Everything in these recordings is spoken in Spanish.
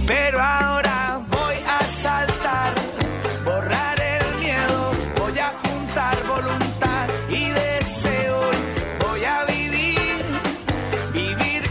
pero ahora voy a saltar, borrar el miedo, voy a juntar voluntad y deseo, voy a vivir, vivir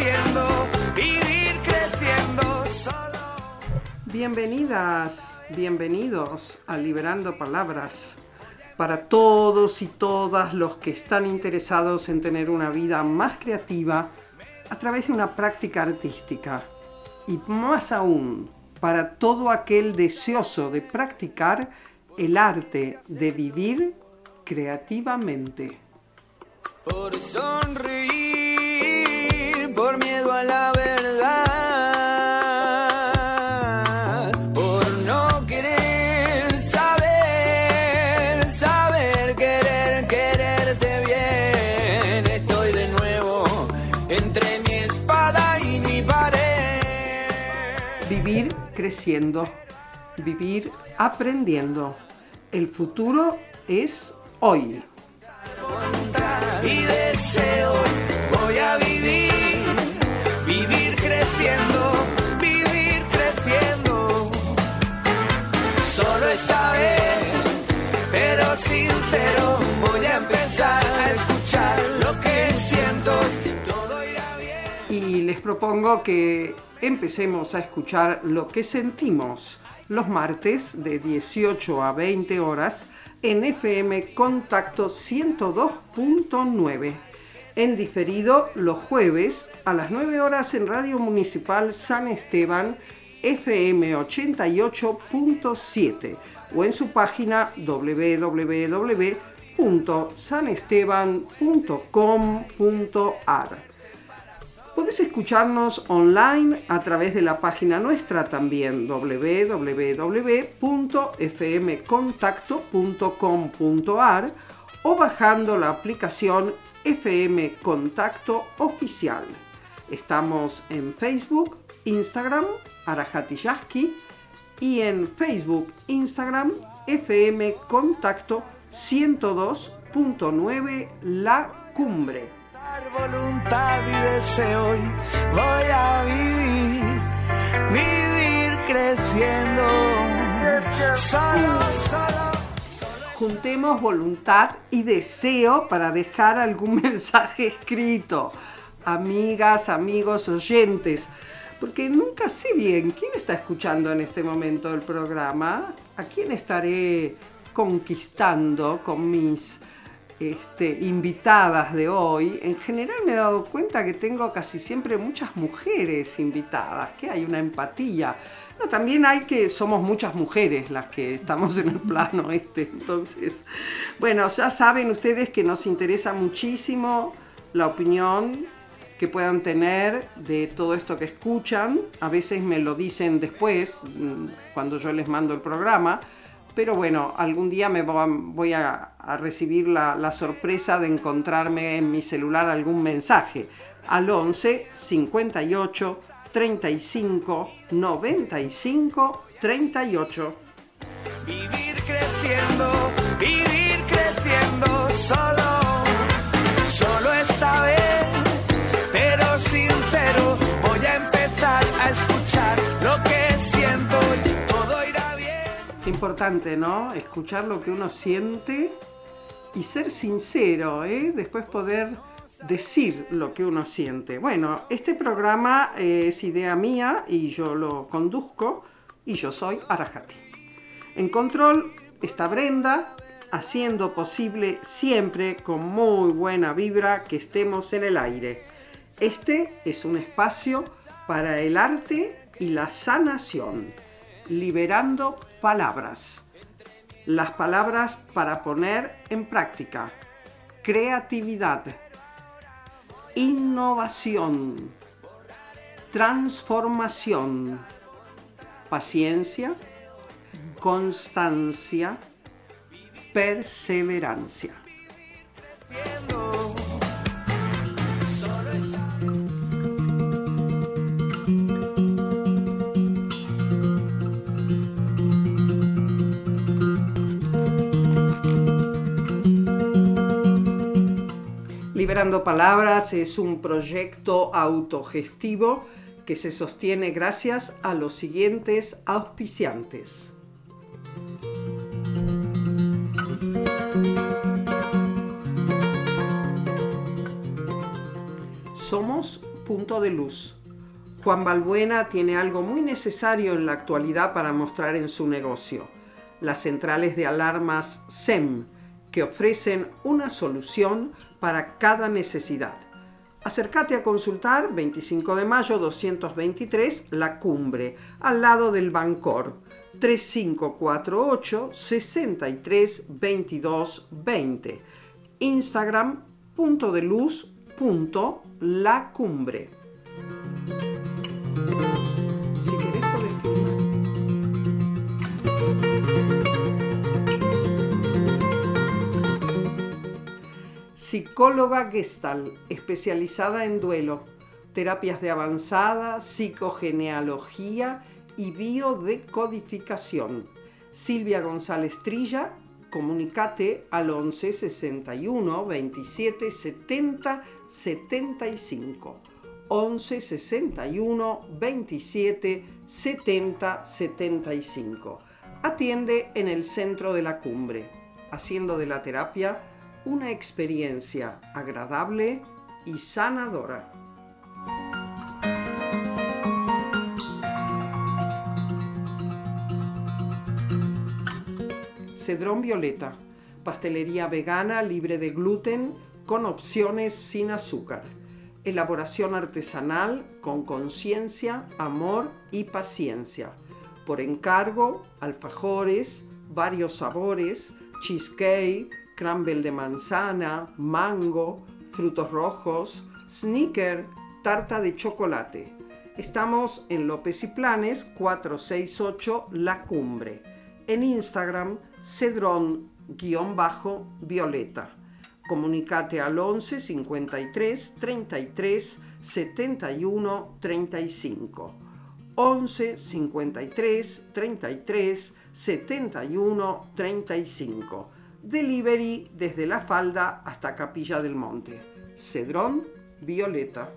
creciendo solo. Bienvenidas, bienvenidos a Liberando Palabras. Para todos y todas los que están interesados en tener una vida más creativa a través de una práctica artística. Y más aún, para todo aquel deseoso de practicar el arte de vivir creativamente. Por sonreír, por miedo a la verdad. Vivir creciendo, vivir aprendiendo. El futuro es hoy. Y deseo, voy a vivir, vivir creciendo, solo esta vez, pero sincero, voy a empezar a escuchar lo que siento, todo irá bien. Y les propongo que empecemos a escuchar lo que sentimos los martes de 18 a 20 horas en FM Contacto 102.9, en diferido los jueves a las 9 horas en Radio Municipal San Esteban FM 88.7 o en su página www.sanesteban.com.ar. Podés escucharnos online a través de la página nuestra también, www.fmcontacto.com.ar, o bajando la aplicación FM Contacto Oficial. Estamos en Facebook, Instagram, Arajati Yasky, y en Facebook, Instagram, FM Contacto 102.9 La Cumbre. Voluntad y deseo, hoy voy a vivir creciendo, solo. Juntemos voluntad y deseo para dejar algún mensaje escrito. Amigas, amigos, oyentes, porque nunca sé bien quién está escuchando en este momento el programa, a quién estaré conquistando con mis invitadas de hoy. En general me he dado cuenta que tengo casi siempre muchas mujeres invitadas, que hay una empatía. No, también somos muchas mujeres las que estamos en el plano entonces, bueno, ya saben ustedes que nos interesa muchísimo la opinión que puedan tener de todo esto que escuchan. A veces me lo dicen después, cuando yo les mando el programa. Pero bueno, algún día voy a recibir la sorpresa de encontrarme en mi celular algún mensaje al 11 58 35 95 38. Vivir creciendo, solo esta vez, pero sincero, voy a empezar a escuchar lo que siento. Importante, ¿no? Escuchar lo que uno siente y ser sincero, después poder decir lo que uno siente. Bueno, este programa es idea mía y yo lo conduzco y yo soy Arajati. En control está Brenda, haciendo posible siempre con muy buena vibra que estemos en el aire. Este es un espacio para el arte y la sanación. Liberando palabras. Las palabras para poner en práctica. Creatividad. Innovación. Transformación. Paciencia. Constancia. Perseverancia. Liberando Palabras es un proyecto autogestivo que se sostiene gracias a los siguientes auspiciantes. Somos Punto de Luz. Juan Balbuena tiene algo muy necesario en la actualidad para mostrar en su negocio: las centrales de alarmas SEM, que ofrecen una solución para cada necesidad. Acércate a consultar 25 de mayo 223 La Cumbre, al lado del Bancor, 3548 63 22 20. Instagram puntodeluz.lacumbre. Si querés podés filmar. Psicóloga Gestalt, especializada en duelo, terapias de avanzada, psicogenealogía y biodecodificación. Silvia González Trilla, comunicate al 11 61 27 70 75. 11 61 27 70 75. Atiende en el centro de La Cumbre, haciendo de la terapia una experiencia agradable y sanadora. Cedrón Violeta, pastelería vegana libre de gluten con opciones sin azúcar. Elaboración artesanal con conciencia, amor y paciencia. Por encargo, alfajores, varios sabores, cheesecake, crumble de manzana, mango, frutos rojos, sneaker, tarta de chocolate. Estamos en López y Planes 468 La Cumbre. En Instagram, Cedrón_Violeta. Comunicate al 11 53 33 71 35. 11 53 33 71 35. Delivery desde La Falda hasta Capilla del Monte. Cedrón Violeta.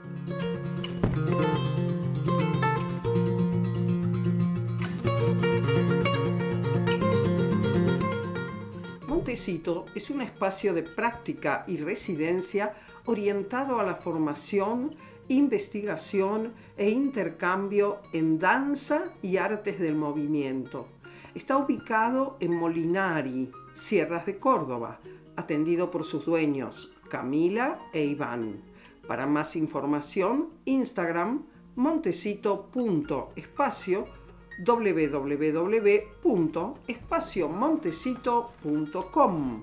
Montecito es un espacio de práctica y residencia orientado a la formación, investigación e intercambio en danza y artes del movimiento. Está ubicado en Molinari, Sierras de Córdoba, atendido por sus dueños, Camila e Iván. Para más información, Instagram, montecito.espacio, www.espaciomontecito.com.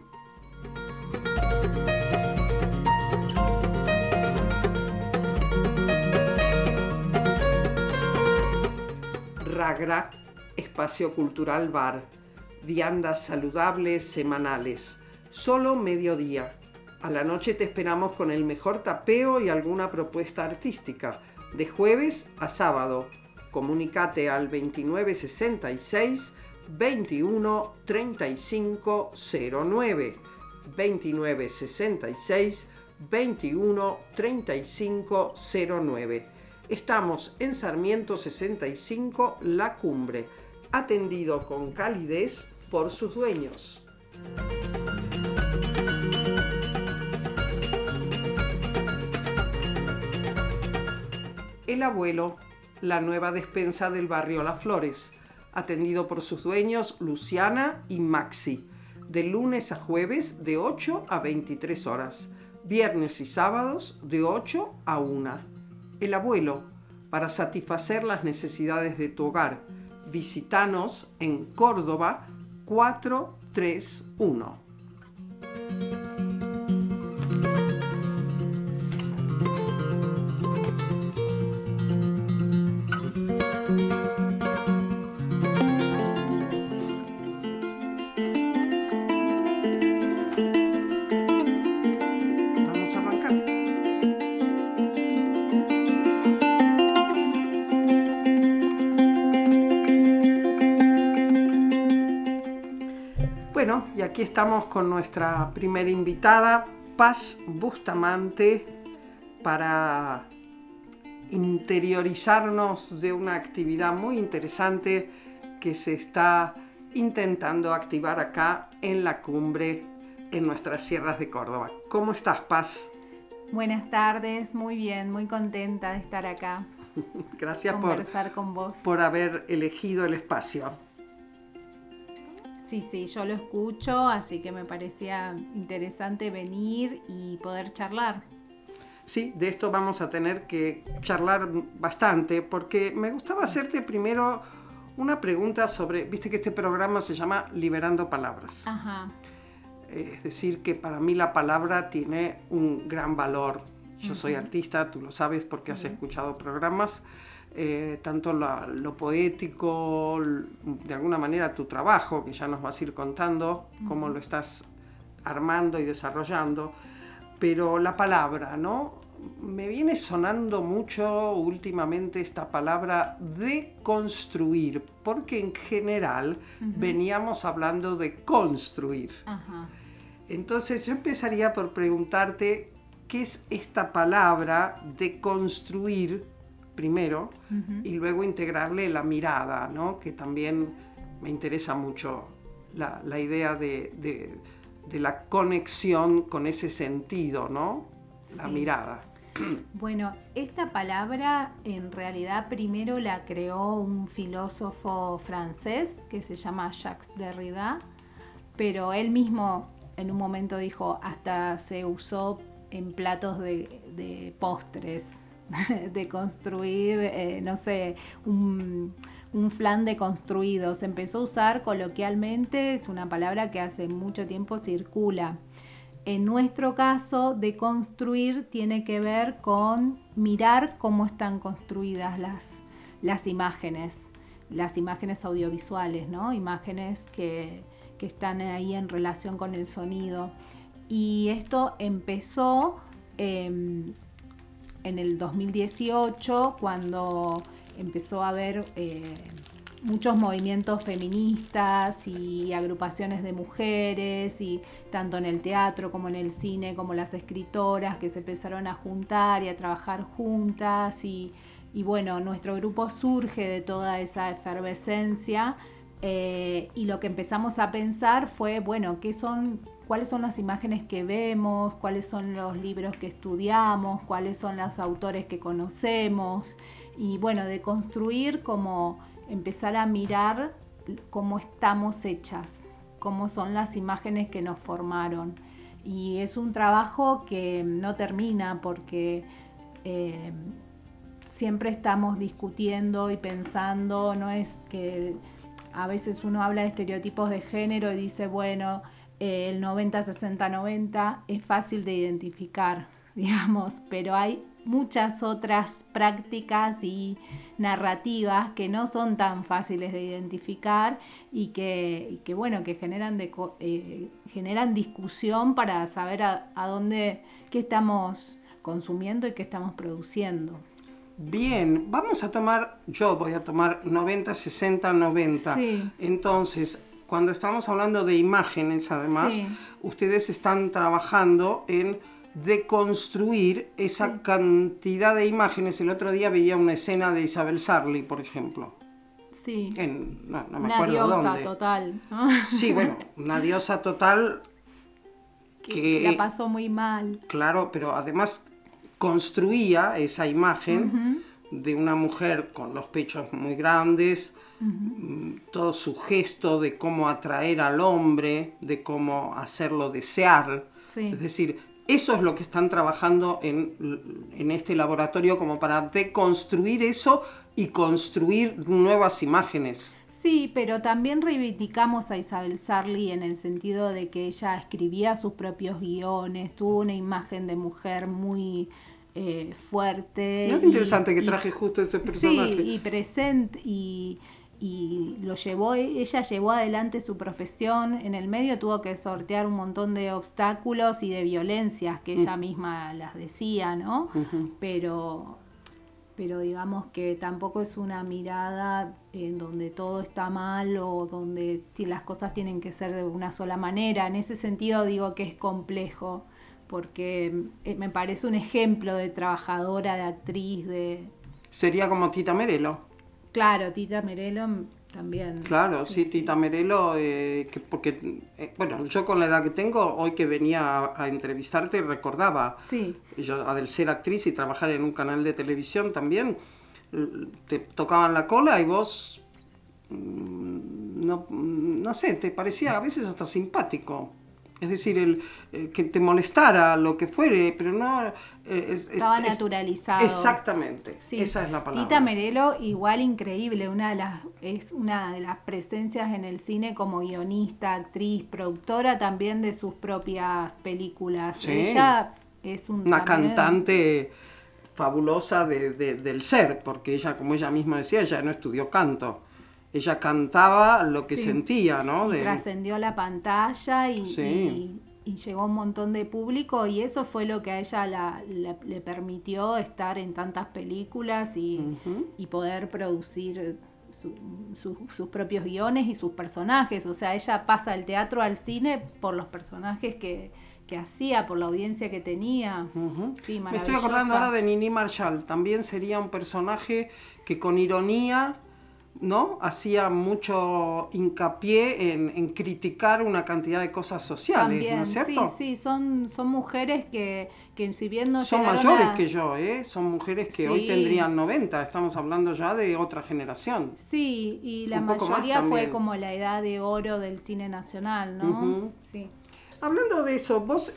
Ragra, espacio cultural bar, viandas saludables semanales, solo mediodía. A la noche te esperamos con el mejor tapeo y alguna propuesta artística, de jueves a sábado. Comunicate al 2966 21 35 09. 2966 21 35 09. Estamos en Sarmiento 65, La Cumbre, atendido con calidez por sus dueños. El Abuelo, la nueva despensa del barrio Las Flores, atendido por sus dueños Luciana y Maxi, de lunes a jueves de 8 a 23 horas, viernes y sábados de 8 a 1. El Abuelo, para satisfacer las necesidades de tu hogar. Visítanos en Córdoba 431. Bueno, y aquí estamos con nuestra primera invitada, Paz Bustamante, para interiorizarnos de una actividad muy interesante que se está intentando activar acá en la cumbre en nuestras sierras de Córdoba. ¿Cómo estás, Paz? Buenas tardes, muy bien, muy contenta de estar acá. Gracias conversar con vos. Por haber elegido el espacio. Sí, yo lo escucho, así que me parecía interesante venir y poder charlar. Sí, de esto vamos a tener que charlar bastante, porque me gustaba hacerte primero una pregunta sobre, viste que este programa se llama Liberando Palabras. Ajá. Es decir, que para mí la palabra tiene un gran valor. Yo soy artista, tú lo sabes porque has escuchado programas, tanto lo poético, de alguna manera tu trabajo, que ya nos vas a ir contando cómo lo estás armando y desarrollando, pero la palabra, ¿no? Me viene sonando mucho últimamente esta palabra deconstruir, porque en general veníamos hablando de construir. Ajá. Entonces yo empezaría por preguntarte qué es esta palabra de construir primero y luego integrarle la mirada, ¿no? Que también me interesa mucho la idea de la conexión con ese sentido, ¿no? La mirada. Bueno, esta palabra en realidad primero la creó un filósofo francés que se llama Jacques Derrida, pero él mismo en un momento dijo, hasta se usó en platos de postres, de construir, no sé, un flan deconstruido. Se empezó a usar coloquialmente, es una palabra que hace mucho tiempo circula. En nuestro caso, deconstruir tiene que ver con mirar cómo están construidas las imágenes audiovisuales, ¿no? Imágenes que están ahí en relación con el sonido. Y esto empezó en el 2018, cuando empezó a haber muchos movimientos feministas y agrupaciones de mujeres, y tanto en el teatro como en el cine, como las escritoras que se empezaron a juntar y a trabajar juntas, y bueno, nuestro grupo surge de toda esa efervescencia, y lo que empezamos a pensar fue, bueno, cuáles son las imágenes que vemos, cuáles son los libros que estudiamos, cuáles son los autores que conocemos, y bueno, de construir como empezar a mirar cómo estamos hechas, cómo son las imágenes que nos formaron. Y es un trabajo que no termina porque siempre estamos discutiendo y pensando, no es que a veces uno habla de estereotipos de género y dice, bueno, el 90-60-90 es fácil de identificar, digamos, pero hay muchas otras prácticas y narrativas que no son tan fáciles de identificar y que generan discusión para saber qué estamos consumiendo y qué estamos produciendo. Bien, yo voy a tomar 90-60-90. Sí. Entonces, cuando estamos hablando de imágenes, además, sí, ustedes están trabajando en deconstruir esa cantidad de imágenes. El otro día veía una escena de Isabel Sarli, por ejemplo. Sí. No me una acuerdo diosa dónde. Total. Sí, bueno, una diosa total que la pasó muy mal. Claro, pero además construía esa imagen de una mujer con los pechos muy grandes, todo su gesto de cómo atraer al hombre, de cómo hacerlo desear. Sí. Es decir, eso es lo que están trabajando en este laboratorio, como para deconstruir eso y construir nuevas imágenes. Sí, pero también reivindicamos a Isabel Sarli en el sentido de que ella escribía sus propios guiones, tuvo una imagen de mujer muy fuerte. Es interesante que traje justo ese personaje. Sí, y presente, y ella llevó adelante su profesión. En el medio tuvo que sortear un montón de obstáculos y de violencias que ella misma las decía, ¿no? Pero digamos que tampoco es una mirada en donde todo está mal o donde las cosas tienen que ser de una sola manera. En ese sentido digo que es complejo, porque me parece un ejemplo de trabajadora, de actriz, de Sería como Tita Merelo. Claro, Tita Merelo también. Claro, sí, Tita Merelo, bueno, yo con la edad que tengo, hoy que venía a entrevistarte, recordaba, Sí. yo al ser actriz y trabajar en un canal de televisión también, te tocaban la cola y vos, no sé, te parecía a veces hasta simpático. Es decir, que te molestara lo que fuere, pero no... Estaba naturalizado. Exactamente, Sí. esa es la palabra. Tita Merelo, igual increíble, es una de las presencias en el cine como guionista, actriz, productora también de sus propias películas. Sí. Ella es una también, cantante fabulosa del ser, porque ella, como ella misma decía, ella no estudió canto. Ella cantaba lo que Sí. sentía, ¿no? y trascendió la pantalla Sí. y llegó a un montón de público y eso fue lo que a ella le permitió estar en tantas películas y poder producir sus propios guiones y sus personajes. O sea, ella pasa del teatro al cine por los personajes que hacía, por la audiencia que tenía. Sí, Me estoy acordando ahora de Nini Marshall. También sería un personaje que con ironía, ¿no? Hacía mucho hincapié en criticar una cantidad de cosas sociales, También, ¿no es cierto? Sí, son mujeres que si bien no son llegaron mayores a... que yo, son mujeres que Sí. hoy tendrían 90, estamos hablando ya de otra generación. Sí, y la Un poco más mayoría fue también. como la edad de oro del cine nacional, ¿no? Ujú. Sí. Hablando de eso, vos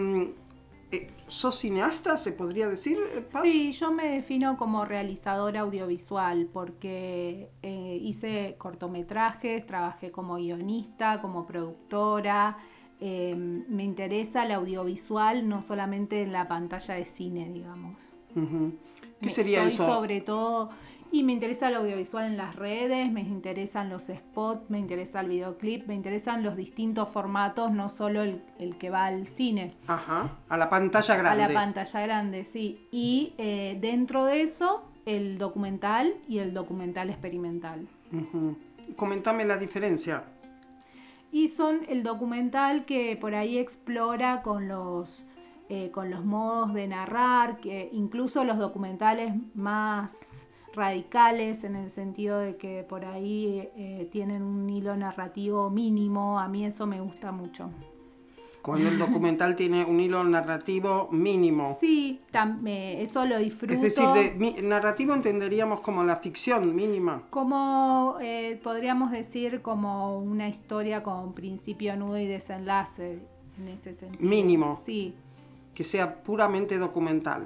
sos cineasta, ¿se podría decir, Paz? Sí, yo me defino como realizadora audiovisual porque hice cortometrajes, trabajé como guionista, como productora. Me interesa el audiovisual, no solamente en la pantalla de cine, digamos. Ujú. ¿Qué sería eso? Sobre todo, y me interesa el audiovisual en las redes, me interesan los spots, me interesa el videoclip, me interesan los distintos formatos, no solo el que va al cine. Ajá, a la pantalla grande. A la pantalla grande, sí. Y dentro de eso, el documental y el documental experimental. Ujú. Comentame la diferencia. Y son el documental que por ahí explora con los modos de narrar, que incluso los documentales más radicales en el sentido de que por ahí tienen un hilo narrativo mínimo. A mí eso me gusta mucho. Cuando el documental tiene un hilo narrativo mínimo. Sí, eso lo disfruto. Es decir, narrativo entenderíamos como la ficción mínima. Como podríamos decir como una historia con principio, nudo y desenlace en ese sentido. Mínimo. Sí. Que sea puramente documental.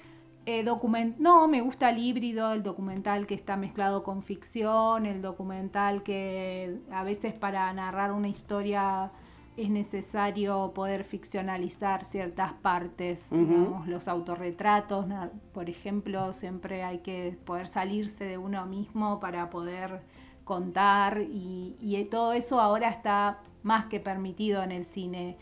No, me gusta el híbrido, el documental que está mezclado con ficción, el documental que a veces para narrar una historia es necesario poder ficcionalizar ciertas partes, digamos, los autorretratos, por ejemplo, siempre hay que poder salirse de uno mismo para poder contar y todo eso ahora está más que permitido en el cine.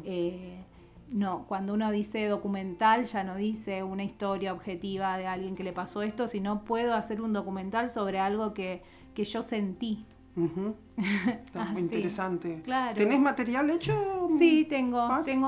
No, cuando uno dice documental ya no dice una historia objetiva de alguien que le pasó esto, sino puedo hacer un documental sobre algo que yo sentí. Está muy interesante. Claro. ¿Tenés material hecho? Sí, tengo ¿Paz? tengo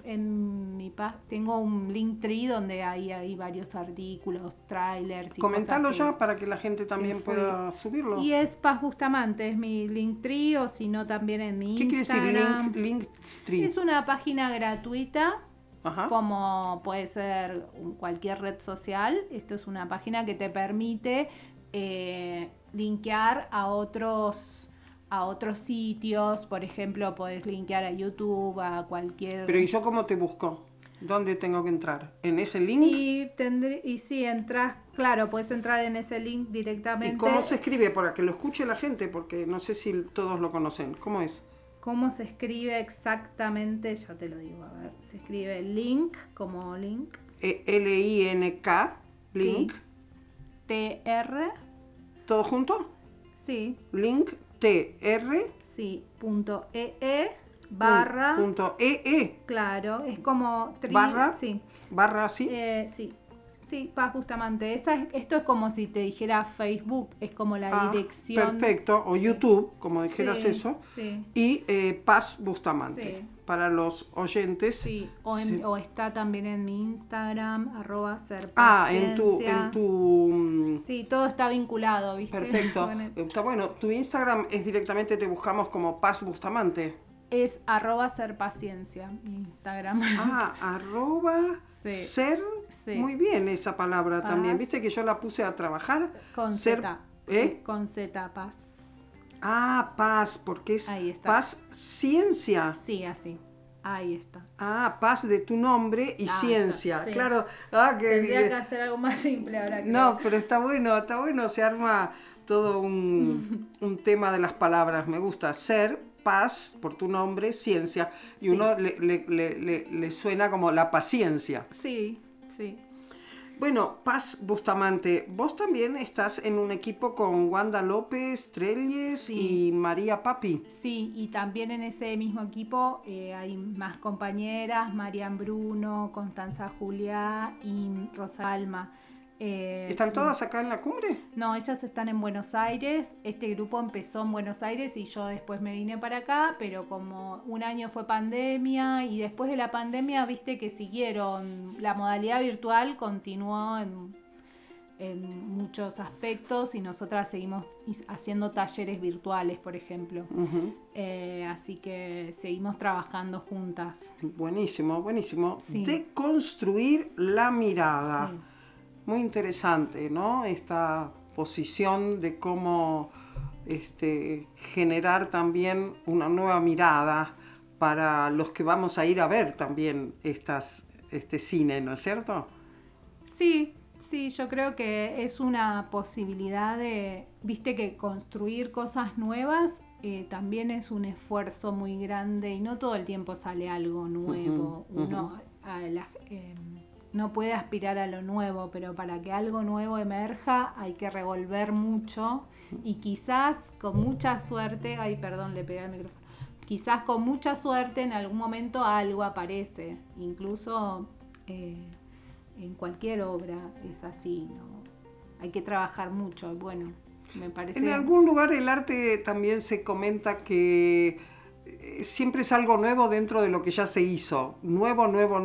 un Linktree donde hay varios artículos, trailers y Comentalo cosas ya para que la gente también pueda subirlo. Y es Paz Bustamante, es mi Linktree, o si no también en mi ¿Qué quiere decir Instagram. Linktree? Es una página gratuita, Ajá. como puede ser cualquier red social. Esto es una página que te permite linkear a otros sitios. Por ejemplo, podés linkear a YouTube, a cualquier... Pero ¿y yo cómo te busco? ¿Dónde tengo que entrar? ¿En ese link? Y si entras, claro, puedes entrar en ese link directamente. ¿Y cómo se escribe? Para que lo escuche la gente, porque no sé si todos lo conocen. ¿Cómo es? ¿Cómo se escribe exactamente? Ya te lo digo, a ver. Se escribe link, como link. L-I-N-K, link. Sí. T-R. ¿Todo junto? Sí. Link, T-R. Sí. .ee barra. .ee. Claro, es como... Barra. Sí. Barra así. Sí. Sí, Paz Bustamante. Esto es como si te dijera Facebook, es como la dirección. Perfecto, o YouTube, como dijeras Sí, eso. sí. Y Paz Bustamante. Sí. para los oyentes. Sí, o está también en mi Instagram, @serpaciencia. Ah, en tu... Sí, todo está vinculado, ¿viste? Perfecto. Está bueno. Tu Instagram es directamente, te buscamos como Paz Bustamante. Es @serpaciencia, mi Instagram. Ah, Sí. ser. Sí. Muy bien esa palabra Paz. también. ¿Viste que yo la puse a trabajar? Con ser, Z. ¿eh? Sí, con Z, Paz. Ah, Paz, porque es Ahí está. Paz Ciencia. Sí, así. Ahí está. Ah, Paz de tu nombre y ciencia. Está, sí. Claro. Tendría que hacer algo más simple ahora. No, pero está bueno, se arma todo un tema de las palabras. Me gusta ser, paz, por tu nombre, ciencia. Y Sí. uno le suena como la paciencia. Sí, sí. Bueno, Paz Bustamante, vos también estás en un equipo con Wanda López, Trelles Sí. y María Papi. Sí, y también en ese mismo equipo hay más compañeras, Marian Bruno, Constanza Juliá y Rosa Palma. ¿Están Sí. todas acá en la cumbre? No, ellas están en Buenos Aires. Este grupo empezó en Buenos Aires y yo después me vine para acá, pero como un año fue pandemia y después de la pandemia, viste que siguieron, la modalidad virtual continuó en muchos aspectos y nosotras seguimos haciendo talleres virtuales, por ejemplo. Ujú. Así que seguimos trabajando juntas. Buenísimo, buenísimo. Sí. Deconstruir la mirada. Sí. Muy interesante, ¿no? Esta posición de cómo generar también una nueva mirada para los que vamos a ir a ver también este cine, ¿no es cierto? Sí, sí, yo creo que es una posibilidad de, viste que construir cosas nuevas también es un esfuerzo muy grande y no todo el tiempo sale algo nuevo. Ujú, Uno no puede aspirar a lo nuevo, pero para que algo nuevo emerja hay que revolver mucho y quizás con mucha suerte, ay perdón, le pegué al micrófono, quizás con mucha suerte en algún momento algo aparece, incluso en cualquier obra es así, ¿no? Hay que trabajar mucho, bueno, me parece... En algún lugar el arte también se comenta que siempre es algo nuevo dentro de lo que ya se hizo. Nuevo.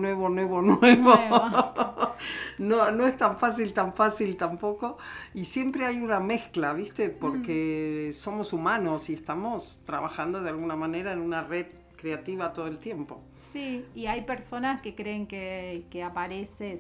No es tan fácil tampoco. Y siempre hay una mezcla, ¿viste? Porque somos humanos y estamos trabajando de alguna manera en una red creativa todo el tiempo. Sí, y hay personas que creen que aparece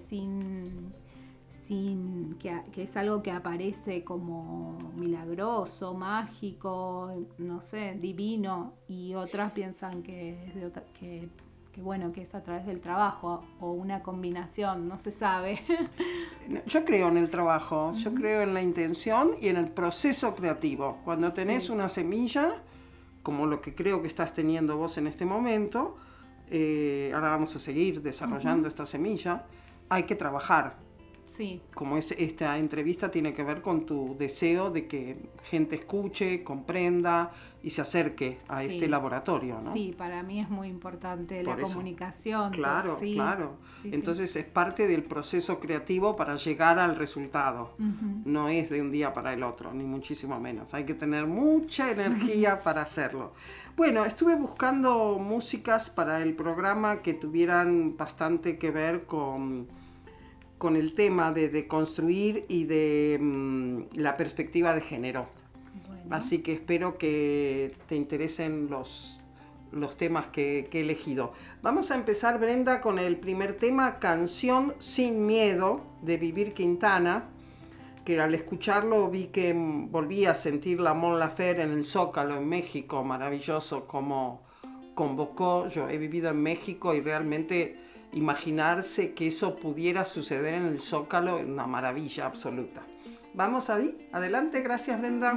que es algo que aparece como milagroso, mágico, no sé, divino, y otras piensan que es que es a través del trabajo o una combinación, no se sabe. Yo creo en el trabajo, yo creo en la intención y en el proceso creativo. Cuando tenés una semilla, como lo que creo que estás teniendo vos en este momento, ahora vamos a seguir desarrollando esta semilla, hay que trabajar. Sí. Como esta entrevista tiene que ver con tu deseo de que gente escuche, comprenda y se acerque a este laboratorio, ¿no? Sí, para mí es muy importante Por la eso. comunicación. Claro, sí. claro. Sí, Entonces es parte del proceso creativo para llegar al resultado. Ujú. No es de un día para el otro, ni muchísimo menos. Hay que tener mucha energía para hacerlo. Bueno, estuve buscando músicas para el programa que tuvieran bastante que ver con el tema de construir y de la perspectiva de género. Bueno. Así que espero que te interesen los temas que he elegido. Vamos a empezar, Brenda, con el primer tema, Canción Sin Miedo, de Vivir Quintana, que al escucharlo vi que volví a sentir la Mon Laferte en el Zócalo, en México. Maravilloso como convocó. Yo he vivido en México y realmente imaginarse que eso pudiera suceder en el Zócalo es una maravilla absoluta. Vamos ahí, adelante, gracias, Brenda.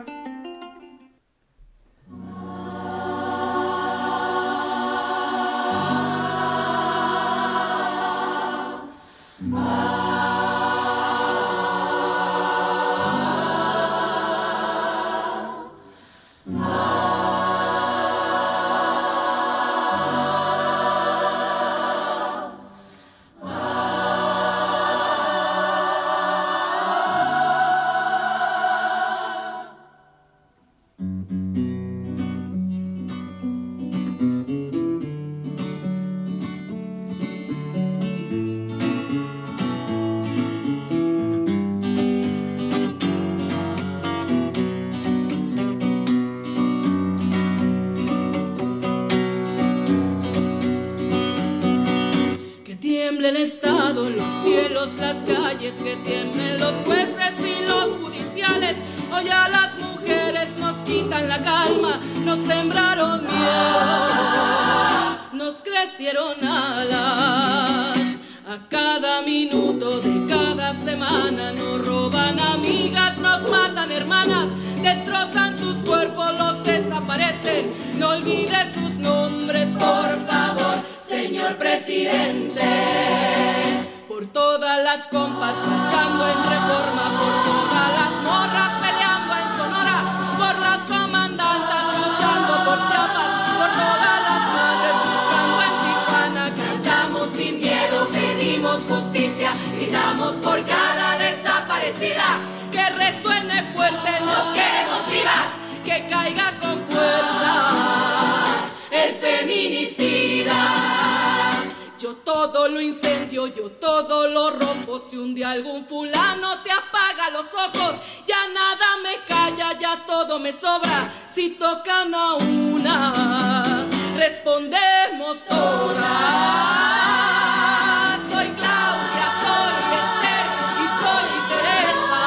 tiemblen estados, los cielos, las calles, que tiemblen los jueces y los judiciales. Hoy a las mujeres nos quitan la calma, nos sembraron miedo, nos crecieron alas. A cada minuto de cada semana nos roban amigas, nos matan hermanas, destrozan sus cuerpos, los desaparecen. No olvide sus nombres, por favor, señor presidente. Por todas las compas marchando en Reforma, por todas las morras peleando en Sonora, por las comandantas luchando por Chiapas, por todas las madres buscando en Tijuana. Cantamos sin miedo, pedimos justicia, gritamos por cada desaparecida. Que resuene fuerte, nos queremos vivas, que caiga con fuerza el feminicida. Yo todo lo incendio, yo todo lo rompo. Si un día algún fulano te apaga los ojos, ya nada me calla, ya todo me sobra. Si tocan a una, respondemos todas. Soy Claudia, soy Esther y soy Teresa.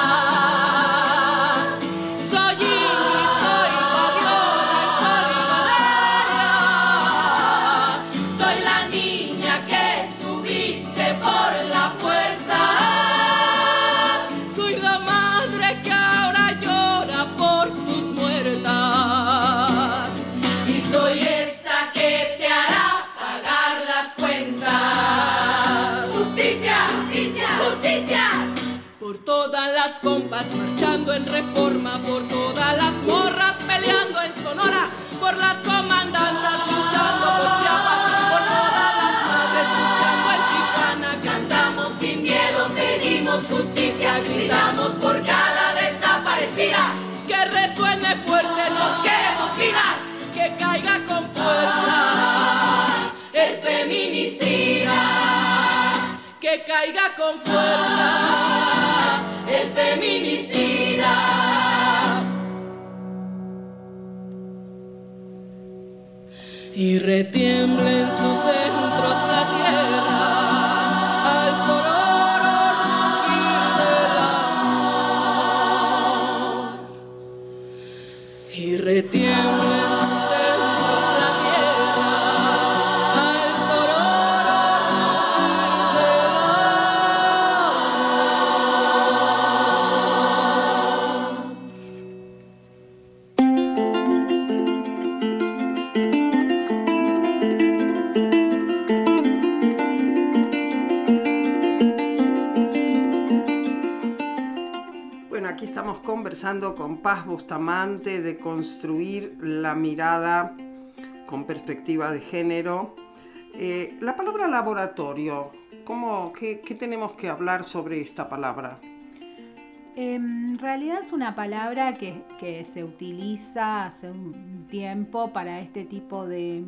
Soy Ingrid, soy Fabiola y soy Valeria. Soy la niña que subiste por la fuerza. Soy la madre que ahora llora por sus muertas. Y soy esta que te hará pagar las cuentas. Justicia, justicia, justicia. Por todas las compas marchando en Reforma, por todas las morras peleando en Sonora, por las comandantas luchando por Chiapas, por todas las madres buscando en Tijuana. Cantamos sin miedo, pedimos justicia, gritamos por cada desaparecida. Que resuene fuerte, nos queremos vivas, que caiga con fuerza el feminicida. Que caiga con fuerza el feminicida. Y retiembla en sus centros la tierra al sororo rugir del amor. Y retiembla en sus centros la tierra al sororo rugir del Bueno, aquí estamos conversando con Paz Bustamante de construir la mirada con perspectiva de género. La palabra laboratorio, ¿qué tenemos que hablar sobre esta palabra? En realidad es una palabra que se utiliza hace un tiempo para este tipo de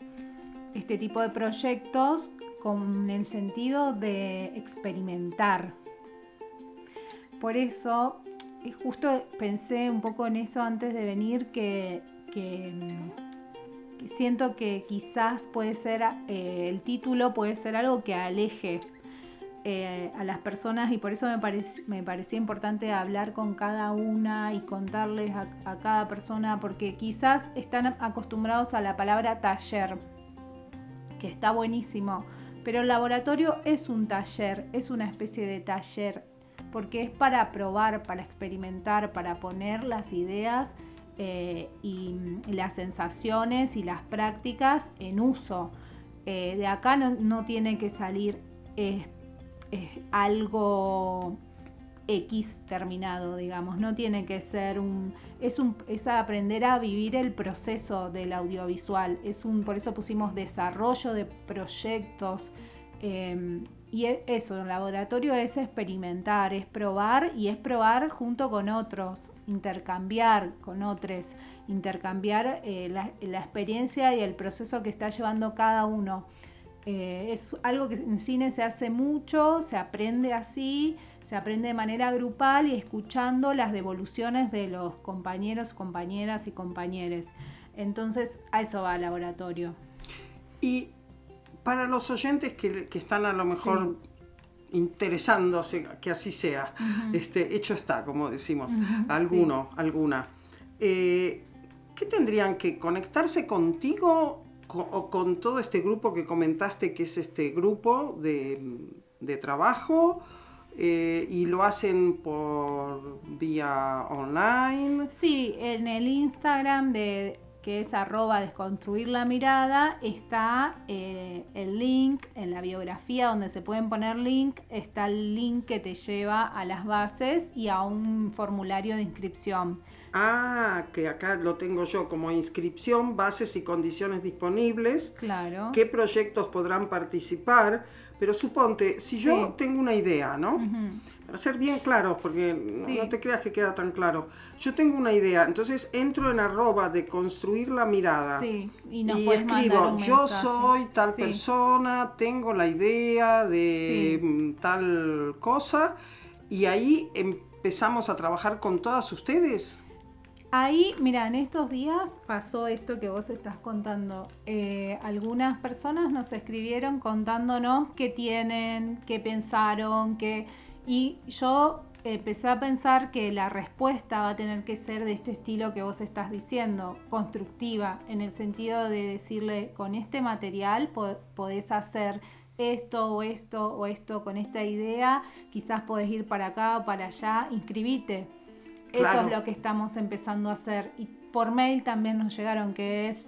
proyectos con el sentido de experimentar. Por eso, justo pensé un poco en eso antes de venir, que siento que quizás puede ser, el título puede ser algo que aleje a las personas, y por eso me parecía importante hablar con cada una y contarles a cada persona, porque quizás están acostumbrados a la palabra taller, que está buenísimo, pero el laboratorio es un taller, es una especie de taller, porque es para probar, para experimentar, para poner las ideas y las sensaciones y las prácticas en uso. De acá no tiene que salir algo X terminado, digamos, no tiene que ser es aprender a vivir el proceso del audiovisual, por eso pusimos desarrollo de proyectos, y eso, el laboratorio es experimentar, es probar, y es probar junto con otros, intercambiar con otros, intercambiar la experiencia y el proceso que está llevando cada uno. Es algo que en cine se hace mucho, se aprende así, se aprende de manera grupal y escuchando las devoluciones de los compañeros, compañeras y compañeres. Entonces, a eso va el laboratorio. Y Para los oyentes que están a lo mejor interesándose que así sea, hecho está, como decimos, alguna. ¿Qué tendrían que conectarse contigo o con todo este grupo que comentaste que es este grupo de trabajo? ¿Y lo hacen por vía online? Sí, en el Instagram que es @desconstruirlamirada, está el link en la biografía donde se pueden poner link, está el link que te lleva a las bases y a un formulario de inscripción. Ah, que acá lo tengo yo como inscripción, bases y condiciones disponibles. Claro. ¿Qué proyectos podrán participar? Pero suponte, si yo tengo una idea, ¿no? Para ser bien claros, porque no te creas que queda tan claro. Yo tengo una idea, entonces entro en @deconstruirlamirada y nos y puedes mandar escribo, un yo mensaje. soy tal persona, tengo la idea de tal cosa, y ahí empezamos a trabajar con todas ustedes. Ahí, mira, en estos días pasó esto que vos estás contando. Algunas personas nos escribieron contándonos qué tienen, qué pensaron, y yo empecé a pensar que la respuesta va a tener que ser de este estilo que vos estás diciendo, constructiva, en el sentido de decirle, con este material podés hacer esto o esto o esto con esta idea, quizás podés ir para acá o para allá, inscribite. Claro. Eso es lo que estamos empezando a hacer. Y por mail también nos llegaron, que es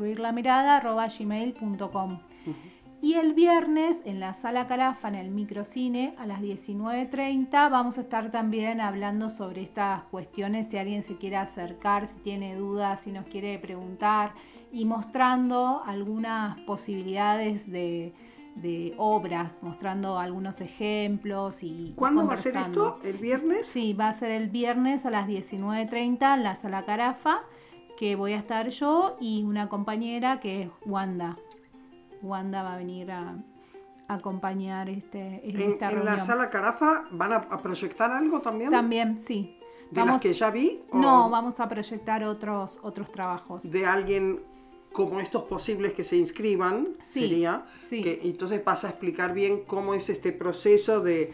deconstruirlamirada@gmail.com. Y el viernes en la Sala Carafa, en el microcine, a las 19:30, vamos a estar también hablando sobre estas cuestiones, si alguien se quiere acercar, si tiene dudas, si nos quiere preguntar, y mostrando algunas posibilidades de obras, mostrando algunos ejemplos y ¿Cuándo va a ser esto? ¿El viernes? Sí, va a ser el viernes a las 19:30 en la Sala Carafa, que voy a estar yo y una compañera que es Wanda. Wanda va a venir a acompañar esta reunión. ¿En la Sala Carafa van a proyectar algo también? También, sí. ¿De las que ya vi? No, vamos a proyectar otros trabajos. ¿De alguien como estos posibles que se inscriban? Sería. Que entonces vas a explicar bien cómo es este proceso de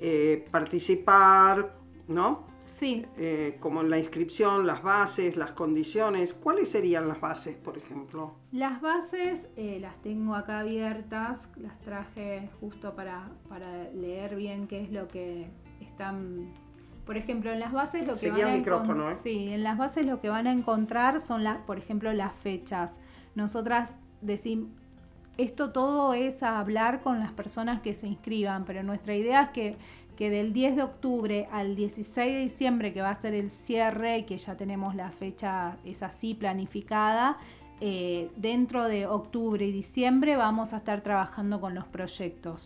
participar, ¿no? Sí. Como en la inscripción, las bases, las condiciones. ¿Cuáles serían las bases, por ejemplo? Las bases las tengo acá abiertas, las traje justo para leer bien qué es lo que están. Por ejemplo, en las bases lo que van a encontrar. Sí, en las bases lo que van a encontrar son por ejemplo, las fechas. Nosotras decimos, esto todo es a hablar con las personas que se inscriban, pero nuestra idea es que del 10 de octubre al 16 de diciembre, que va a ser el cierre, y que ya tenemos la fecha, es así planificada, dentro de octubre y diciembre vamos a estar trabajando con los proyectos.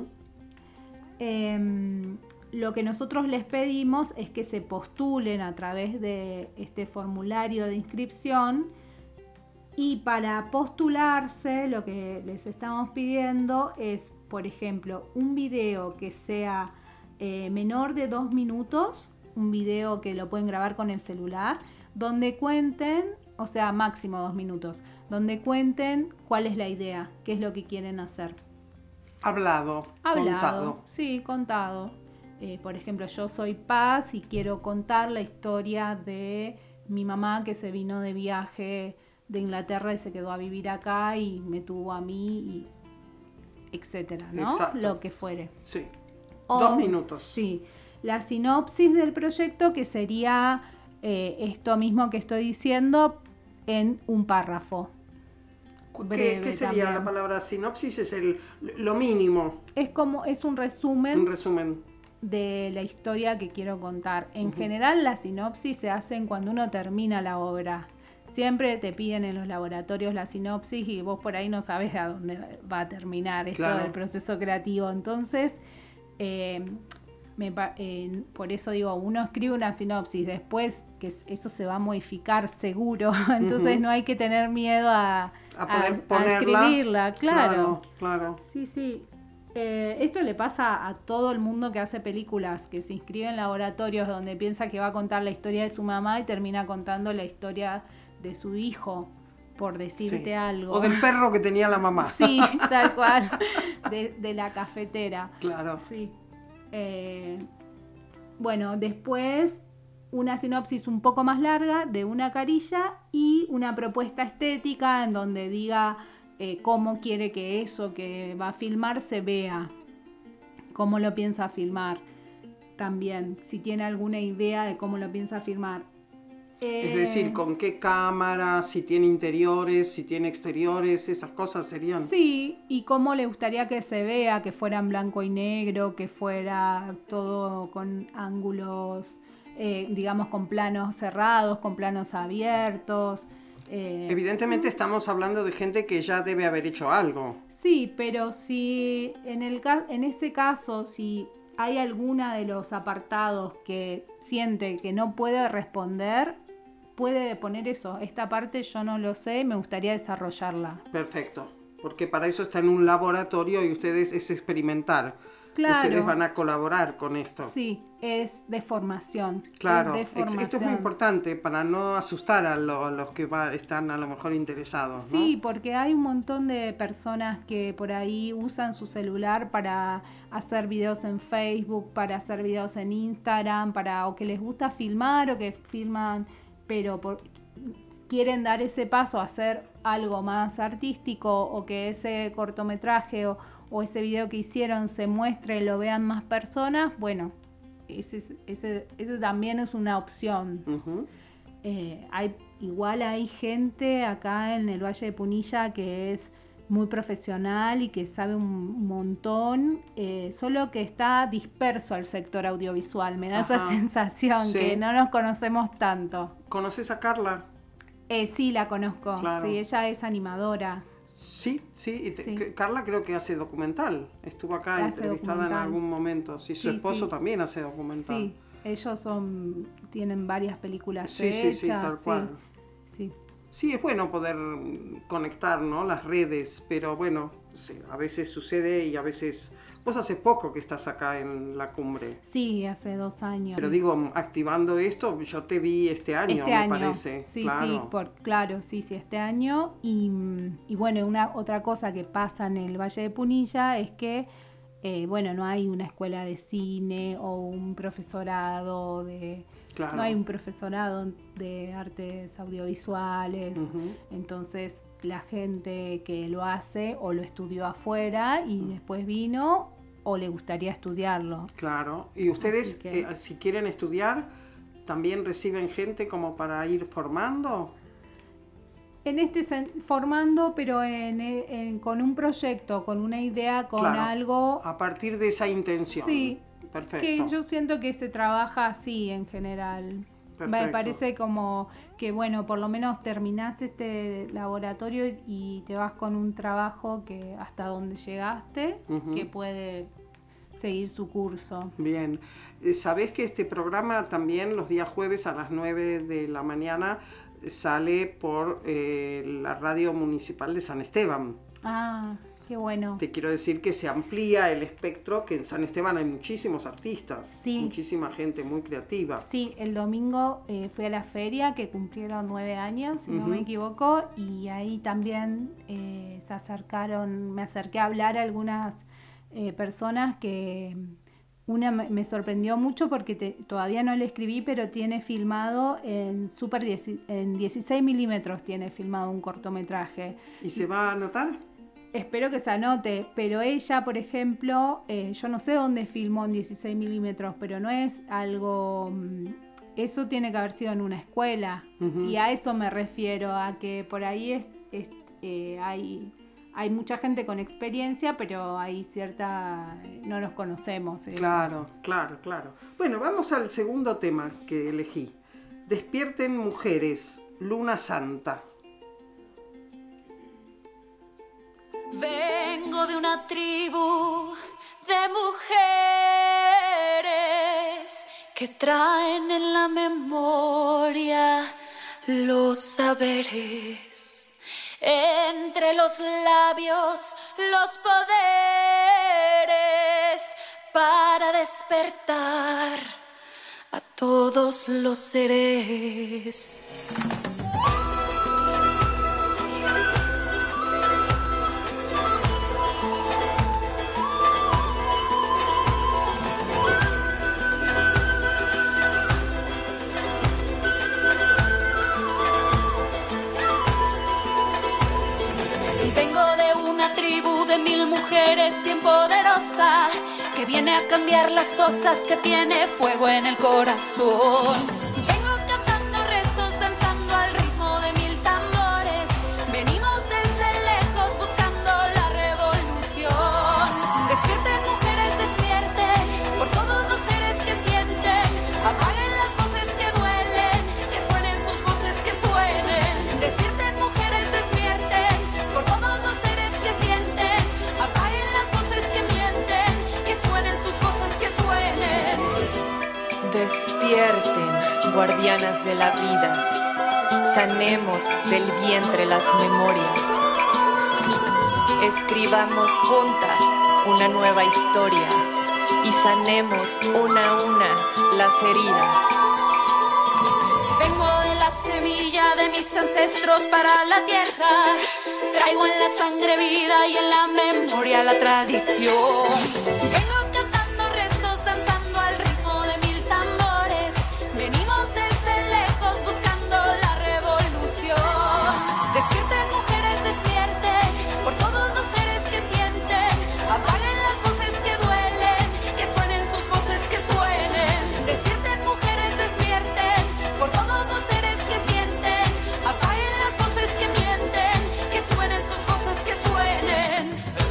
Lo que nosotros les pedimos es que se postulen a través de este formulario de inscripción, y para postularse lo que les estamos pidiendo es, por ejemplo, un video que sea menor de 2 minutos, un video que lo pueden grabar con el celular, donde cuenten, o sea, máximo 2 minutos, donde cuenten cuál es la idea, qué es lo que quieren hacer. Hablado. Contado. Sí, contado. Por ejemplo, yo soy Paz y quiero contar la historia de mi mamá que se vino de viaje de Inglaterra y se quedó a vivir acá y me tuvo a mí, y etcétera, ¿no? Exacto. Lo que fuere. Sí. 2 minutos. Sí. La sinopsis del proyecto, que sería esto mismo que estoy diciendo en un párrafo. ¿Qué sería también la palabra sinopsis? Es lo mínimo. Es un resumen. Un resumen de la historia que quiero contar. En general, las sinopsis se hacen cuando uno termina la obra. Siempre te piden en los laboratorios la sinopsis y vos por ahí no sabes a dónde va a terminar esto del proceso creativo. Entonces, por eso digo, uno escribe una sinopsis, después que eso se va a modificar seguro, entonces no hay que tener miedo a escribirla. Claro. Sí. Esto le pasa a todo el mundo que hace películas, que se inscribe en laboratorios donde piensa que va a contar la historia de su mamá y termina contando la historia de su hijo, por decirte Sí. algo. O del perro que tenía la mamá. Sí, tal cual, de la cafetera. Claro. Sí. Bueno, después una sinopsis un poco más larga de una carilla y una propuesta estética en donde diga cómo quiere que eso que va a filmar se vea, cómo lo piensa filmar también, si tiene alguna idea de cómo lo piensa filmar. Es decir, con qué cámara, si tiene interiores, si tiene exteriores, esas cosas serían. Sí, y cómo le gustaría que se vea, que fuera en blanco y negro, que fuera todo con ángulos, digamos, con planos cerrados, con planos abiertos. Evidentemente estamos hablando de gente que ya debe haber hecho algo. Sí, pero si en ese caso, si hay alguna de los apartados que siente que no puede responder, puede poner eso. Esta parte yo no lo sé, me gustaría desarrollarla. Perfecto, porque para eso está en un laboratorio y ustedes es experimentar. Claro. Ustedes van a colaborar con esto. Sí, es de formación. Claro, Es de formación. esto es muy importante para no asustar a los que están a lo mejor interesados, ¿no? Sí, porque hay un montón de personas que por ahí usan su celular para hacer videos en Facebook, para hacer videos en Instagram, o que les gusta filmar o que filman, pero quieren dar ese paso a hacer algo más artístico o que ese cortometraje o ese video que hicieron se muestre, lo vean más personas. Bueno, ese también es una opción. Ujú. Igual hay gente acá en el Valle de Punilla que es muy profesional y que sabe un montón, solo que está disperso el sector audiovisual. Me da esa Ajá. sensación, Sí. que no nos conocemos tanto. ¿Conoces a Carla? Sí, la conozco. Claro. Sí, ella es animadora. Sí. Sí. Carla creo que hace documental. Estuvo acá Hace entrevistada documental. en algún momento. Sí, su Sí, esposo sí. también hace documental. Sí, ellos tienen varias películas Sí, hechas. sí, tal cual. Sí. Sí, es bueno poder conectar, ¿no? Las redes, pero bueno, sí, a veces sucede y a veces... Vos hace poco que estás acá en la cumbre, Sí, hace 2 años. pero digo, activando esto, yo te vi este año, Este me año, parece. sí, claro. sí, este año. Y bueno, otra cosa que pasa en el Valle de Punilla es que, no hay una escuela de cine o un profesorado Claro. no hay un profesorado de artes audiovisuales. Ujú. Entonces la gente que lo hace o lo estudió afuera y después vino o le gustaría estudiarlo. Claro, y ustedes, Así que- si quieren estudiar, ¿también reciben gente como para ir formando? Formando, pero con un proyecto, con una idea, con Claro, algo a partir de esa intención. Sí, Perfecto. que yo siento que se trabaja así en general. Me Perfecto. parece como que, bueno, por lo menos terminás este laboratorio y te vas con un trabajo que hasta donde llegaste, Ujú. que puede seguir su curso. Bien, sabés que este programa también los días jueves a las 9 de la mañana sale por la radio municipal de San Esteban. Ah, qué bueno. Te quiero decir que se amplía el espectro, que en San Esteban hay muchísimos artistas, Sí. muchísima gente muy creativa. Sí, el domingo fui a la feria que cumplieron 9 años, si no Ujú. me equivoco, y ahí también me acerqué a hablar a algunas personas que una me sorprendió mucho porque todavía no le escribí, pero tiene filmado en en 16 milímetros, tiene filmado un cortometraje. ¿Y se va a anotar? Espero que se anote, pero ella, por ejemplo, yo no sé dónde filmó en 16 milímetros, pero no es algo... Eso tiene que haber sido en una escuela. Ujú. Y a eso me refiero, a que por ahí hay mucha gente con experiencia, pero hay no los conocemos. Eso. Claro, claro, claro. Bueno, vamos al segundo tema que elegí. Despierten mujeres, Luna Santa. Vengo de una tribu de mujeres que traen en la memoria los saberes. Entre los labios, los poderes para despertar a todos los seres. de 1000 mujeres, bien poderosa, que viene a cambiar las cosas, que tiene fuego en el corazón. Vengo cantando rezos, danzando al ritmo de 1000 tambores. Venimos desde lejos buscando la revolución. Despierten mujeres, despierten por todos los seres que sienten. Apaguen las voces que duelen, que suenen sus voces, que suenen. Despierten mujeres, despierten por todos los seres que sienten. Apaguen las voces que mienten, que suenen sus voces, que suenen. Despierten, guardianas de la vida, sanemos del vientre las memorias. Escribamos juntas una nueva historia y sanemos una a una las heridas. Vengo de la semilla de mis ancestros para la tierra. Traigo en la sangre vida y en la memoria la tradición. Vengo cantando rezos, danzando al ritmo de 1000 tambores. Venimos desde lejos buscando la revolución. Despierten mujeres, despierten por todos los seres que sienten. Apaguen las voces que duelen, que suenen sus voces, que suenen. Despierten mujeres, despierten por todos los seres que sienten. Apaguen las voces que mienten, que suenen sus voces, que suenen.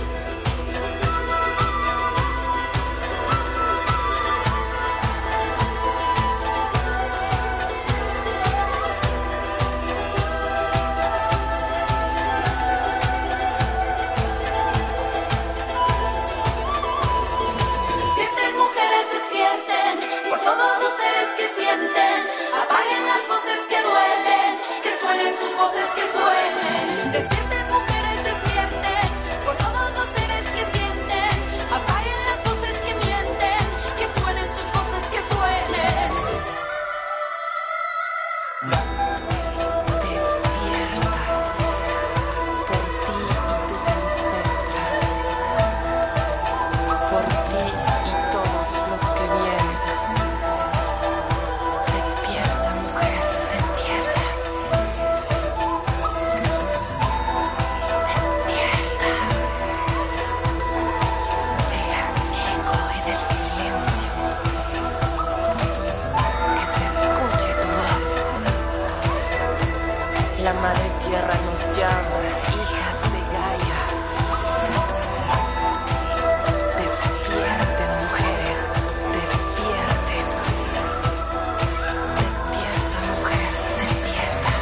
Despierten mujeres, despierten por todos los seres que sienten. Apaguen las voces que duelen, que suenen sus voces, que suenen. Despierten mujeres, despierten por todos los seres que sienten. Apaguen las voces que mienten, que suenen sus voces, que suenen. Despierta por ti y tus ancestras, por ti y todos los que vienen. Despierta, mujer, despierta. Despierta. Deja eco en el silencio. Que se escuche tu voz. La madre tierra nos llama, hijas de Gaia. Despierten, mujeres, despierten. Despierta, mujer, despierta.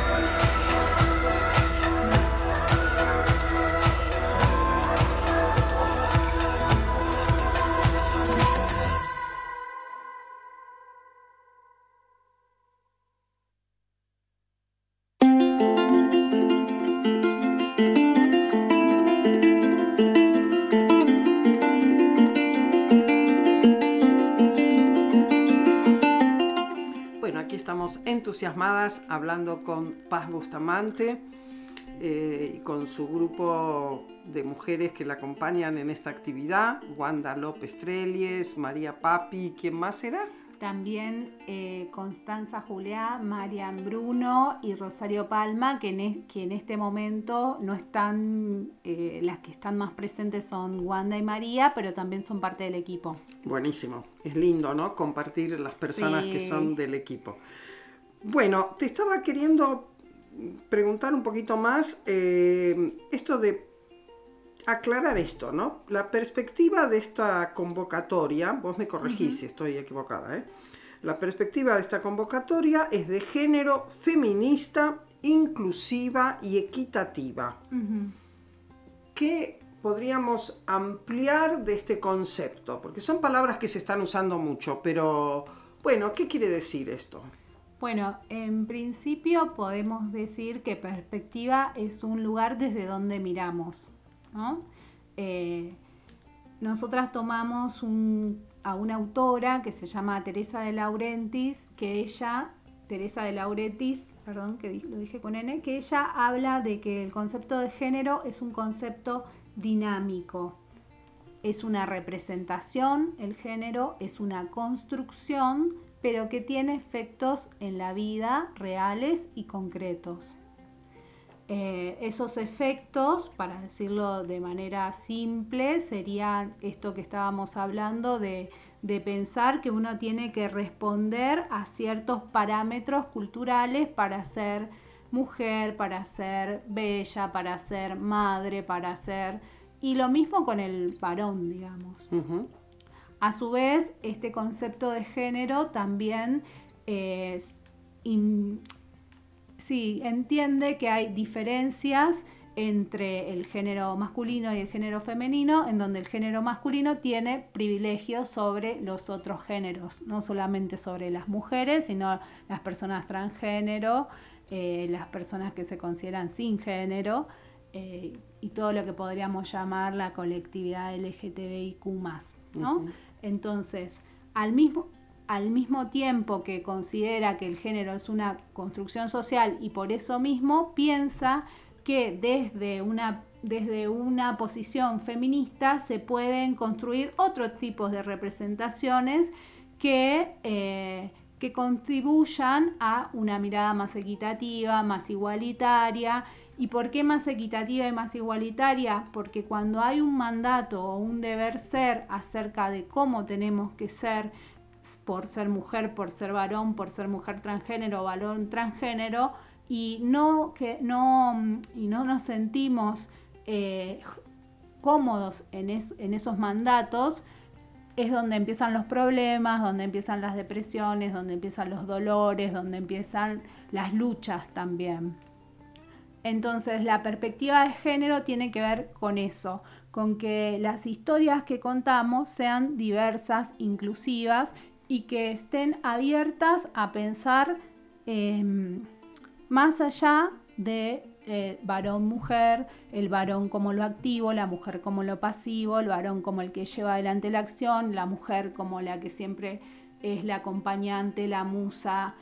Bueno, aquí estamos entusiasmadas hablando con Paz Bustamante y con su grupo de mujeres que la acompañan en esta actividad, Wanda López Trelles, María Papi, ¿quién más era? También Constanza Juliá, Marian Bruno y Rosario Palma, que en este momento no están, las que están más presentes son Wanda y María, pero también son parte del equipo. Buenísimo, es lindo, ¿no? Compartir las personas Sí. que son del equipo. Bueno, te estaba queriendo preguntar un poquito más esto de aclarar esto, ¿no? La perspectiva de esta convocatoria, vos me corregís si estoy equivocada, ¿eh? La perspectiva de esta convocatoria es de género, feminista, inclusiva y equitativa. ¿Qué podríamos ampliar de este concepto? Porque son palabras que se están usando mucho, pero bueno, ¿qué quiere decir esto? Bueno, en principio podemos decir que perspectiva es un lugar desde donde miramos, ¿no? Nosotras tomamos a una autora que se llama Teresa de Laurentiis, que lo dije con N, que ella habla de que el concepto de género es un concepto dinámico. Es una representación, el género es una construcción, pero que tiene efectos en la vida reales y concretos. esos efectos, para decirlo de manera simple, serían esto que estábamos hablando de pensar que uno tiene que responder a ciertos parámetros culturales para ser mujer, para ser bella, para ser madre, para ser... Y lo mismo con el varón, digamos. Ujú. A su vez, este concepto de género también entiende que hay diferencias entre el género masculino y el género femenino, en donde el género masculino tiene privilegios sobre los otros géneros, no solamente sobre las mujeres, sino las personas transgénero, las personas que se consideran sin género, y todo lo que podríamos llamar la colectividad LGTBIQ+, ¿no? Uh-huh. Entonces, al mismo tiempo que considera que el género es una construcción social y por eso mismo piensa que desde una posición feminista se pueden construir otros tipos de representaciones que contribuyan a una mirada más equitativa, más igualitaria. ¿Y por qué más equitativa y más igualitaria? Porque cuando hay un mandato o un deber ser acerca de cómo tenemos que ser, por ser mujer, por ser varón, por ser mujer transgénero o varón transgénero, y no nos sentimos cómodos en esos mandatos, es donde empiezan los problemas, donde empiezan las depresiones, donde empiezan los dolores, donde empiezan las luchas también. Entonces, la perspectiva de género tiene que ver con eso, con que las historias que contamos sean diversas, inclusivas y que estén abiertas a pensar más allá de varón-mujer, el varón como lo activo, la mujer como lo pasivo, el varón como el que lleva adelante la acción, la mujer como la que siempre es la acompañante, la musa,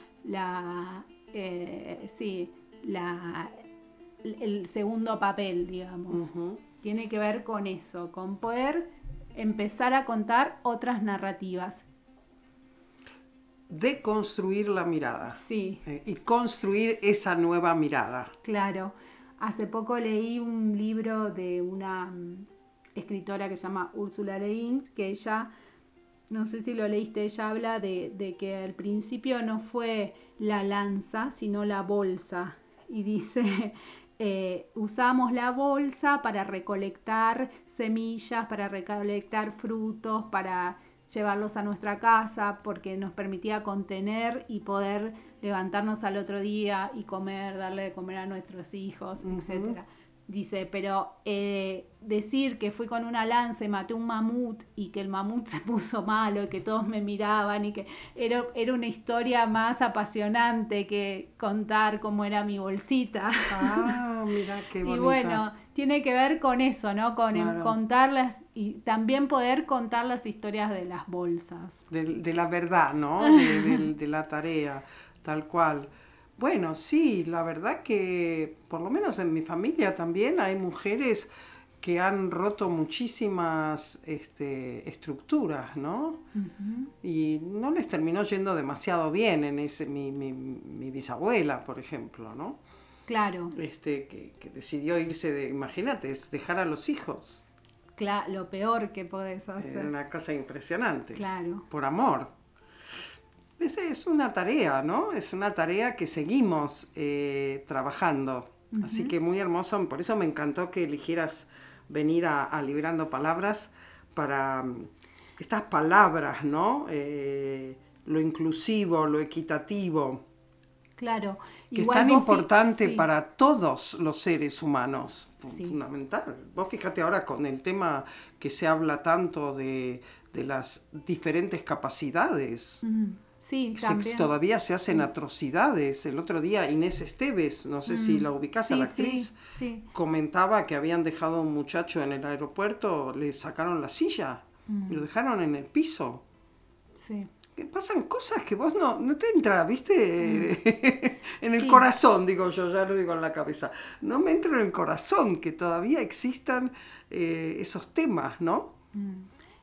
el segundo papel, digamos. Uh-huh. Tiene que ver con eso, con poder empezar a contar otras narrativas. Deconstruir la mirada. Sí. Y construir esa nueva mirada. Claro. Hace poco leí un libro de una escritora que se llama Ursula Le Guin, que ella, no sé si lo leíste, ella habla de que al principio no fue la lanza, sino la bolsa. Y dice, usamos la bolsa para recolectar semillas, para recolectar frutos, para llevarlos a nuestra casa, porque nos permitía contener y poder levantarnos al otro día y comer, darle de comer a nuestros hijos, uh-huh, etc. Dice, pero decir que fui con una lanza y maté un mamut y que el mamut se puso malo y que todos me miraban y que era una historia más apasionante que contar cómo era mi bolsita. Ah, mira qué bonita. Y bueno, tiene que ver con eso, ¿no? Con claro, contarlas y también poder contar las historias de las bolsas. De la verdad, ¿no? De la tarea, tal cual. Bueno, sí, la verdad que por lo menos en mi familia también hay mujeres que han roto muchísimas estructuras, ¿no? Uh-huh. Y no les terminó yendo demasiado bien en mi bisabuela, por ejemplo, ¿no? Claro. Que decidió irse imagínate, es dejar a los hijos. Claro, lo peor que podés hacer. Una cosa impresionante. Claro. Por amor. Es una tarea, ¿no? Es una tarea que seguimos trabajando. Uh-huh. Así que muy hermoso. Por eso me encantó que eligieras venir a Librando Palabras para estas palabras, ¿no? Lo inclusivo, lo equitativo. Claro. Que es tan importante para todos los seres humanos. Sí. Fundamental. Vos fíjate ahora con el tema que se habla tanto de las diferentes capacidades. Uh-huh. Sí, también. Todavía se hacen atrocidades. El otro día Inés Esteves, no sé si la ubicás, a la actriz, comentaba que habían dejado a un muchacho en el aeropuerto, le sacaron la silla, lo dejaron en el piso. Sí. Que pasan cosas que vos no te entra, ¿viste? En el corazón, digo yo, ya lo digo en la cabeza. No me entra en el corazón que todavía existan esos temas, ¿no?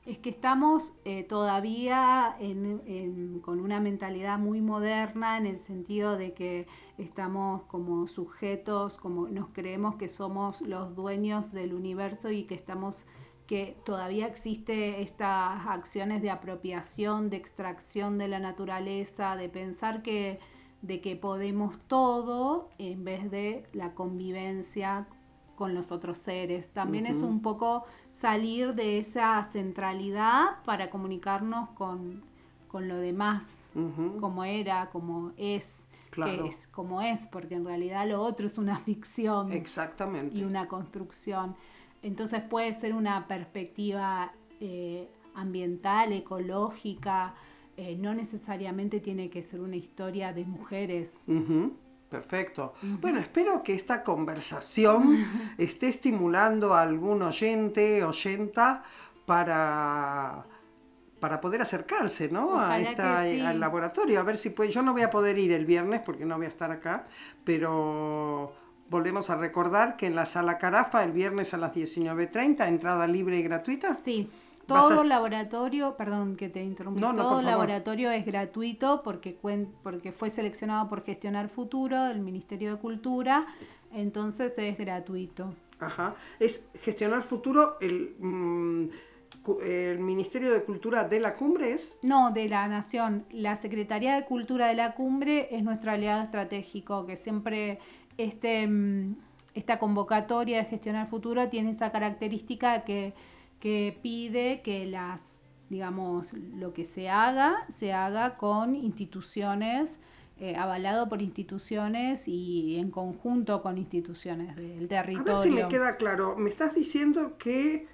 Es que estamos todavía con una mentalidad muy moderna, en el sentido de que estamos como sujetos, como nos creemos que somos los dueños del universo y que todavía existe estas acciones de apropiación, de extracción de la naturaleza, de pensar de que podemos todo en vez de la convivencia con los otros seres. También es un poco salir de esa centralidad para comunicarnos con lo demás, como era, como es, Claro. que es como es, porque en realidad lo otro es una ficción. Exactamente. Y una construcción. Entonces puede ser una perspectiva ambiental, ecológica, no necesariamente tiene que ser una historia de mujeres. Perfecto. Bueno, espero que esta conversación esté estimulando a algún oyenta para poder acercarse, ¿no? Ojalá que sí. Al laboratorio. A ver si puede. Yo no voy a poder ir el viernes porque no voy a estar acá, pero volvemos a recordar que en la Sala Carafa el viernes a las 19:30, entrada libre y gratuita. Sí. Todo laboratorio, perdón que te interrumpí, todo laboratorio es gratuito porque fue seleccionado por Gestionar Futuro del Ministerio de Cultura, entonces es gratuito. Ajá. ¿Es Gestionar Futuro el Ministerio de Cultura de la Cumbre? ¿Es? No, de la Nación. La Secretaría de Cultura de la Cumbre es nuestro aliado estratégico, que siempre esta convocatoria de Gestionar Futuro tiene esa característica que pide que lo que se haga con instituciones, avalado por instituciones y en conjunto con instituciones del territorio. A ver si me queda claro. Me estás diciendo que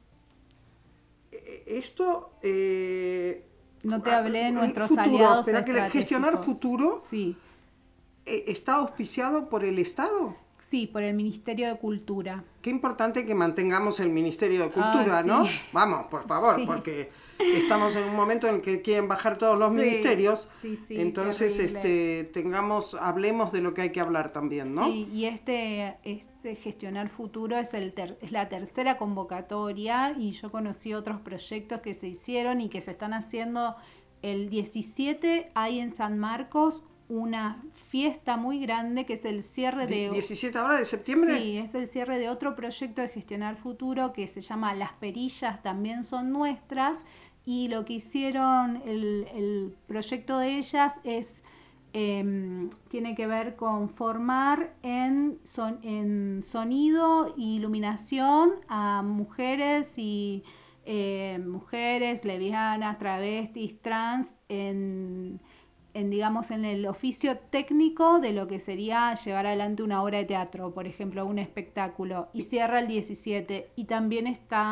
esto... no te hablé de nuestros futuro, aliados pero estratégicos. Gestionar Futuro sí. ¿Está auspiciado por el Estado? Sí, por el Ministerio de Cultura. Qué importante que mantengamos el Ministerio de Cultura, sí. ¿no? Vamos, por favor, Sí. porque estamos en un momento en el que quieren bajar todos los ministerios. Sí, entonces, terrible. hablemos de lo que hay que hablar también, ¿no? Sí, y este Gestionar Futuro es la tercera convocatoria, y yo conocí otros proyectos que se hicieron y que se están haciendo. El 17 hay en San Marcos una fiesta muy grande que es el cierre de... ¿17 ahora de septiembre? Sí, es el cierre de otro proyecto de Gestionar Futuro que se llama Las Perillas También Son Nuestras, y lo que hicieron, el proyecto de ellas es tiene que ver con formar en sonido e iluminación a mujeres y mujeres, lesbianas, travestis, trans, en el oficio técnico de lo que sería llevar adelante una obra de teatro, por ejemplo, un espectáculo, y cierra el 17, y también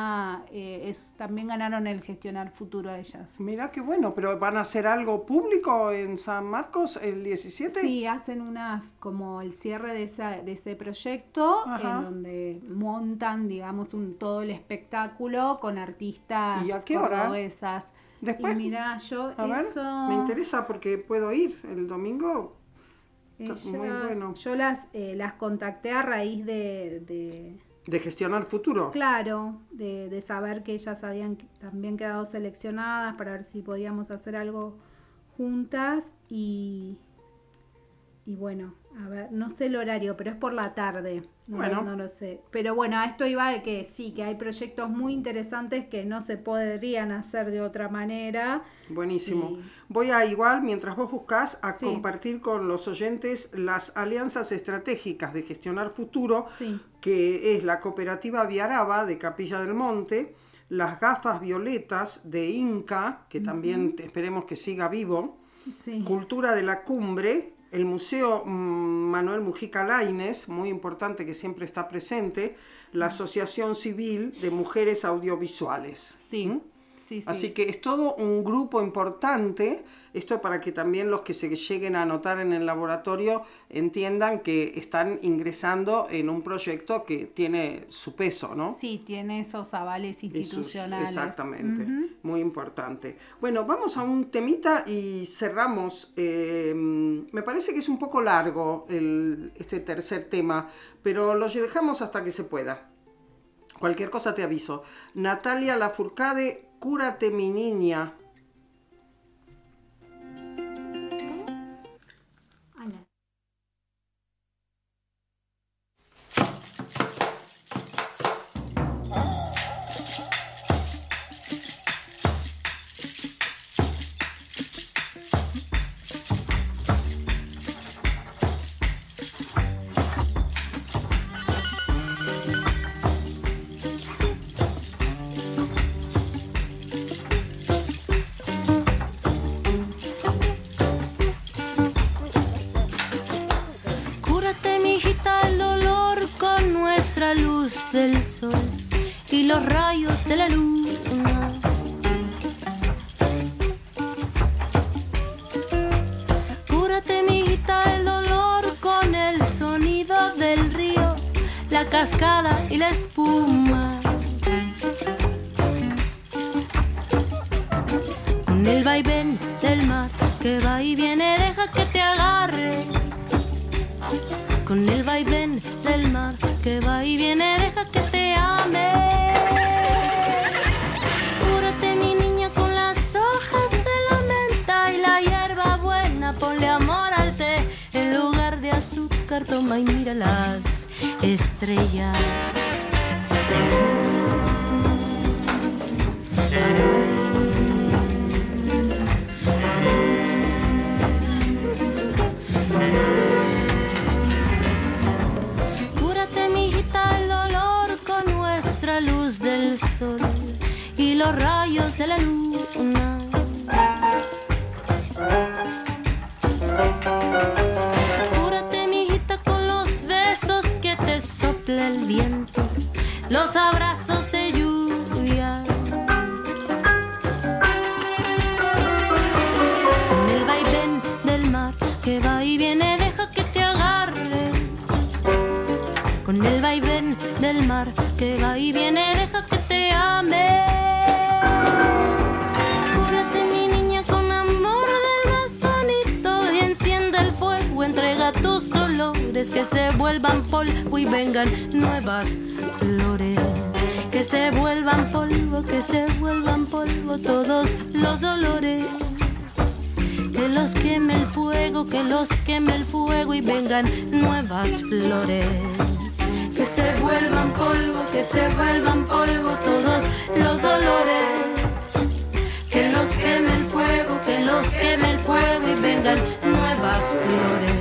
también ganaron el Gestionar Futuro ellas. Mirá qué bueno, pero ¿van a hacer algo público en San Marcos el 17? Sí, hacen como el cierre de ese proyecto. Ajá. En donde montan, todo el espectáculo con artistas ¿Y a qué hora? cordobesas. Después, Y mirá, me interesa porque puedo ir el domingo. Está muy bueno. Yo las contacté a raíz de Gestionar Futuro. Claro, de saber que ellas habían también quedado seleccionadas para ver si podíamos hacer algo juntas, y bueno, a ver, no sé el horario, pero es por la tarde. No lo sé. Pero bueno, a esto iba de que sí, que hay proyectos muy interesantes que no se podrían hacer de otra manera. Buenísimo. Sí. Voy a igual, mientras vos buscás, a Sí. compartir con los oyentes las alianzas estratégicas de Gestionar Futuro, Sí. que es la Cooperativa Viaraba de Capilla del Monte, las Gafas Violetas de Inca, que también esperemos que siga vivo, Sí. Cultura de la Cumbre, el Museo Manuel Mujica Lainez, muy importante que siempre está presente, la Asociación Civil de Mujeres Audiovisuales. Sí. ¿Mm? Sí, sí. Así que es todo un grupo importante, esto para que también los que se lleguen a anotar en el laboratorio entiendan que están ingresando en un proyecto que tiene su peso, ¿no? Sí, tiene esos avales institucionales. Exactamente, Ujú. muy importante. Bueno, vamos a un temita y cerramos. Me parece que es un poco largo este tercer tema, pero lo dejamos hasta que se pueda. Cualquier cosa te aviso. Natalia Lafourcade, Cúrate mi niña. Del sol y los rayos de la luna. Cúrate, mijita, el dolor con el sonido del río, la cascada y la espuma. Con el vaivén del mar que va y viene, deja que te agarre. Con el vaivén del mar que va y viene, deja que te ame. Cúrate, mi niña, con las hojas de la menta y la hierba buena. Ponle amor al té en lugar de azúcar. Toma y mira las estrellas. Del sol y los rayos de la luna. Cúrate, mijita, con los besos que te sopla el viento, los abrazos de lluvia. Con el vaivén del mar que va y viene, deja que te agarre. Con el vaivén del mar que va y viene, deja que te ame. Cúrate, mi niña, con amor del más bonito y enciende el fuego, entrega tus dolores, que se vuelvan polvo y vengan nuevas flores. Que se vuelvan polvo, que se vuelvan polvo todos los dolores. Que los queme el fuego, que los queme el fuego y vengan nuevas flores. Que se vuelvan polvo, que se vuelvan polvo todos los dolores. Que los queme el fuego, que los queme el fuego y vengan nuevas flores.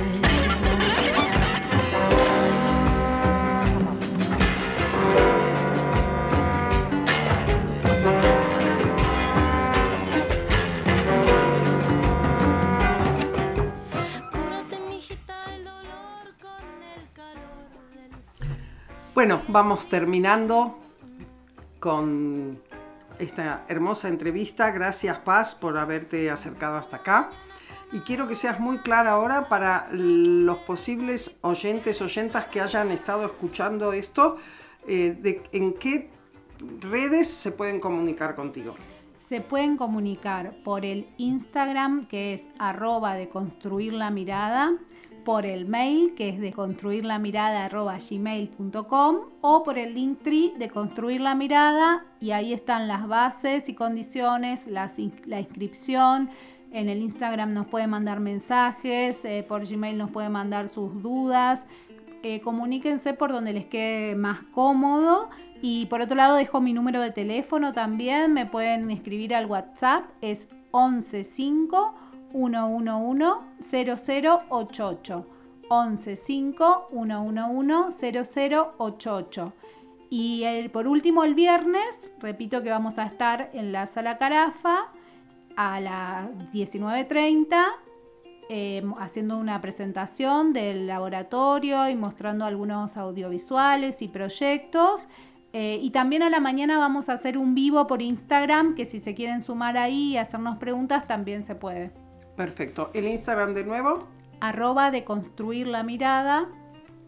Bueno, vamos terminando con esta hermosa entrevista. Gracias, Paz, por haberte acercado hasta acá. Y quiero que seas muy clara ahora para los posibles oyentas que hayan estado escuchando esto, en qué redes se pueden comunicar contigo. Se pueden comunicar por el Instagram, que es @deconstruirlamirada, por el mail, que es deconstruirlamirada@gmail.com, o por el Linktree de Construir la Mirada, y ahí están las bases y condiciones, la inscripción. En el Instagram nos pueden mandar mensajes, por Gmail nos pueden mandar sus dudas. Comuníquense por donde les quede más cómodo. Y por otro lado dejo mi número de teléfono también, me pueden escribir al WhatsApp, es 115 111 0088, 115 111 0088. Y por último, el viernes, repito que vamos a estar en la Sala Carafa a las 19:30, haciendo una presentación del laboratorio y mostrando algunos audiovisuales y proyectos. Y también a la mañana vamos a hacer un vivo por Instagram, que si se quieren sumar ahí y hacernos preguntas también se puede. Perfecto. ¿El Instagram de nuevo? @deconstruirlamirada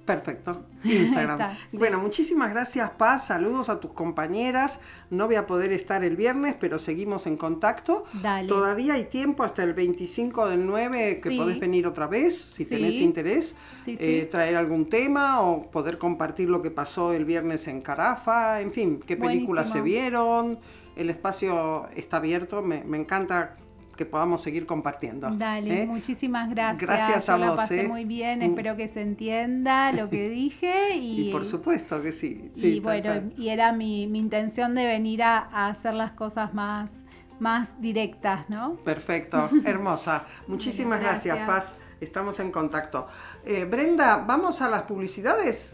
Perfecto, Instagram. Está, sí. Bueno, muchísimas gracias, Paz. Saludos a tus compañeras. No voy a poder estar el viernes, pero seguimos en contacto. Dale. Todavía hay tiempo hasta el 25/9 que Sí. podés venir otra vez, si Sí. tenés interés. Sí. Traer algún tema o poder compartir lo que pasó el viernes en Carafa. En fin, qué películas se Buenísimo. vieron. El espacio está abierto. Me encanta que podamos seguir compartiendo. Dale, muchísimas gracias. Gracias Yo a la vos, pasé muy bien, espero que se entienda lo que dije. Y por supuesto que sí. Y sí, bueno, tal cual. y era mi intención de venir a hacer las cosas más directas, ¿no? Perfecto, hermosa. Muchísimas Bueno, gracias, gracias. Paz. Estamos en contacto. Brenda, ¿vamos a las publicidades?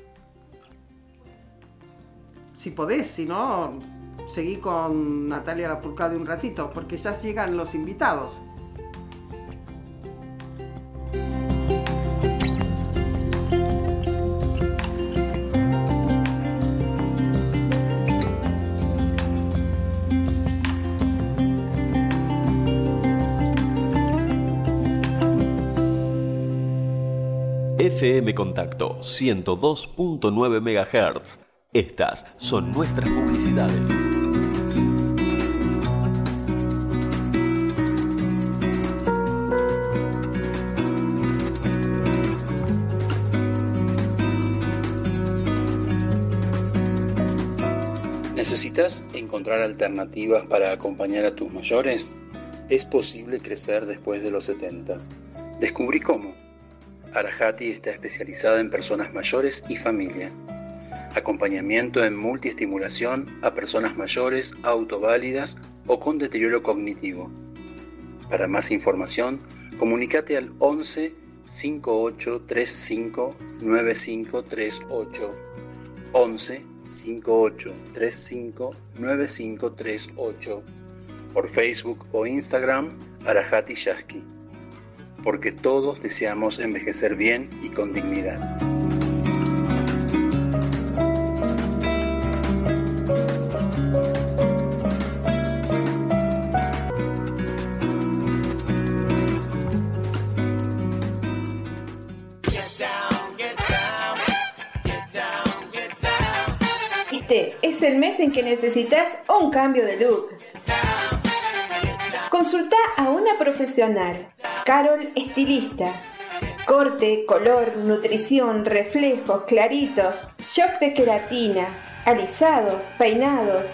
Si podés, si no, seguí con Natalia Lafourcade un ratito, porque ya llegan los invitados. FM Contacto 102.9 MHz. Estas son nuestras publicidades. ¿Necesitas encontrar alternativas para acompañar a tus mayores? Es posible crecer después de los 70. Descubrí cómo. Arajati está especializada en personas mayores y familia. Acompañamiento en multiestimulación a personas mayores, autoválidas o con deterioro cognitivo. Para más información, comunícate al 11 5835 9538. 11 5835 9538. Por Facebook o Instagram, Arajati Yasky. Porque todos deseamos envejecer bien y con dignidad. Este es el mes en que necesitas un cambio de look. Consulta a una profesional, Carol Estilista. Corte, color, nutrición, reflejos, claritos, shock de queratina, alisados, peinados.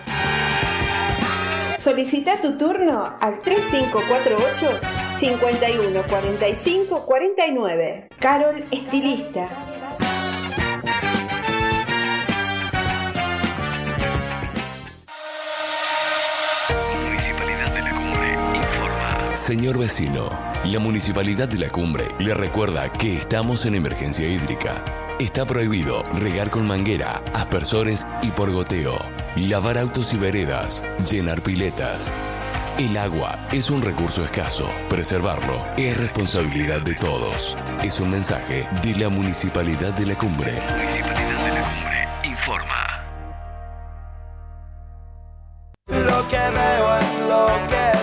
Solicita tu turno al 3548 51 45 49. Carol Estilista. Municipalidad de la Cumbre informa. Señor vecino, la Municipalidad de la Cumbre le recuerda que estamos en emergencia hídrica. Está prohibido regar con manguera, aspersores y por goteo, lavar autos y veredas, llenar piletas. El agua es un recurso escaso. Preservarlo es responsabilidad de todos. Es un mensaje de la Municipalidad de la Cumbre. Municipalidad de la Cumbre informa. Lo que veo es lo que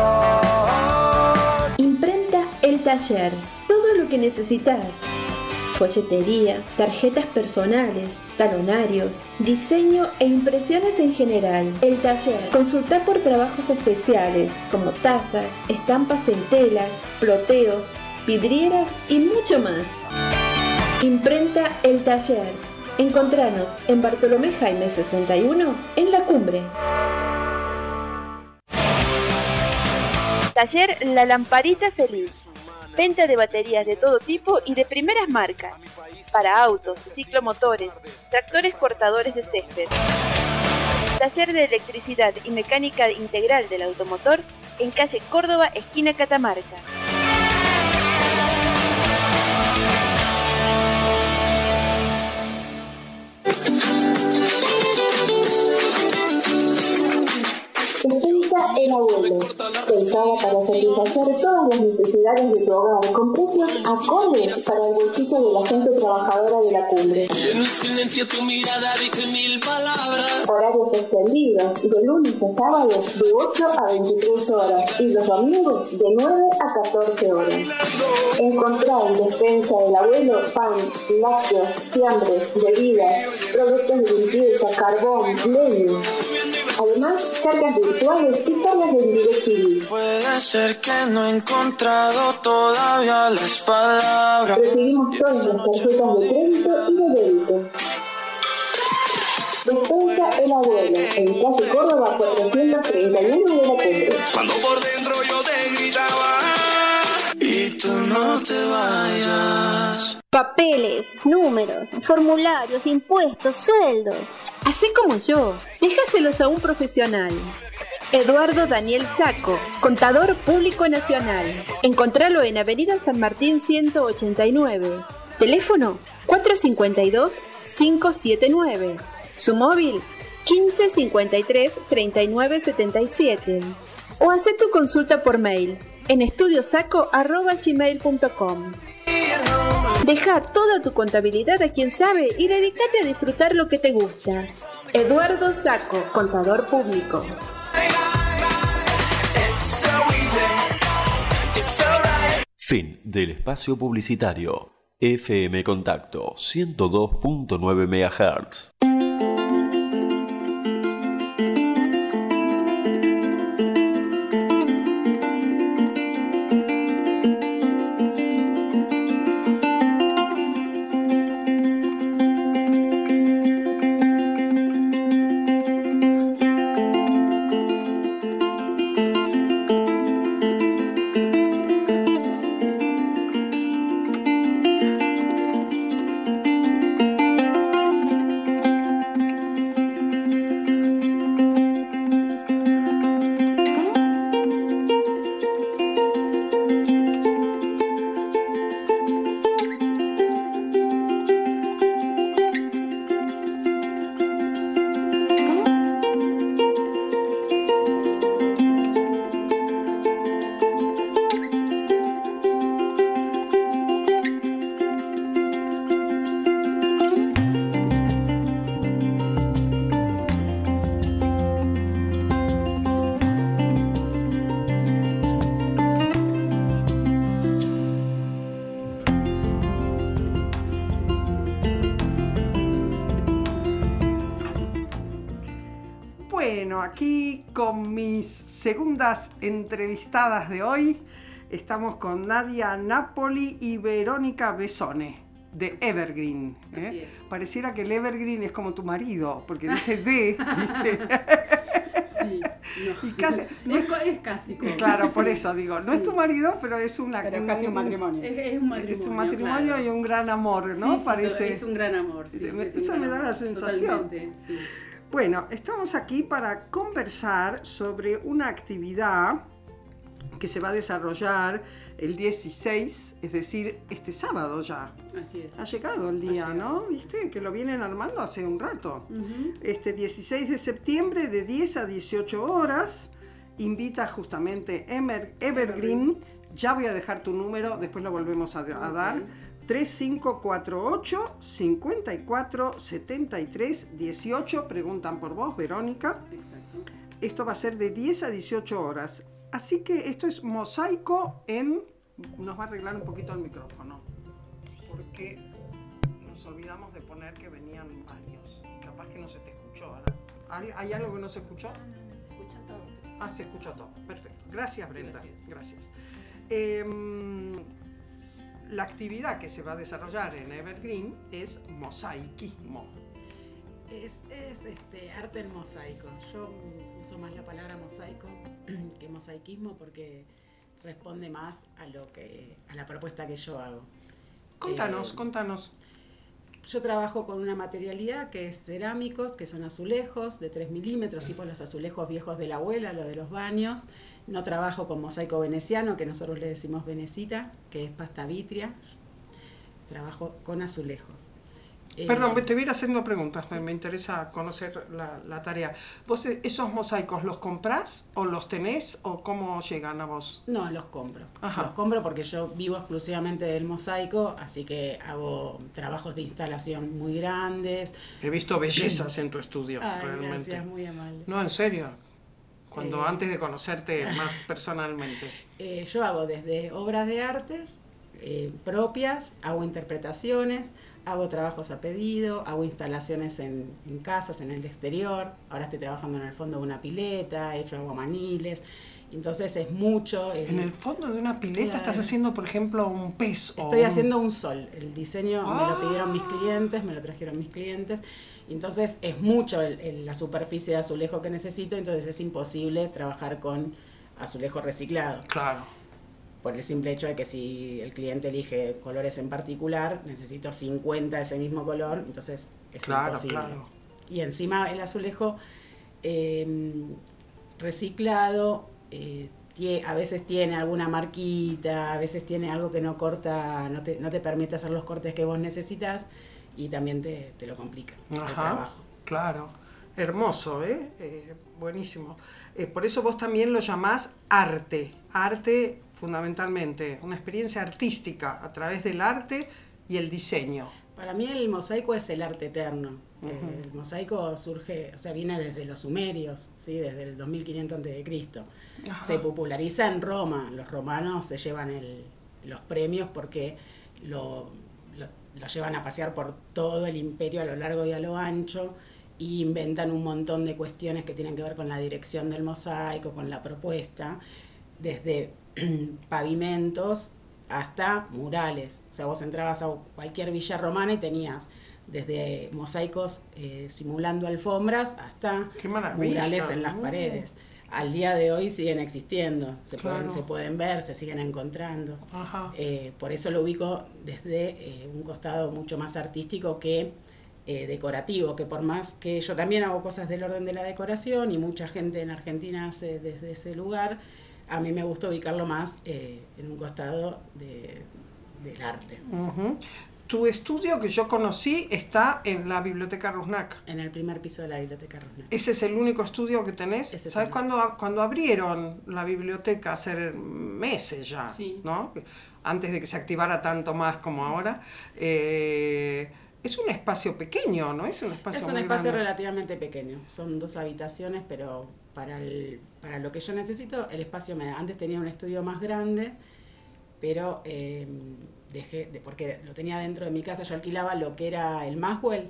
soy. Imprenta El Taller. Todo lo que necesitas. Folletería, tarjetas personales, talonarios, diseño e impresiones en general. El Taller. Consulta por trabajos especiales como tazas, estampas en telas, ploteos, vidrieras y mucho más. Imprenta El Taller. Encontranos en Bartolomé Jaime 61 en La Cumbre. Taller La Lamparita Feliz. Venta de baterías de todo tipo y de primeras marcas. Para autos, ciclomotores, tractores cortadores de césped. Taller de electricidad y mecánica integral del automotor en calle Córdoba, esquina Catamarca. Estética El Abuelo. pensada para satisfacer todas las necesidades de tu hogar, con precios acordes para el bolsillo de la gente trabajadora de la cumbre. En un silencio tu mirada dice 1000 palabras. Horarios extendidos, de lunes a sábados de 8 a 23 horas y los domingos de 9 a 14 horas. Encontrar en despensa del abuelo pan, lácteos, fiambres, bebidas, productos de limpieza, carbón, leña. Además, cargas virtuales y cargas de DirecTV. Puede ser que no he encontrado todavía las palabras. Recibimos todas las tarjetas de crédito y de débito. Despensa El Abuelo, en calle Córdoba 431 de la Cumbre. Cuando por dentro yo te gritaba y tú no te vayas. Papeles, números, formularios, impuestos, sueldos. Así como yo, déjaselos a un profesional. Eduardo Daniel Saco, Contador Público Nacional. Encontralo en Avenida San Martín 189. Teléfono 452-579. Su móvil 1553 3977. O haz tu consulta por mail en estudiosaco@gmail.com. Deja toda tu contabilidad a quien sabe y dedícate a disfrutar lo que te gusta. Eduardo Saco, Contador Público. Fin del espacio publicitario. FM Contacto 102.9 MHz. Bueno, aquí con mis segundas entrevistadas de hoy estamos con Nadia Napoli y Verónica Besone de Evergreen. Pareciera que el Evergreen es como tu marido, porque dice de, ¿viste? Sí, no. Y casi, no es casi como. Claro, por eso digo, no es tu marido, pero es pero casi un matrimonio. Es un matrimonio. Es un matrimonio, claro. Y un gran amor, ¿no? Sí, parece. Es un gran amor, sí. Eso me da la sensación. Sí. Bueno, estamos aquí para conversar sobre una actividad que se va a desarrollar el 16, es decir, este sábado ya. Así es. Ha llegado el día, ¿no? ¿Viste? Que lo vienen armando hace un rato. Este 16 de septiembre de 10 a 18 horas, invita justamente Evergreen. Ya voy a dejar tu número, después lo volvemos a dar. 3548 54 73 18. Preguntan por vos, Verónica. Exacto. Esto va a ser de 10 a 18 horas. Así que esto es mosaico en... Nos va a arreglar un poquito el micrófono, porque nos olvidamos de poner que venían varios. Capaz que no se te escuchó, ¿verdad? ¿Hay algo que no se escuchó? No, se escucha todo. Ah, se escucha todo. Perfecto. Gracias, Brenda. Gracias. La actividad que se va a desarrollar en Evergreen es mosaicismo. Es arte en mosaico. Yo uso más la palabra mosaico que mosaicismo porque responde más a la propuesta que yo hago. Contanos. Yo trabajo con una materialidad que es cerámicos, que son azulejos de 3 milímetros, tipo los azulejos viejos de la abuela, los de los baños. No trabajo con mosaico veneciano, que nosotros le decimos venecita, que es pasta vitria. Trabajo con azulejos. Perdón, te voy a ir haciendo preguntas, me interesa conocer la tarea. ¿Vos esos mosaicos los comprás o los tenés o cómo llegan a vos? No, los compro. Ajá. Los compro porque yo vivo exclusivamente del mosaico, así que hago trabajos de instalación muy grandes. He visto bellezas en tu estudio, realmente. Gracias, muy amable. No, en serio. Antes de conocerte más personalmente. Yo hago desde obras de artes propias, hago interpretaciones, hago trabajos a pedido, hago instalaciones en casas, en el exterior. Ahora estoy trabajando en el fondo de una pileta, he hecho aguamaniles. Entonces es mucho. En el fondo de una pileta estás haciendo, por ejemplo, un pez. Estoy haciendo un sol. El diseño me lo pidieron mis clientes, me lo trajeron mis clientes. Entonces es mucho la superficie de azulejo que necesito, entonces es imposible trabajar con azulejo reciclado. Claro. Por el simple hecho de que si el cliente elige colores en particular, necesito 50 de ese mismo color, entonces es imposible. Claro. Y encima el azulejo reciclado a veces tiene alguna marquita, a veces tiene algo que no corta, no te permite hacer los cortes que vos necesitas y también te lo complica el trabajo. Claro. Hermoso, buenísimo. Por eso vos también lo llamás arte. Arte, fundamentalmente, una experiencia artística a través del arte y el diseño. Para mí el mosaico es el arte eterno. El mosaico viene desde los sumerios, ¿sí? Desde el 2500 a.C. Se populariza en Roma. Los romanos se llevan los premios porque lo llevan a pasear por todo el imperio a lo largo y a lo ancho. Y inventan un montón de cuestiones que tienen que ver con la dirección del mosaico, con la propuesta, desde pavimentos hasta murales. O sea, vos entrabas a cualquier villa romana y tenías desde mosaicos simulando alfombras hasta murales en las paredes. Al día de hoy siguen existiendo, se pueden ver, se siguen encontrando. Por eso lo ubico desde un costado mucho más artístico que decorativo, que por más que yo también hago cosas del orden de la decoración y mucha gente en Argentina hace desde ese lugar, a mí me gusta ubicarlo más en un costado del arte. Tu estudio que yo conocí está en la Biblioteca Rusnak. En el primer piso de la Biblioteca Rusnak. ¿Ese es el único estudio que tenés? ¿Sabes cuándo abrieron la biblioteca? Hace meses ya, ¿no? Antes de que se activara tanto más como ahora. Es un espacio pequeño, ¿no? Es un espacio relativamente pequeño. Son 2 habitaciones, pero para lo que yo necesito, el espacio me da. Antes tenía un estudio más grande, pero porque lo tenía dentro de mi casa. Yo alquilaba lo que era el Maxwell,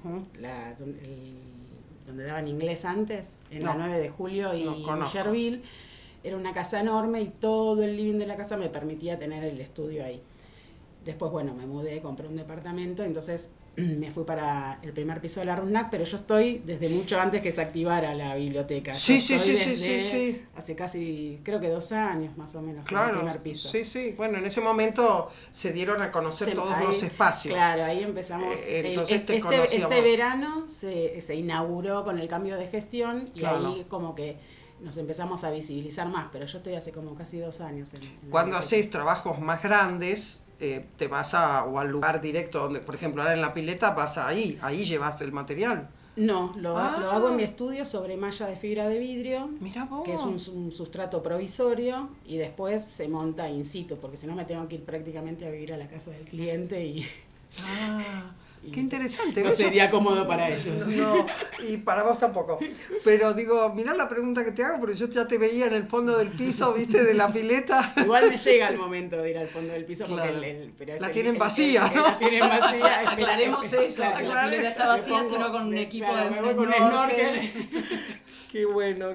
donde daban inglés antes, en la 9 de julio y Sherville. Era una casa enorme y todo el living de la casa me permitía tener el estudio ahí. Después, me mudé, compré un departamento, entonces me fui para el primer piso de la Rusnak, pero yo estoy desde mucho antes que se activara la biblioteca. Sí. Hace casi, creo que 2 años más o menos, en el primer piso. Sí. Bueno, en ese momento se dieron a conocer todos los espacios. Claro, ahí empezamos. Entonces este verano se inauguró con el cambio de gestión y ahí como que nos empezamos a visibilizar más, pero yo estoy hace como casi 2 años. Cuando hacéis trabajos más grandes, te vas al lugar directo donde, por ejemplo, ahora en la pileta vas ahí llevas el material. No, lo hago en mi estudio sobre malla de fibra de vidrio. Mirá vos. Que es un sustrato provisorio y después se monta in situ, porque si no me tengo que ir prácticamente a vivir a la casa del cliente y... Qué interesante. No sería cómodo para ellos. No, y para vos tampoco. Pero digo, mirá la pregunta que te hago, porque yo ya te veía en el fondo del piso, ¿viste? De la pileta. Igual me llega el momento de ir al fondo del piso porque la tienen vacía, ¿no? La tienen vacía. Aclaremos eso, que la pileta está vacía, sino con un equipo de snorkel. Qué bueno.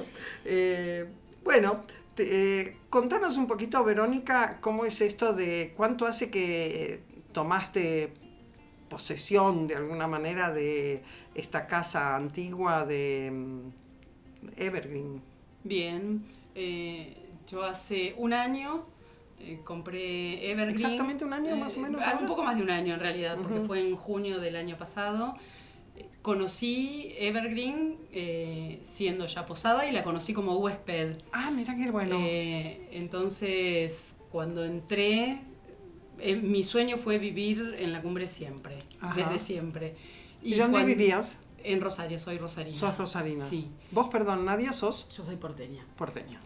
Contanos un poquito, Verónica, cómo es esto de cuánto hace que tomaste posesión de alguna manera de esta casa antigua de Evergreen. Bien, yo hace 1 año compré Evergreen. ¿Exactamente 1 año más o menos? Un poco más de 1 año en realidad, porque fue en junio del año pasado. Conocí Evergreen siendo ya posada y la conocí como huésped. Mira qué bueno. Entonces, cuando entré, mi sueño fue vivir en la cumbre siempre, desde siempre. ¿Y dónde vivías? En Rosario, soy rosarina. ¿Sos rosarina? Sí. ¿Vos, perdón, Nadia, sos? Yo soy porteña. Porteña.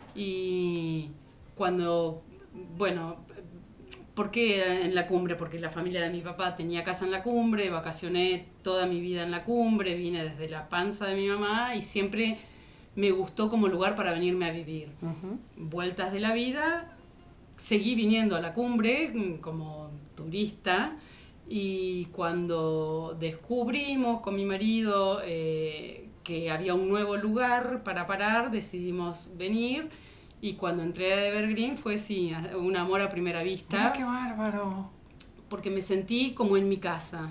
Y cuando, bueno, ¿por qué en la cumbre? Porque la familia de mi papá tenía casa en la cumbre, vacacioné toda mi vida en la cumbre, vine desde la panza de mi mamá y siempre me gustó como lugar para venirme a vivir. Vueltas de la vida, seguí viniendo a la cumbre como turista y cuando descubrimos con mi marido que había un nuevo lugar para parar, decidimos venir. Y cuando entré a Evergreen fue, sí, un amor a primera vista. ¡Mira qué bárbaro! Porque me sentí como en mi casa.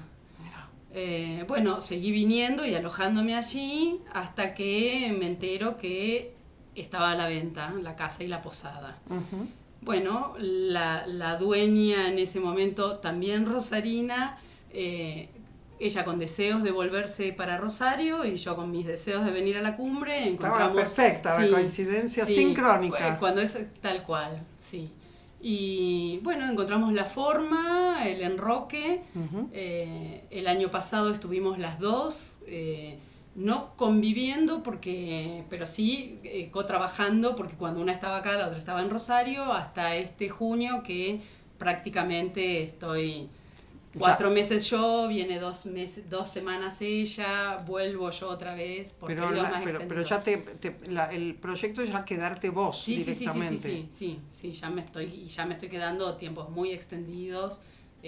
Bueno, seguí viniendo y alojándome allí hasta que me entero que estaba a la venta la casa y la posada. Bueno, la dueña en ese momento, también rosarina, ella con deseos de volverse para Rosario y yo con mis deseos de venir a la cumbre. Estaba perfecta la coincidencia, sincrónica. Cuando es tal cual, sí. Y bueno, encontramos la forma, el enroque. El año pasado estuvimos las dos, no conviviendo, pero sí co-trabajando, porque cuando una estaba acá, la otra estaba en Rosario, hasta este junio que prácticamente estoy... 4 meses yo, viene 2 semanas ella, vuelvo yo otra vez por periodos más extendidos. Pero ya el proyecto es ya quedarte vos directamente. Sí, ya me estoy quedando tiempos muy extendidos,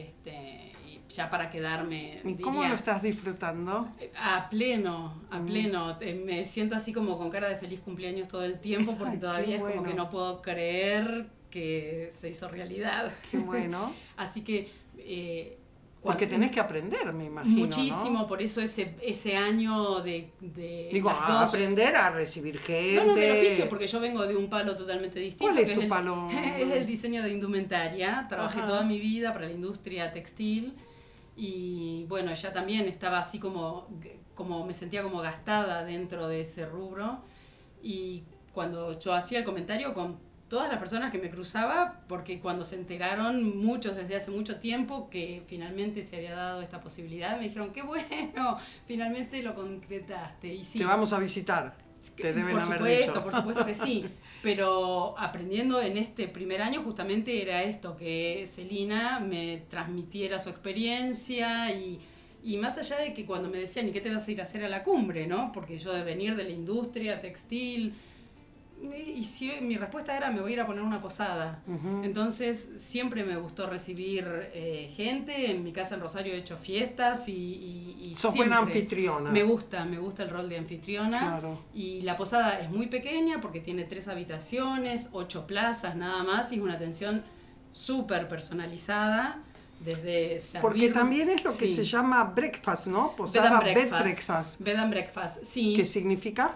y ya para quedarme. ¿Y cómo lo estás disfrutando? A pleno. Me siento así como con cara de feliz cumpleaños todo el tiempo, porque todavía es como que no puedo creer que se hizo realidad. Qué bueno. Así que... porque tenés que aprender, me imagino, muchísimo, ¿no? Por eso ese año de digo, aprender a recibir gente. No, del oficio, porque yo vengo de un palo totalmente distinto. ¿Cuál es tu palo? Es el diseño de indumentaria. Trabajé toda mi vida para la industria textil y bueno, ella también estaba así como me sentía como gastada dentro de ese rubro, y cuando yo hacía el comentario con todas las personas que me cruzaba, porque cuando se enteraron, muchos desde hace mucho tiempo, que finalmente se había dado esta posibilidad, me dijeron, qué bueno, finalmente lo concretaste. Y sí, te vamos a visitar, te deben haber dicho. Por supuesto que sí, pero aprendiendo en este primer año justamente era esto, que Celina me transmitiera su experiencia y más allá de que cuando me decían, ¿y qué te vas a ir a hacer a la cumbre? ¿No? Porque yo de venir de la industria textil... Y si mi respuesta era, me voy a ir a poner una posada. Entonces siempre me gustó recibir gente. En mi casa en Rosario he hecho fiestas y sos buena anfitriona. Me gusta el rol de anfitriona. Claro. Y la posada es muy pequeña porque tiene 3 habitaciones, 8 plazas nada más, y es una atención súper personalizada. Desde servir, porque también es lo que se llama breakfast, ¿no? Posada bed breakfast. Bed and breakfast, sí. ¿Qué significa?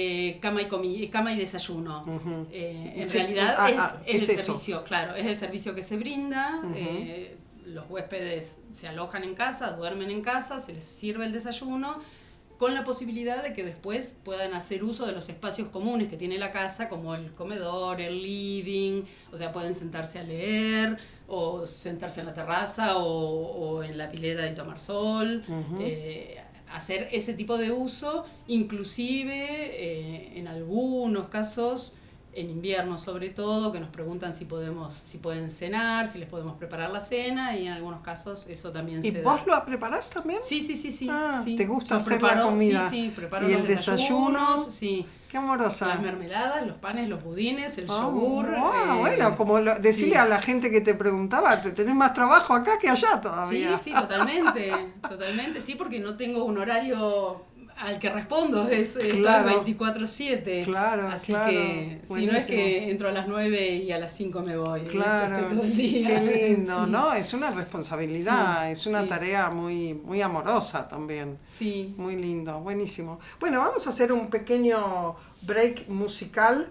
Cama y desayuno. En realidad es el servicio, claro, es el servicio que se brinda. Los huéspedes se alojan en casa, duermen en casa, se les sirve el desayuno, con la posibilidad de que después puedan hacer uso de los espacios comunes que tiene la casa, como el comedor, el living, o sea, pueden sentarse a leer, o sentarse en la terraza, o en la pileta y tomar sol, hacer ese tipo de uso, inclusive en algunos casos, en invierno sobre todo, que nos preguntan si pueden cenar, si les podemos preparar la cena, y en algunos casos eso también se da. ¿Y vos lo preparás también? Sí. ¿Te gusta hacer la comida? Sí, preparo ¿Y los el desayuno? Sí. Qué amorosa. Las mermeladas, los panes, los budines, el yogur. Bueno, como decirle a la gente que te preguntaba, tenés más trabajo acá que allá todavía. Sí, totalmente, sí, porque no tengo un horario al que respondo, es 24/7. Claro, así que si no es que entro a las 9 y a las 5 me voy. Claro, estoy todo el día. Qué lindo, ¿no? Es una responsabilidad, es una tarea muy, muy amorosa también. Sí. Muy lindo, buenísimo. Bueno, vamos a hacer un pequeño break musical.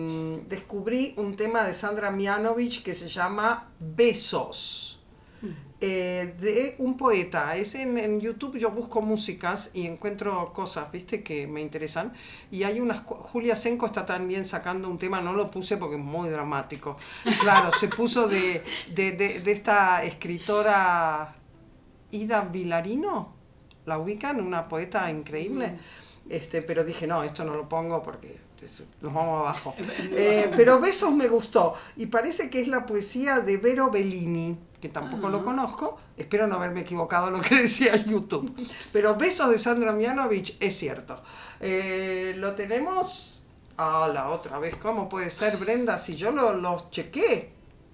Descubrí un tema de Sandra Mianovich que se llama Besos. de un poeta. Es en YouTube, yo busco músicas y encuentro cosas, ¿viste? Que me interesan. Y hay unas... Julia Senko está también sacando un tema, no lo puse porque es muy dramático. Claro, se puso de esta escritora Ida Vilarino, ¿la ubican? Una poeta increíble. Pero dije, no, esto no lo pongo porque nos vamos abajo. Pero Besos me gustó. Y parece que es la poesía de Vero Bellini, que tampoco lo conozco. Espero no haberme equivocado lo que decía en YouTube. Pero Besos de Sandra Mianovich es cierto. Lo tenemos... la otra vez. ¿Cómo puede ser, Brenda, si yo los chequé?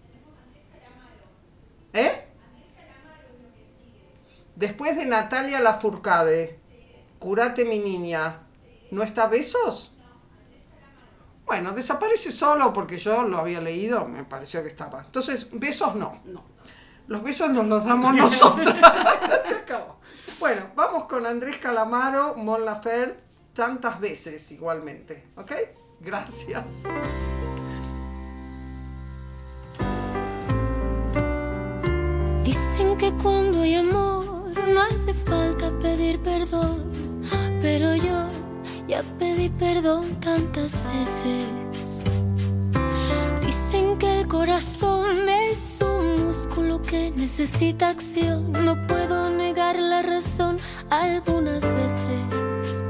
Después de Natalia Lafourcade, Curate mi niña, ¿no está Besos? Bueno, desaparece solo porque yo lo había leído, me pareció que estaba. Entonces, Besos no. Los besos nos los damos nosotras. Se acabó. Bueno, vamos con Andrés Calamaro, Mon Laferte, Tantas veces igualmente. ¿Ok? Gracias. Dicen que cuando hay amor no hace falta pedir perdón, pero yo ya pedí perdón tantas veces. Dicen que el corazón es un músculo que necesita acción. No puedo negar la razón algunas veces.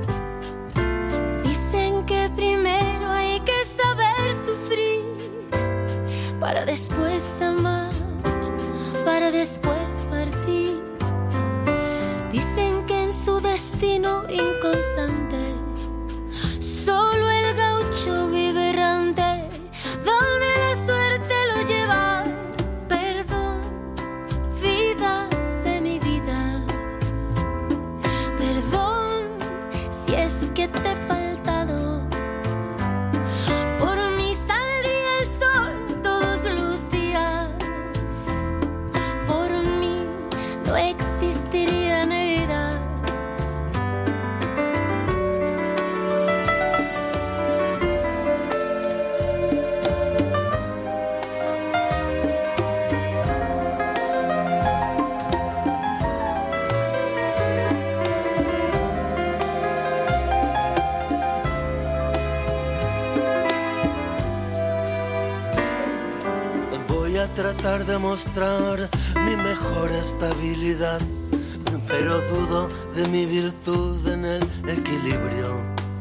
Dicen que primero hay que saber sufrir para después amar, para después partir. Dicen que en su destino inconstante solo el gaucho vive errante, donde la suerte lo lleva. Perdón, vida de mi vida. Perdón si es que te he faltado. Por mí saldría el sol todos los días. Por mí no existirían heridas. Voy a tratar de mostrar mi mejor estabilidad, pero dudo de mi virtud en el equilibrio.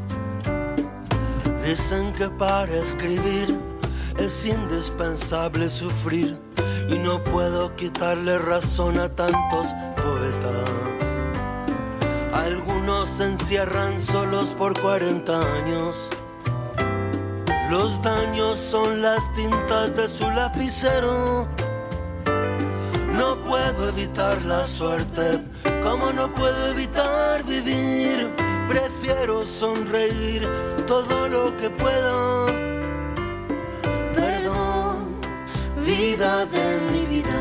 Dicen que para escribir es indispensable sufrir, y no puedo quitarle razón a tantos poetas. Algunos se encierran solos por 40 años. Los daños son las tintas de su lapicero. No puedo evitar la suerte, como no puedo evitar vivir. Prefiero sonreír todo lo que pueda. Perdón, vida de mi vida.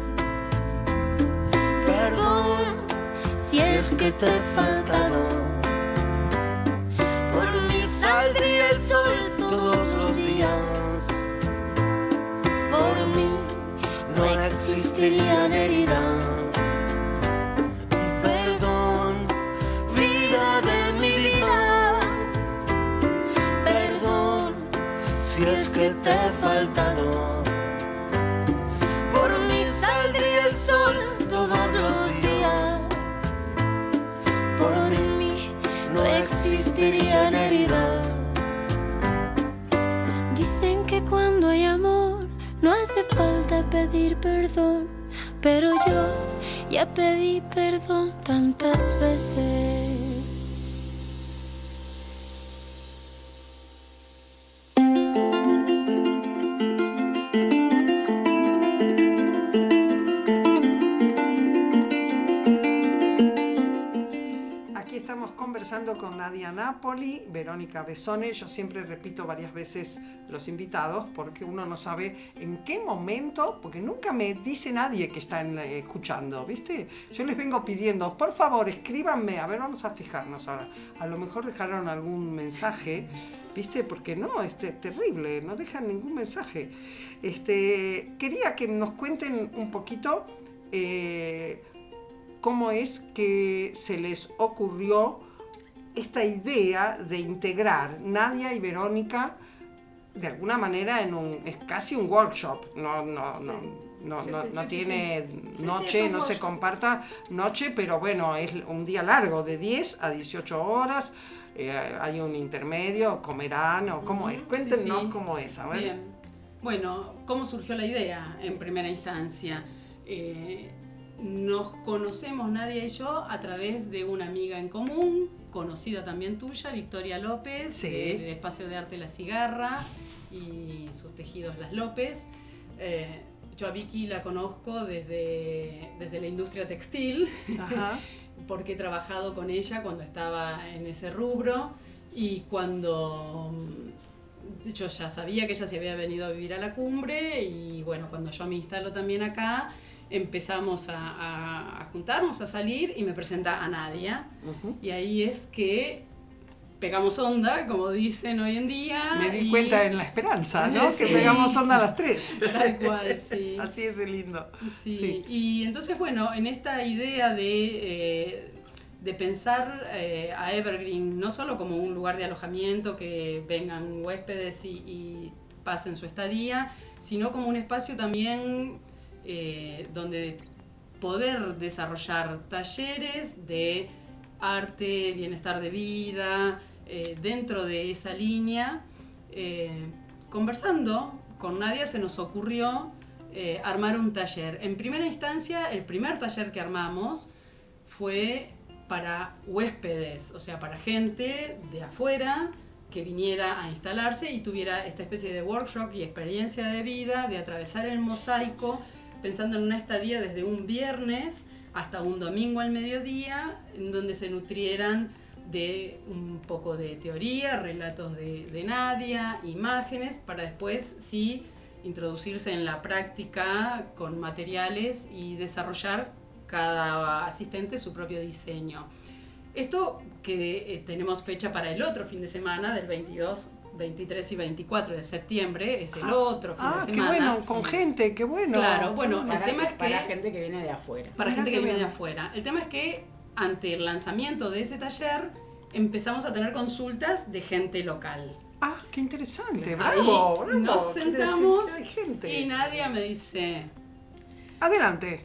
Perdón, si es que te he faltado. Por mí saldría el sol todos los días. Por mí no existirían heridas. Perdón, vida de mi vida. Perdón, si es que te he faltado. Por mí saldría el sol todos los días. Por mí no existirían heridas. Dicen que cuando hay amor no hace falta pedir perdón, pero yo ya pedí perdón tantas veces. Aquí estamos conversando con Nadia Napoli, Verónica Besone. Yo siempre repito varias veces los invitados porque uno no sabe en qué momento, porque nunca me dice nadie que está escuchando, ¿viste? Yo les vengo pidiendo, por favor, escríbanme. A ver, vamos a fijarnos ahora. A lo mejor dejaron algún mensaje, ¿viste? Porque no, es terrible, no dejan ningún mensaje. Quería que nos cuenten un poquito cómo es que se les ocurrió esta idea de integrar Nadia y Verónica de alguna manera es casi un workshop, no tiene noche, no se comparta noche, pero bueno, es un día largo, de 10 a 18 horas, hay un intermedio, comerán, o cómo es, cuéntenos cómo es, a ver. Bien. Bueno, ¿cómo surgió la idea en primera instancia? Nos conocemos Nadia y yo a través de una amiga en común, conocida también tuya, Victoria López, del espacio de arte La Cigarra y sus tejidos Las López. Yo a Vicky la conozco desde la industria textil, porque he trabajado con ella cuando estaba en ese rubro, y cuando yo ya sabía que ella se había venido a vivir a la cumbre, y bueno, cuando yo me instalo también acá, empezamos a juntarnos, a salir, y me presenta a Nadia. Y ahí es que pegamos onda, como dicen hoy en día. Me di cuenta en La Esperanza, ¿no? Sí. Que pegamos onda a las 3. Tal cual, sí. Así es de lindo. Sí. Y entonces, bueno, en esta idea de pensar a Evergreen no solo como un lugar de alojamiento, que vengan huéspedes y pasen su estadía, sino como un espacio también donde poder desarrollar talleres de arte, bienestar de vida, dentro de esa línea. Conversando con Nadia se nos ocurrió armar un taller. En primera instancia, el primer taller que armamos fue para huéspedes, o sea, para gente de afuera que viniera a instalarse y tuviera esta especie de workshop y experiencia de vida, de atravesar el mosaico, pensando en una estadía desde un viernes hasta un domingo al mediodía, en donde se nutrieran de un poco de teoría, relatos de Nadia, imágenes, para después sí introducirse en la práctica con materiales y desarrollar cada asistente su propio diseño. Esto que tenemos fecha para el otro fin de semana, del 22, 23 y 24 de septiembre, es el otro fin de semana. Qué bueno, con gente, qué bueno. Claro, bueno, el tema es que... Para gente que viene de afuera. Para gente que viene de afuera. El tema es que ante el lanzamiento de ese taller empezamos a tener consultas de gente local. Ah, qué interesante, bravo, bravo. Nos sentamos y Nadia me dice... Adelante.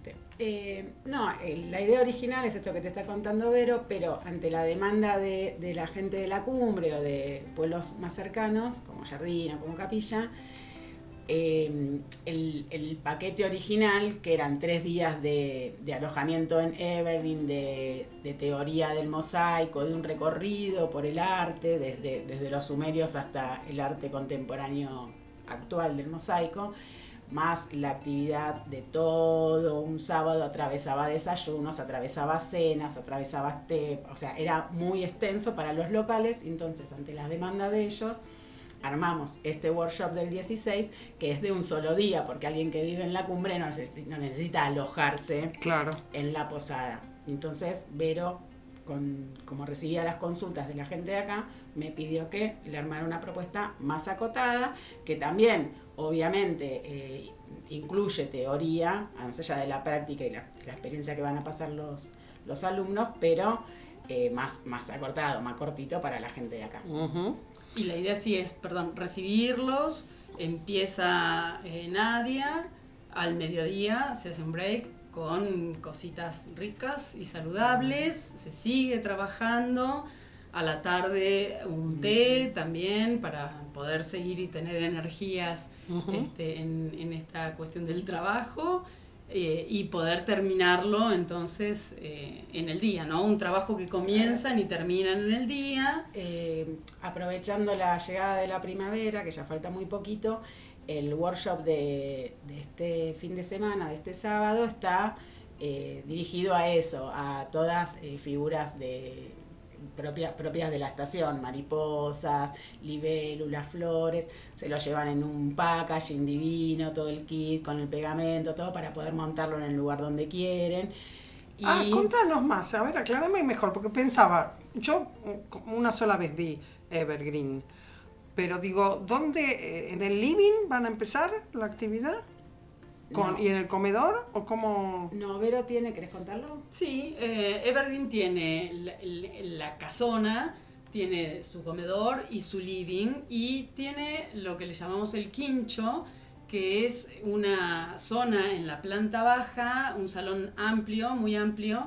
La idea original es esto que te está contando Vero, pero ante la demanda de la gente de la cumbre o de pueblos más cercanos, como Jardín o como Capilla, el paquete original, que eran 3 días de alojamiento en Evergreen, de teoría del mosaico, de un recorrido por el arte, desde los sumerios hasta el arte contemporáneo actual del mosaico, más la actividad de todo un sábado, atravesaba desayunos, atravesaba cenas, atravesaba o sea, era muy extenso para los locales. Entonces, ante las demandas de ellos, armamos este workshop del 16, que es de un solo día, porque alguien que vive en la cumbre no necesita alojarse en la posada. Entonces, Vero, como recibía las consultas de la gente de acá, me pidió que le armara una propuesta más acotada, que también, obviamente, incluye teoría, más allá de la práctica y la experiencia que van a pasar los alumnos, pero más acortado, más cortito para la gente de acá. Y la idea sí es, recibirlos, empieza Nadia, al mediodía se hace un break con cositas ricas y saludables, se sigue trabajando, a la tarde un té también para poder seguir y tener energías en esta cuestión del trabajo, y poder terminarlo entonces en el día, ¿no? Un trabajo que comienzan y terminan en el día. Aprovechando la llegada de la primavera, que ya falta muy poquito, el workshop de este fin de semana, de este sábado, está dirigido a eso, a todas figuras propias de la estación, mariposas, libélulas, flores. Se lo llevan en un packaging divino, todo el kit con el pegamento, todo para poder montarlo en el lugar donde quieren. Contanos más, a ver, aclárame mejor, porque pensaba, yo una sola vez vi Evergreen, pero digo, ¿dónde? ¿En el living van a empezar la actividad? ¿Y en el comedor o cómo? No, Vero tiene, ¿querés contarlo? Sí, Evergreen tiene la casona, tiene su comedor y su living, y tiene lo que le llamamos el quincho, que es una zona en la planta baja, un salón amplio, muy amplio,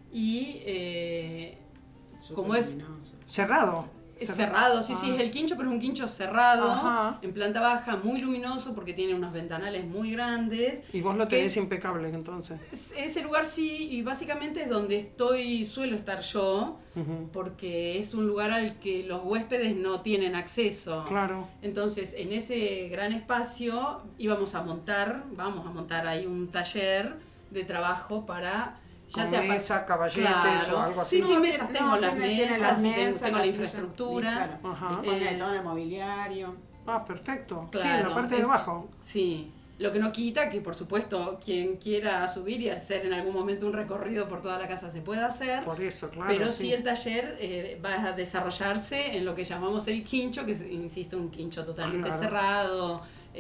y como es cerrado. Es cerrado, sí, es el quincho, pero es un quincho cerrado, en planta baja, muy luminoso porque tiene unos ventanales muy grandes. Y vos lo tenés impecable entonces. Ese lugar sí, y básicamente es donde suelo estar yo, porque es un lugar al que los huéspedes no tienen acceso. Claro. Entonces, en ese gran espacio vamos a montar ahí un taller de trabajo para... Ya sea mesa, caballetes o algo así. Sí, mesas, tengo las mesas, tengo la infraestructura. Todo el mobiliario. Perfecto. Claro, sí, en la parte de abajo. Sí, lo que no quita que, por supuesto, quien quiera subir y hacer en algún momento un recorrido por toda la casa se puede hacer. Por eso, claro. Pero sí el taller va a desarrollarse en lo que llamamos el quincho, que es, insisto, un quincho totalmente cerrado,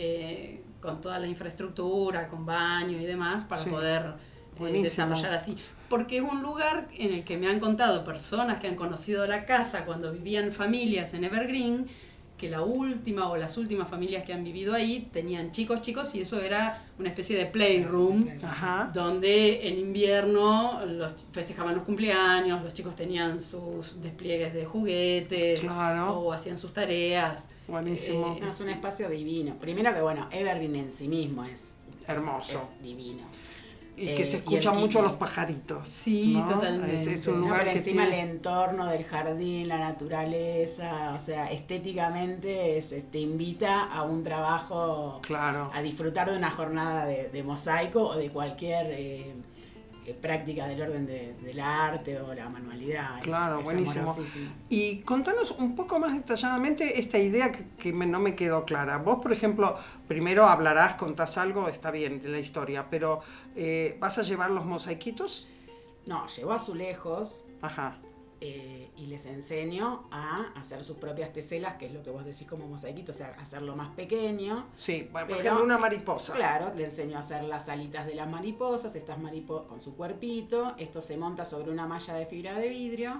con toda la infraestructura, con baño y demás, para poder... desarrollar así, porque es un lugar en el que me han contado personas que han conocido la casa cuando vivían familias en Evergreen, que la última o las últimas familias que han vivido ahí tenían chicos y eso era una especie de playroom, donde en invierno festejaban los cumpleaños, los chicos tenían sus despliegues de juguetes o hacían sus tareas. Buenísimo. Es un espacio divino. Primero que Evergreen en sí mismo es hermoso, es divino. Y que se escuchan mucho los pajaritos. Sí, ¿no? totalmente. Es un lugar que encima tiene... el entorno del jardín, la naturaleza, o sea, estéticamente te invita a un trabajo, a disfrutar de una jornada de mosaico o de cualquier práctica del orden del arte o la manualidad. Claro, buenísimo. Y contanos un poco más detalladamente esta idea que no me quedó clara. Vos, por ejemplo, primero contás algo, está bien, de la historia, pero ¿vas a llevar los mosaiquitos? No, llevo azulejos. Y les enseño a hacer sus propias teselas, que es lo que vos decís como mosaiquito, o sea, hacerlo más pequeño. Sí, por ejemplo, una mariposa. Claro, le enseño a hacer las alitas de las mariposas, estas mariposas con su cuerpito. Esto se monta sobre una malla de fibra de vidrio.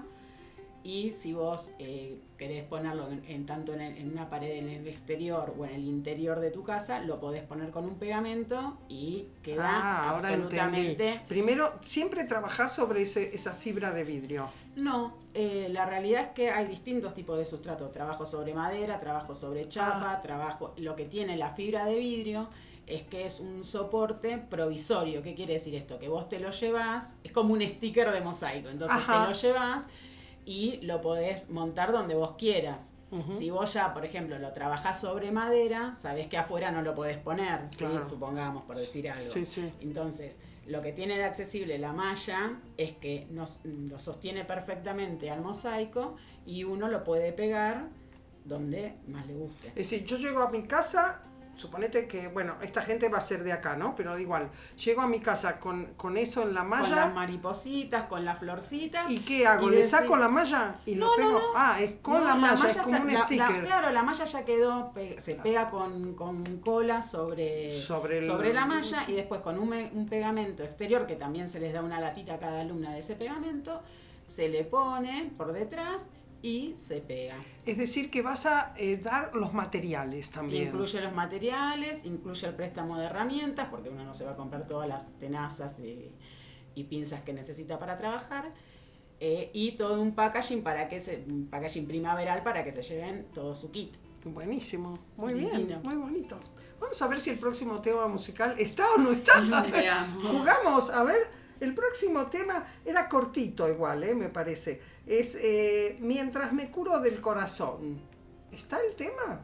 Y si vos querés ponerlo tanto en una pared en el exterior o en el interior de tu casa, lo podés poner con un pegamento y queda absolutamente... Entendí. Primero, ¿siempre trabajás sobre esa fibra de vidrio? No, la realidad es que hay distintos tipos de sustrato. Trabajo sobre madera, trabajo sobre chapa, lo que tiene la fibra de vidrio es que es un soporte provisorio. ¿Qué quiere decir esto? Que vos te lo llevás, es como un sticker de mosaico, entonces te lo llevás y lo podés montar donde vos quieras. Si vos ya, por ejemplo, lo trabajás sobre madera, sabés que afuera no lo podés poner, ¿sí? Supongamos, por decir algo. Entonces, lo que tiene de accesible la malla es que lo sostiene perfectamente al mosaico y uno lo puede pegar donde más le guste. Es decir, yo llego a mi casa... Suponete que, esta gente va a ser de acá, ¿no? Pero da igual. Llego a mi casa con eso en la malla. Con las maripositas, con las florcitas. ¿Y qué hago? ¿Le saco la malla y lo pego? Es con la malla, es como un sticker. Claro, la malla ya quedó, se pega con cola sobre la malla y después con un pegamento exterior, que también se les da una latita a cada alumna de ese pegamento, se le pone por detrás y se pega. Es decir, que vas a dar los materiales también. Incluye los materiales, incluye el préstamo de herramientas, porque uno no se va a comprar todas las tenazas y pinzas que necesita para trabajar, y todo un packaging un packaging primaveral para que se lleven todo su kit. Buenísimo, muy bien, muy bonito. Vamos a ver si el próximo tema musical está o no está. Jugamos, a ver. El próximo tema era cortito igual, me parece. Es Mientras me curo del corazón. ¿Está el tema?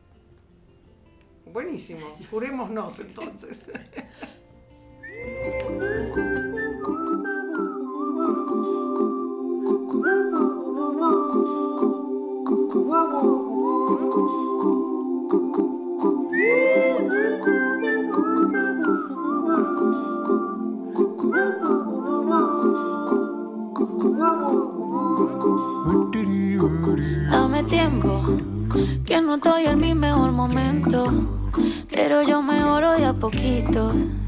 Buenísimo. Jurémonos entonces. Dame tiempo, que no estoy en mi mejor momento, pero yo mejoro de a poquitos.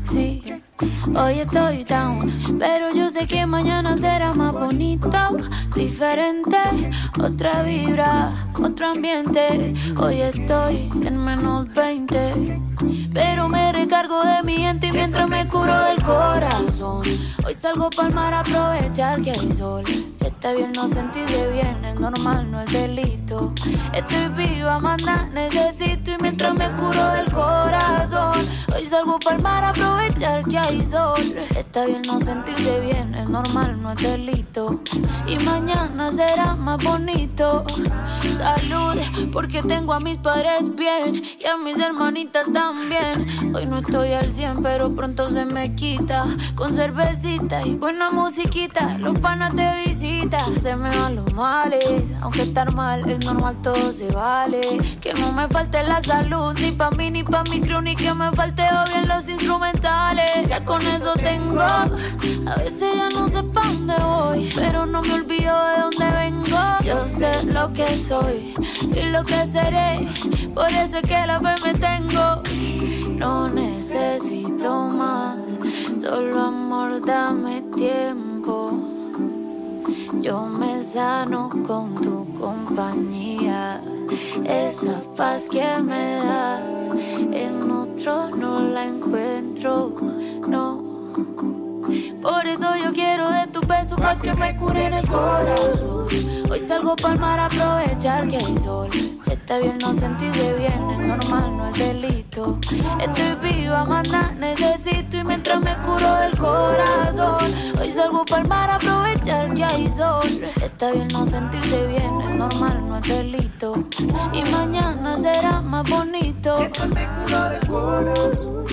sí. Hoy estoy down, pero yo sé que mañana será más bonito, diferente, otra vibra, otro ambiente. Hoy estoy en menos 20, pero me recargo de mi gente mientras me curo del corazón. Hoy salgo pa'l mar a aprovechar que hay sol. Está bien no sentirse bien, es normal, no es delito. Estoy viva, manda, necesito y mientras me curo del corazón. Hoy salgo pa'l mar a aprovechar que hay sol. Está bien no sentirse bien, es normal, no es delito. Y mañana será más bonito. Salud, porque tengo a mis padres bien y a mis hermanitas también. Hoy no estoy al 100, pero pronto se me quita. Con cervecita y buena musiquita, los panas te visitan. Se me van los males, aunque estar mal es normal, todo se vale. Que no me falte la salud, ni pa' mí, ni pa' mi crew, ni que me falte o bien los instrumentales. Ya con eso tengo, a veces ya no sé pa' dónde voy, pero no me olvido de dónde vengo. Yo sé lo que soy y lo que seré, por eso es que la fe me tengo. No necesito más, solo amor, dame tiempo. Yo me sano con tu compañía. Esa paz que me das, en otro no la encuentro, no. Por eso yo quiero de tu beso pa' que me cure en el corazón. Hoy salgo pa'l mar a aprovechar que hay sol. Está bien no sentirse bien, es normal, no es delito. Estoy viva, manda, necesito y mientras me curo del corazón. Hoy salgo pa'l mar a aprovechar que hay sol. Está bien no sentirse bien, es normal, no es delito. Y mañana será más bonito. Mientras me curo del corazón.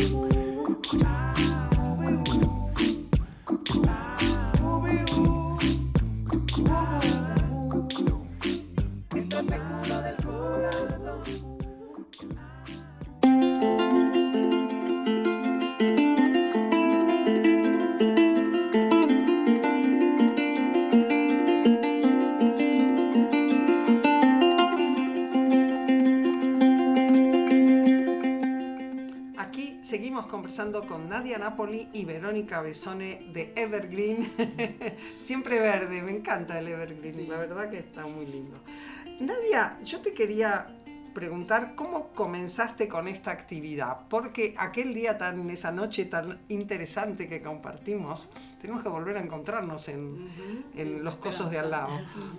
Seguimos conversando con Nadia Napoli y Verónica Besone de Evergreen. Siempre verde, me encanta el Evergreen, sí. La verdad que está muy lindo. Nadia, yo te quería preguntar cómo comenzaste con esta actividad, porque aquel día esa noche tan interesante que compartimos, tenemos que volver a encontrarnos en los cosos de al lado.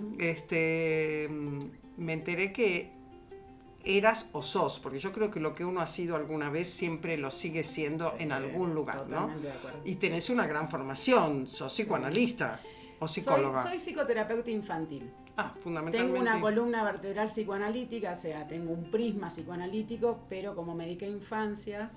Me enteré que eras o sos, porque yo creo que lo que uno ha sido alguna vez siempre lo sigue siendo en algún lugar, ¿no? De acuerdo. Y tenés una gran formación, sos psicoanalista o psicóloga. Soy psicoterapeuta infantil. Fundamentalmente. Tengo una columna vertebral psicoanalítica, o sea, tengo un prisma psicoanalítico, pero como me dediqué a infancias,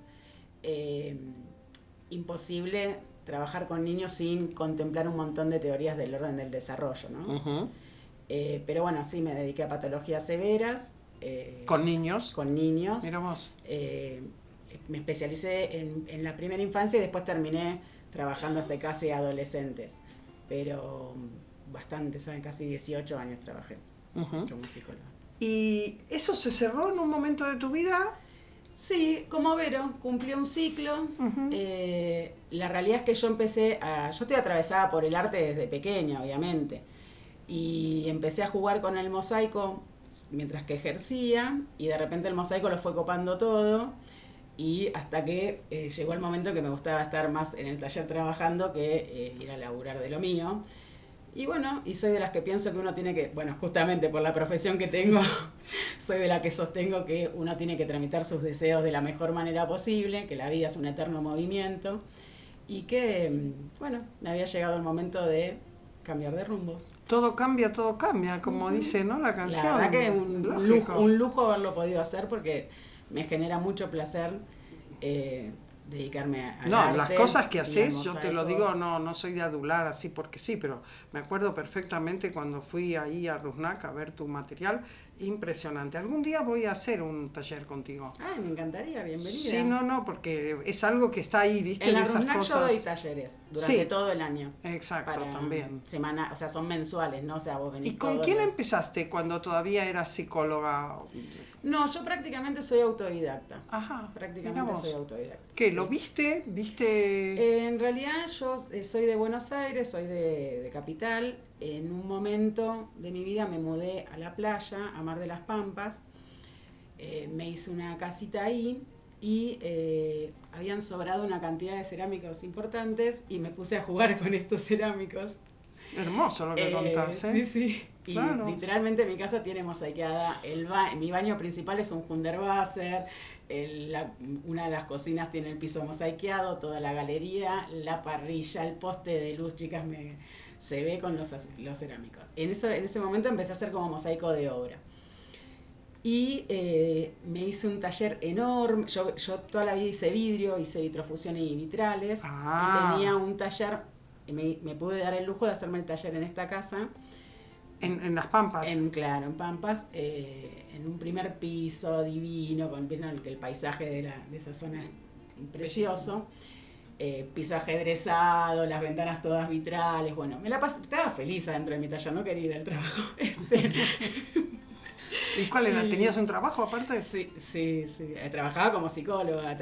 imposible trabajar con niños sin contemplar un montón de teorías del orden del desarrollo, ¿no? Uh-huh. Pero bueno, sí, me dediqué a patologías severas. ¿Con niños? Con niños. Mira vos. Me especialicé en la primera infancia y después terminé trabajando hasta casi adolescentes. Pero bastante, ¿saben? Casi 18 años trabajé como psicóloga. ¿Y eso se cerró en un momento de tu vida? Sí, como Vero, cumplió un ciclo. Uh-huh. La realidad es que yo estoy atravesada por el arte desde pequeña, obviamente. Y empecé a jugar con el mosaico mientras que ejercía, y de repente el mosaico lo fue copando todo, y hasta que llegó el momento que me gustaba estar más en el taller trabajando que ir a laburar de lo mío. Y bueno, y soy de las que pienso que uno tiene que, bueno, justamente por la profesión que tengo, soy de la que sostengo que uno tiene que tramitar sus deseos de la mejor manera posible, que la vida es un eterno movimiento, y que, bueno, me había llegado el momento de cambiar de rumbo. Todo cambia, como dice, ¿no? La canción. La verdad que un lujo haberlo podido hacer, porque me genera mucho placer dedicarme al arte. Las cosas que haces, yo te lo digo, no soy de adular así porque sí, pero me acuerdo perfectamente cuando fui ahí a Rusnak a ver tu material, impresionante. Algún día voy a hacer un taller contigo. Ay, me encantaría, bienvenida. Sí, porque es algo que está ahí, ¿viste? En la Rusnak yo doy talleres durante todo el año. Exacto, también. Semana, o sea, son mensuales, ¿no? O sea, vos venís. ¿Y con quién empezaste cuando todavía eras psicóloga? No, yo prácticamente soy autodidacta. Ajá. Prácticamente soy autodidacta. ¿Qué? Sí. ¿Lo viste? ¿Viste? En realidad yo soy de Buenos Aires, soy de Capital. En un momento de mi vida me mudé a la playa, a Mar de las Pampas. Me hice una casita ahí y habían sobrado una cantidad de cerámicos importantes y me puse a jugar con estos cerámicos. Hermoso lo que contás, ¿eh? Sí, sí. Y claro, literalmente mi casa tiene mosaiqueada. Mi baño principal es un Hundertwasser. Una de las cocinas tiene el piso mosaiqueado, toda la galería, la parrilla, el poste de luz, chicas, se ve con los cerámicos. En ese momento empecé a hacer como mosaico de obra. Y me hice un taller enorme. Yo toda la vida hice vidrio, hice vitrofusión y vitrales. Y tenía un taller, me pude dar el lujo de hacerme el taller en esta casa. En Las Pampas. Claro, en Pampas, en un primer piso divino, con el paisaje de esa zona es precioso. Piso ajedrezado, las ventanas todas vitrales. Bueno, me la pasé, estaba feliz adentro de mi taller, no quería ir al trabajo. ¿Y cuál era? ¿Tenías un trabajo aparte? Sí. Trabajaba como psicóloga,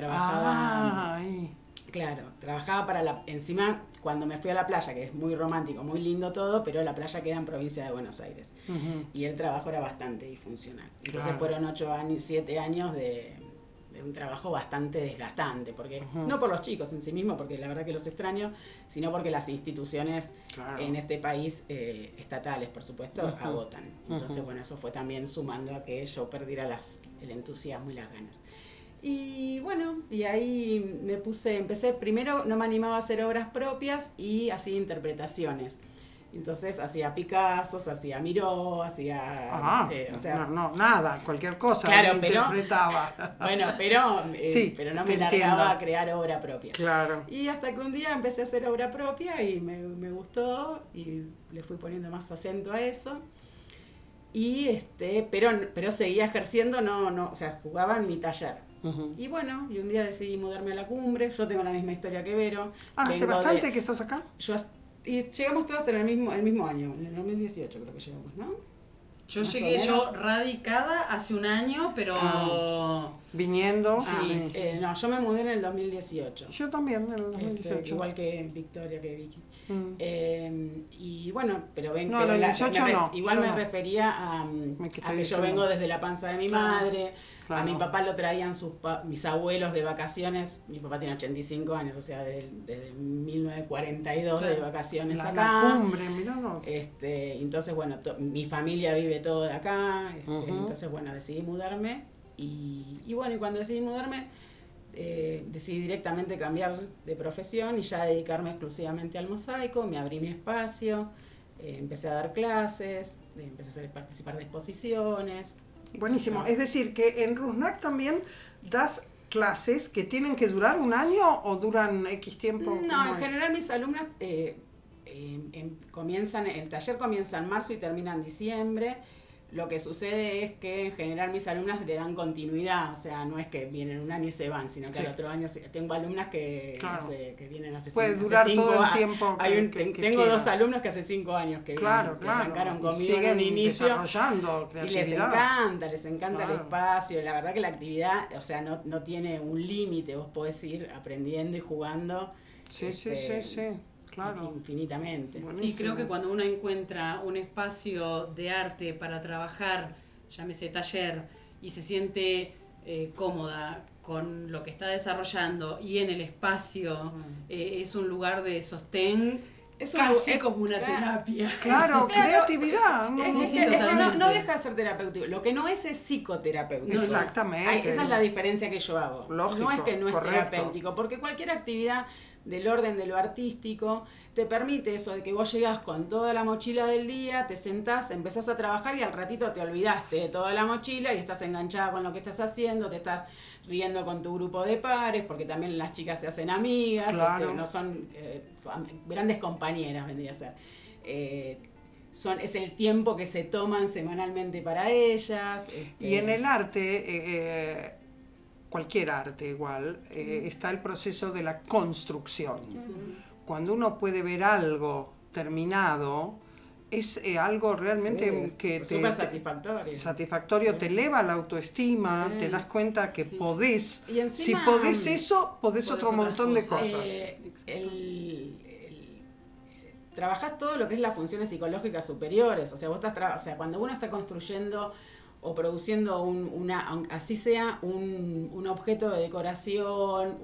Claro, trabajaba encima, cuando me fui a la playa, que es muy romántico, muy lindo todo, pero la playa queda en provincia de Buenos Aires. Uh-huh. Y el trabajo era bastante disfuncional. Entonces fueron 7 años de un trabajo bastante desgastante, porque no por los chicos en sí mismos, porque la verdad que los extraño, sino porque las instituciones en este país, estatales por supuesto, agotan. Entonces bueno, eso fue también sumando a que yo perdiera el entusiasmo y las ganas. Y bueno, y ahí empecé, primero no me animaba a hacer obras propias y hacía interpretaciones. Entonces hacía Picassos, hacía Miró, hacía... nada, cualquier cosa. Claro, interpretaba. Bueno, pero no me largaba a crear obra propia. Claro. Y hasta que un día empecé a hacer obra propia y me gustó y le fui poniendo más acento a eso. Y pero seguía ejerciendo, o sea, jugaba en mi taller. Uh-huh. Y bueno, y un día decidí mudarme a La Cumbre. Yo tengo la misma historia que Vero. ¿Hace bastante que estás acá? Y llegamos todas en el mismo año, en el 2018 creo que llegamos, ¿no? Yo radicada hace un año, pero... Viniendo. No, yo me mudé en el 2018. Yo también en el 2018. Igual que Victoria, que Vicky. Y bueno, pero ven... No, el 2018 no. Igual me refería a que yo vengo desde la panza de mi madre. Claro. A mi papá lo traían mis abuelos de vacaciones. Mi papá tiene 85 años, o sea, desde 1942 de vacaciones acá. La Cumbre, mirá vos. Entonces, bueno, mi familia vive todo de acá. Entonces, bueno, decidí mudarme. Y bueno, y cuando decidí mudarme, decidí directamente cambiar de profesión y ya dedicarme exclusivamente al mosaico. Me abrí mi espacio, empecé a dar clases, empecé a participar de exposiciones. Buenísimo, es decir que en Rusnak también das clases que tienen que durar un año o duran X tiempo. No, en general mis alumnas el taller comienza en marzo y termina en diciembre. Lo que sucede es que en general mis alumnas le dan continuidad, o sea, no es que vienen un año y se van, sino que al otro año tengo alumnas que, que vienen hace 5 años. Puede durar todo el tiempo tengo 2 alumnos que hace 5 años que arrancaron conmigo en un inicio. Desarrollando creatividad. Y les encanta el espacio. La verdad que la actividad, o sea, no tiene un límite, vos podés ir aprendiendo y jugando. Sí. Claro. Infinitamente. Buenísimo. Sí, creo que cuando uno encuentra un espacio de arte para trabajar, llámese taller, y se siente cómoda con lo que está desarrollando y en el espacio es un lugar de sostén, casi como una terapia. Claro, creatividad. No deja de ser terapéutico. Lo que no es psicoterapéutico. Exactamente. Esa es la diferencia que yo hago. Lógico, no es que no es terapéutico, porque cualquier actividad del orden de lo artístico te permite eso de que vos llegás con toda la mochila del día, te sentás, empezás a trabajar y al ratito te olvidaste de toda la mochila y estás enganchada con lo que estás haciendo, te estás riendo con tu grupo de pares, porque también las chicas se hacen amigas, no son grandes compañeras, vendría a ser. Es el tiempo que se toman semanalmente para ellas. Y en el arte, cualquier arte igual, está el proceso de la construcción. Cuando uno puede ver algo terminado, es algo realmente que te... Súper satisfactorio. Satisfactorio, te eleva la autoestima, te das cuenta que podés. Y encima, si podés eso, podés otro montón de cosas. Trabajás todo lo que es las funciones psicológicas superiores. O sea, vos estás cuando uno está construyendo o produciendo así sea un objeto de decoración,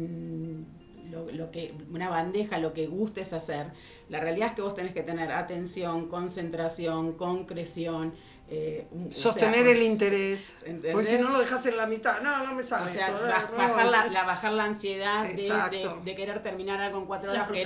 una bandeja, lo que gustes hacer, la realidad es que vos tenés que tener atención, concentración, concreción, sostener el interés, ¿entendés? porque si no lo dejas en la mitad, no me sale. O sea, bajar la ansiedad de querer terminar algo en 4 horas,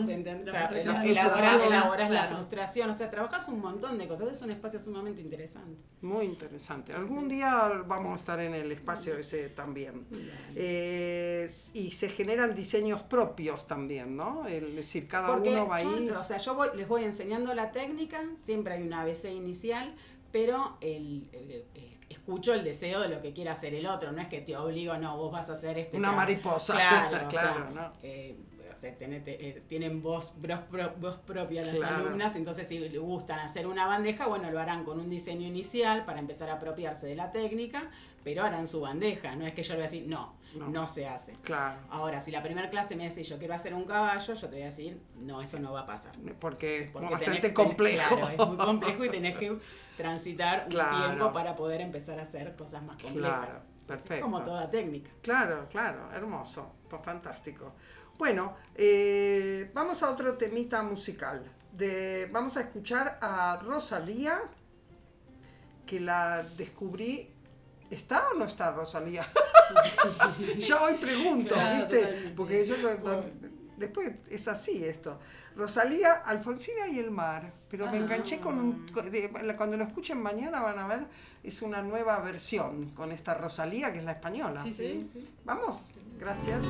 elaborás la frustración, o sea, trabajás un montón de cosas, es un espacio sumamente interesante. Muy interesante. Algún día vamos a estar en el espacio ese también. Y se generan diseños propios también, ¿no? Es decir, cada uno va ahí. O sea, les voy enseñando la técnica, siempre hay una ABC inicial, pero escucho el deseo de lo que quiera hacer el otro, no es que te obligo, no, vos vas a hacer una mariposa. Claro, claro, ¿no? Tienen voz propia las alumnas, entonces si les gustan hacer una bandeja, bueno, lo harán con un diseño inicial para empezar a apropiarse de la técnica, pero harán su bandeja, no es que yo le voy a decir, no se hace. Claro. Ahora, si la primera clase me decís, yo quiero hacer un caballo, yo te voy a decir, no, eso no va a pasar. Porque es bastante complejo. Claro, es muy complejo y tenés que transitar un tiempo para poder empezar a hacer cosas más complejas. Claro, perfecto. Es como toda técnica. Claro, hermoso, fantástico. Bueno, vamos a otro temita musical. Vamos a escuchar a Rosalía, que la descubrí. ¿Está o no está Rosalía? Yo hoy pregunto, claro, ¿viste? Totalmente. Porque yo después es así esto. Rosalía, Alfonsina y el mar. Pero me enganché cuando lo escuchen mañana van a ver, es una nueva versión con esta Rosalía, que es la española. Sí. Vamos, gracias.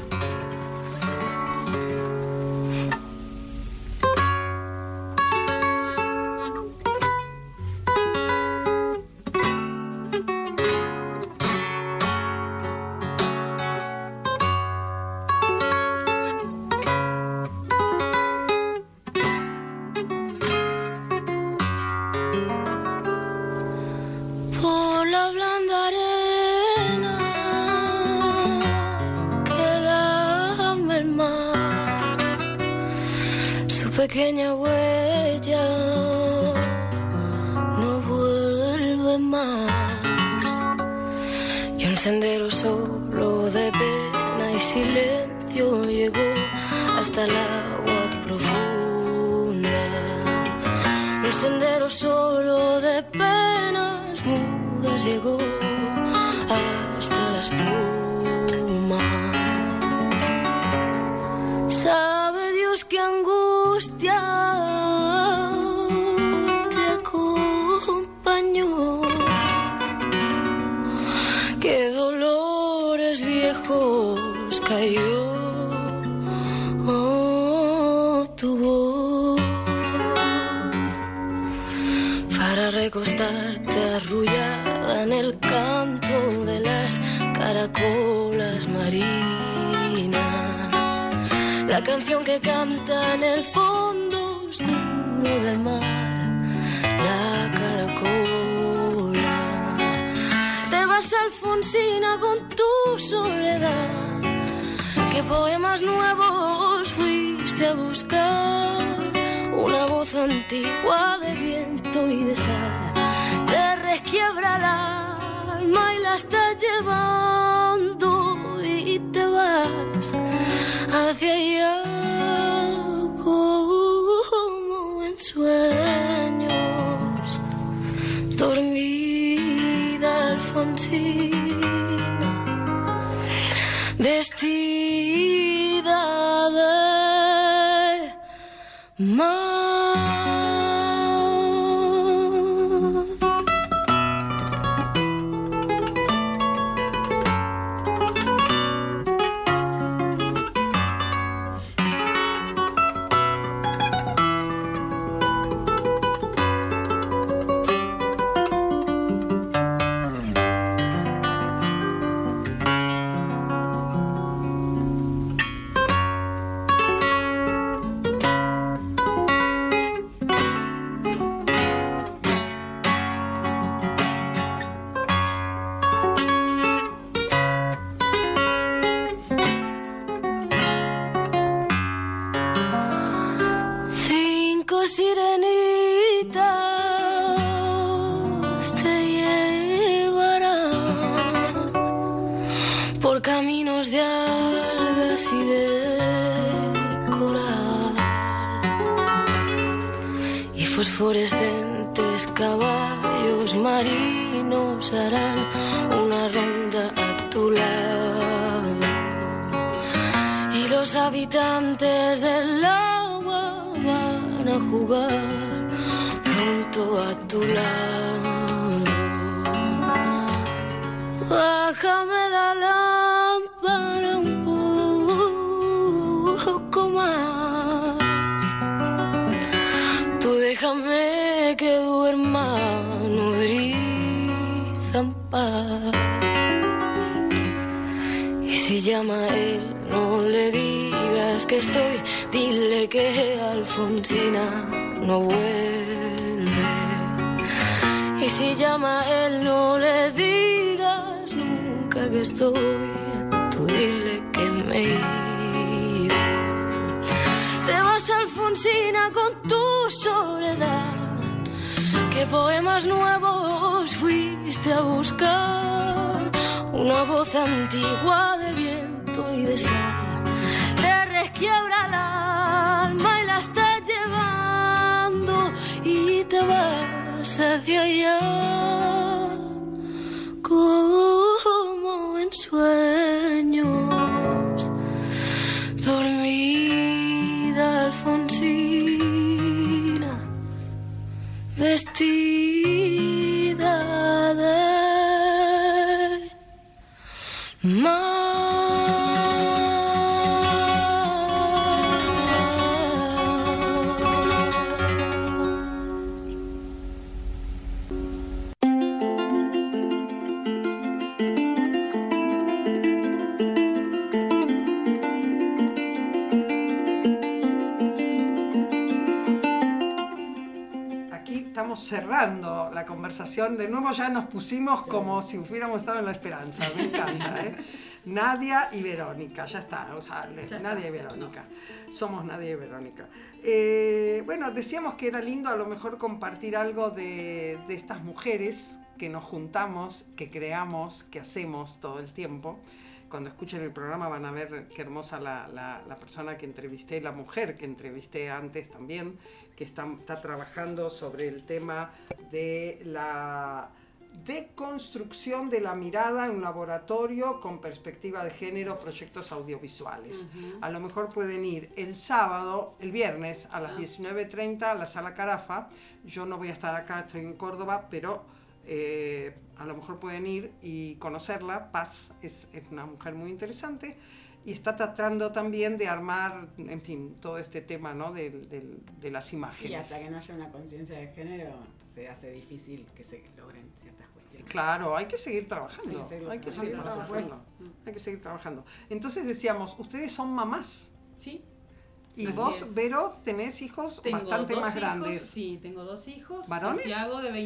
Pequeña huella no vuelve más, y un sendero solo de pena y silencio llegó hasta el agua profunda. Un sendero solo de penas mudas llegó hasta la espuma. Sabe Dios qué angustia te acompañó, qué dolores viejos cayó tu voz para recostarte arrullada en el canto de las caracolas marinas. La canción que canta en el fondo oscuro del mar, la caracola. Te vas, Alfonsina, con tu soledad. ¿Qué poemas nuevos fuiste a buscar? Una voz antigua de viento y de sal te requiebra el alma y la está llevando y te vas hacia allá como en sueños, dormida Alfonsina, vestida de mar. Fosforescentes caballos marinos harán una ronda a tu lado. Y los habitantes del agua van a jugar pronto a tu lado. Bájame la lámpara un poco más. Tú déjame que duerma nodriza en paz. Y si llama a él, no le digas que estoy, dile que Alfonsina no vuelve. Y si llama a él, no le digas nunca que estoy, tú dile que me he ido. Te vas, Alfonsina, con tu soledad. ¿Qué poemas nuevos fuiste a buscar? Una voz antigua de viento y de sal te resquiebra el alma y la estás llevando y te vas hacia allá como en sueños. Dormida Alfonsina, vestida de mar. Cerrando la conversación, de nuevo ya nos pusimos como si hubiéramos estado en La Esperanza, me encanta, ¿eh? Nadia y Verónica, ya está, o sea, Nadia y Verónica, somos Nadia y Verónica. Bueno, decíamos que era lindo a lo mejor compartir algo de estas mujeres que nos juntamos, que creamos, que hacemos todo el tiempo. Cuando escuchen el programa van a ver qué hermosa la persona que entrevisté, la mujer que entrevisté antes también, que está trabajando sobre el tema de la deconstrucción de la mirada en un laboratorio con perspectiva de género, proyectos audiovisuales. A lo mejor pueden ir el viernes a las 19:30 a la Sala Carafa. Yo no voy a estar acá, estoy en Córdoba, pero a lo mejor pueden ir y conocerla. Paz es una mujer muy interesante y está tratando también de armar, en fin, todo este tema, ¿no? de las imágenes. Y hasta que no haya una conciencia de género se hace difícil que se logren ciertas cuestiones. Claro, hay que seguir trabajando. Sí, hay que seguir trabajando. Entonces decíamos, ¿ustedes son mamás? Sí. Y así vos, es. Vero, tenés hijos bastante más grandes. Sí, tengo 2 hijos. ¿Varones? Santiago de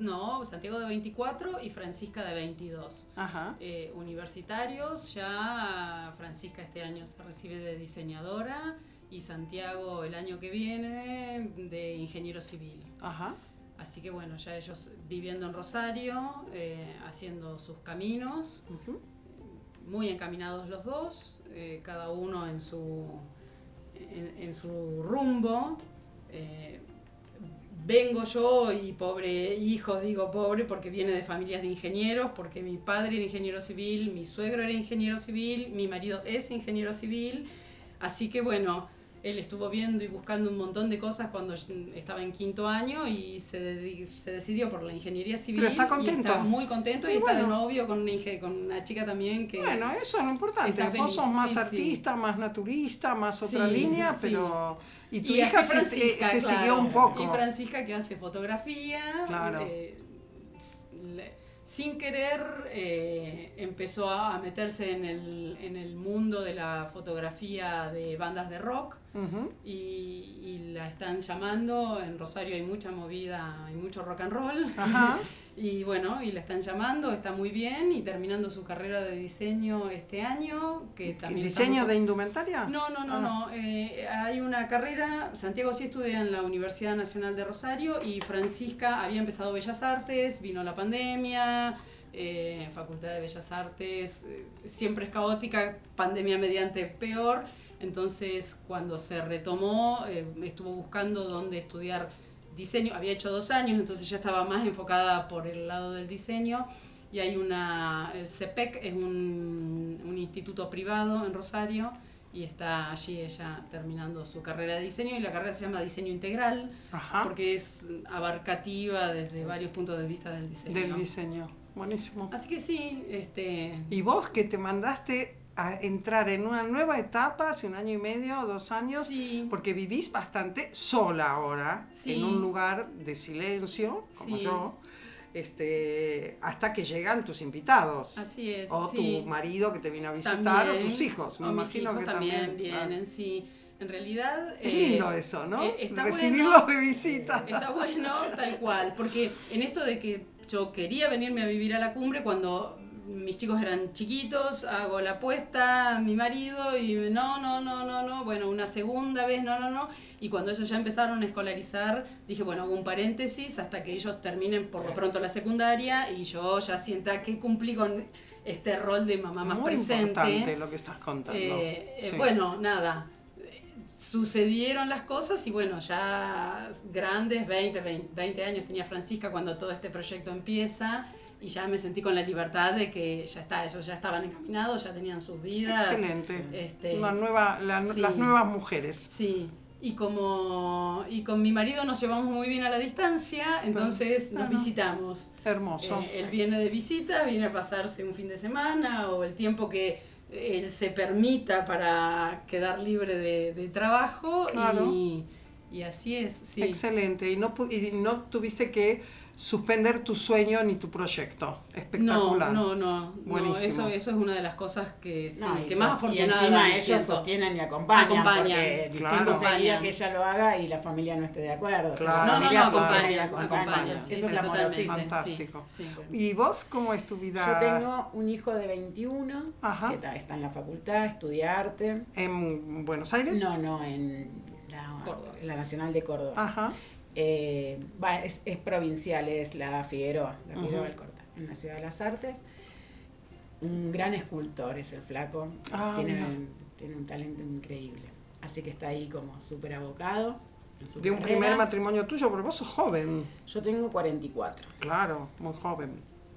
24 y Francisca de 22. Ajá. Universitarios, ya Francisca este año se recibe de diseñadora y Santiago el año que viene de ingeniero civil. Ajá. Así que bueno, ya ellos viviendo en Rosario, haciendo sus caminos, muy encaminados los dos, cada uno en su rumbo. Vengo yo y pobre hijo, digo pobre porque viene de familias de ingenieros, porque mi padre era ingeniero civil, mi suegro era ingeniero civil, mi marido es ingeniero civil, así que bueno, él estuvo viendo y buscando un montón de cosas cuando estaba en 5º año y se decidió por la ingeniería civil. Pero está contento. Y está muy contento y está de novio con una chica también que... Bueno, eso es lo importante. Vos sos más artista, más naturista, más otra línea, pero... Y tu hija te siguió un poco. Y Francisca que hace fotografía. Claro. Sin querer empezó a meterse en el mundo de la fotografía de bandas de rock. Y la están llamando. En Rosario hay mucha movida, hay mucho rock and roll. Ajá. Y bueno, y la están llamando, está muy bien y terminando su carrera de diseño este año. Que también ¿Diseño de indumentaria? No. Hay una carrera, Santiago sí estudia en la Universidad Nacional de Rosario y Francisca había empezado Bellas Artes, vino la pandemia, Facultad de Bellas Artes, siempre es caótica, pandemia mediante peor. Entonces cuando se retomó, estuvo buscando dónde estudiar diseño, había hecho 2 años, entonces ya estaba más enfocada por el lado del diseño. Y hay el CEPEC, es un instituto privado en Rosario, y está allí ella terminando su carrera de diseño, y la carrera se llama Diseño Integral, porque es abarcativa desde varios puntos de vista del diseño. Del diseño, buenísimo. Así que sí. ¿Y vos que te mandaste a entrar en una nueva etapa hace 1 año y medio, 2 años? Sí. Porque vivís bastante sola ahora, sí, en un lugar de silencio, como sí, yo. Hasta que llegan tus invitados. Así es. O sí, tu marido que te vino a visitar, también, o tus hijos. Me imagino mis hijos que también vienen, sí. En realidad... Es lindo eso, ¿no? Recibirlos de visita. Está bueno, tal cual. Porque en esto de que yo quería venirme a vivir a la cumbre cuando mis chicos eran chiquitos, hago la apuesta, mi marido, y no, bueno, una segunda vez, no. Y cuando ellos ya empezaron a escolarizar, dije, bueno, hago un paréntesis hasta que ellos terminen por lo pronto la secundaria y yo ya sienta que cumplí con este rol de mamá más presente. Muy importante lo que estás contando. Sí. Bueno, nada, sucedieron las cosas y bueno, ya grandes, 20 años tenía Francisca cuando todo este proyecto empieza. Y ya me sentí con la libertad de que ya está, ellos ya estaban encaminados, ya tenían sus vidas. Excelente. Sí. Las nuevas mujeres. Sí. Y con mi marido nos llevamos muy bien a la distancia, entonces nos visitamos. Hermoso. Él viene de visita, viene a pasarse un fin de semana o el tiempo que él se permita para quedar libre de trabajo. Claro. Y así es. Sí. Excelente. Y no tuviste que suspender tu sueño ni tu proyecto. Espectacular. No. Buenísimo. Eso es una de las cosas que, sí, que más más afortunada. Y encima ellos sostienen y acompañan. Porque claro. sería que ella lo haga y la familia no esté de acuerdo. Claro. O sea, acompaña. Eso es amorosísimo. Fantástico. Sí. ¿Y vos cómo es tu vida? Yo tengo un hijo de 21 que está en la facultad, estudia arte. ¿En Buenos Aires? No, en la Nacional de Córdoba. Ajá. Es provincial, es la Figueroa del Corta, en la Ciudad de las Artes. Un gran escultor es el flaco, tiene un talento increíble, así que está ahí como súper abocado en su carrera. Un primer matrimonio tuyo, porque vos sos joven. Yo tengo 44. Claro, muy joven.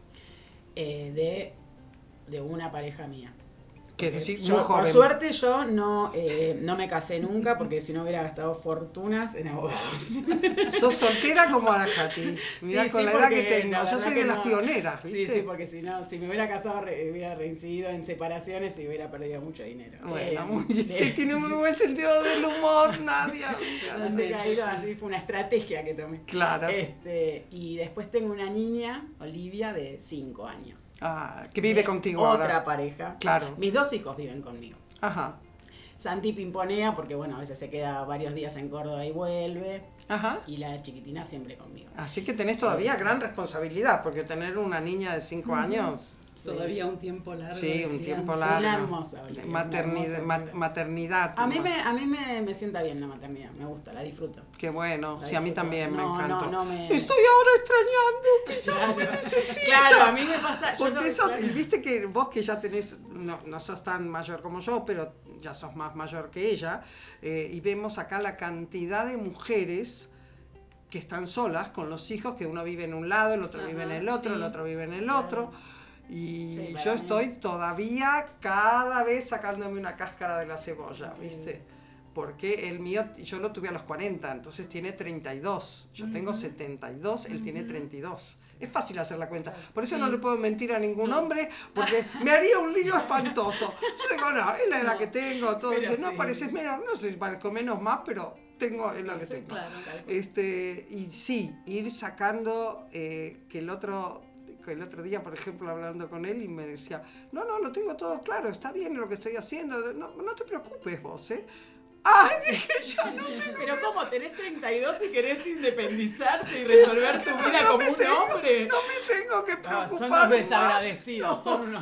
De una pareja mía. Que decir, muy joven. Por suerte yo no me casé nunca, porque si no hubiera gastado fortunas en abogados. Sos soltera como Arajati. Mirá, con la edad que tengo. Yo soy de las pioneras, ¿viste? Sí, porque si me hubiera casado hubiera reincidido en separaciones y hubiera perdido mucho dinero. Bueno, sí, tiene muy buen sentido del humor, Nadia. Así fue una estrategia que tomé. Claro. Y después tengo una niña, Olivia, de 5 años. Que vive contigo otra ahora. Pareja. Claro. Mis 2 hijos viven conmigo. Ajá. Santi pimponea porque, bueno, a veces se queda varios días en Córdoba y vuelve. Ajá. Y la chiquitina siempre conmigo. Así que tenés todavía gran responsabilidad, porque tener una niña de 5 años... Todavía un tiempo largo. Sí, un tiempo largo. Una hermosa, maternidad. A mí me sienta bien la maternidad, me gusta, la disfruto. Qué bueno, sí, a mí también me encanta. Estoy ahora extrañando que ya no me necesitas. Claro, a mí me pasa. Porque viste que vos que ya tenés, no sos tan mayor como yo, pero ya sos más mayor que ella, y vemos acá la cantidad de mujeres que están solas con los hijos, que uno vive en un lado, el otro vive en el otro, el otro vive en el otro. Y yo estoy todavía cada vez sacándome una cáscara de la cebolla, ¿viste? Porque el mío, yo lo tuve a los 40, entonces tiene 32. Yo tengo 72, él tiene 32. Es fácil hacer la cuenta. Por eso no le puedo mentir a ningún hombre, porque me haría un lío espantoso. Yo digo, no, es la edad que tengo. Todo dice, no, pareces menos, no sé si parezco menos más, pero es lo que tengo. Claro. Y sí, ir sacando que el otro día, por ejemplo, hablando con él y me decía, no, lo tengo todo claro, está bien lo que estoy haciendo, no te preocupes vos, ¡Ay! Dije, yo no tengo... Pero ¿cómo? ¿Tenés 32 y querés independizarte y resolver tu vida como un hombre? No me tengo que preocupar. Son unos desagradecidos,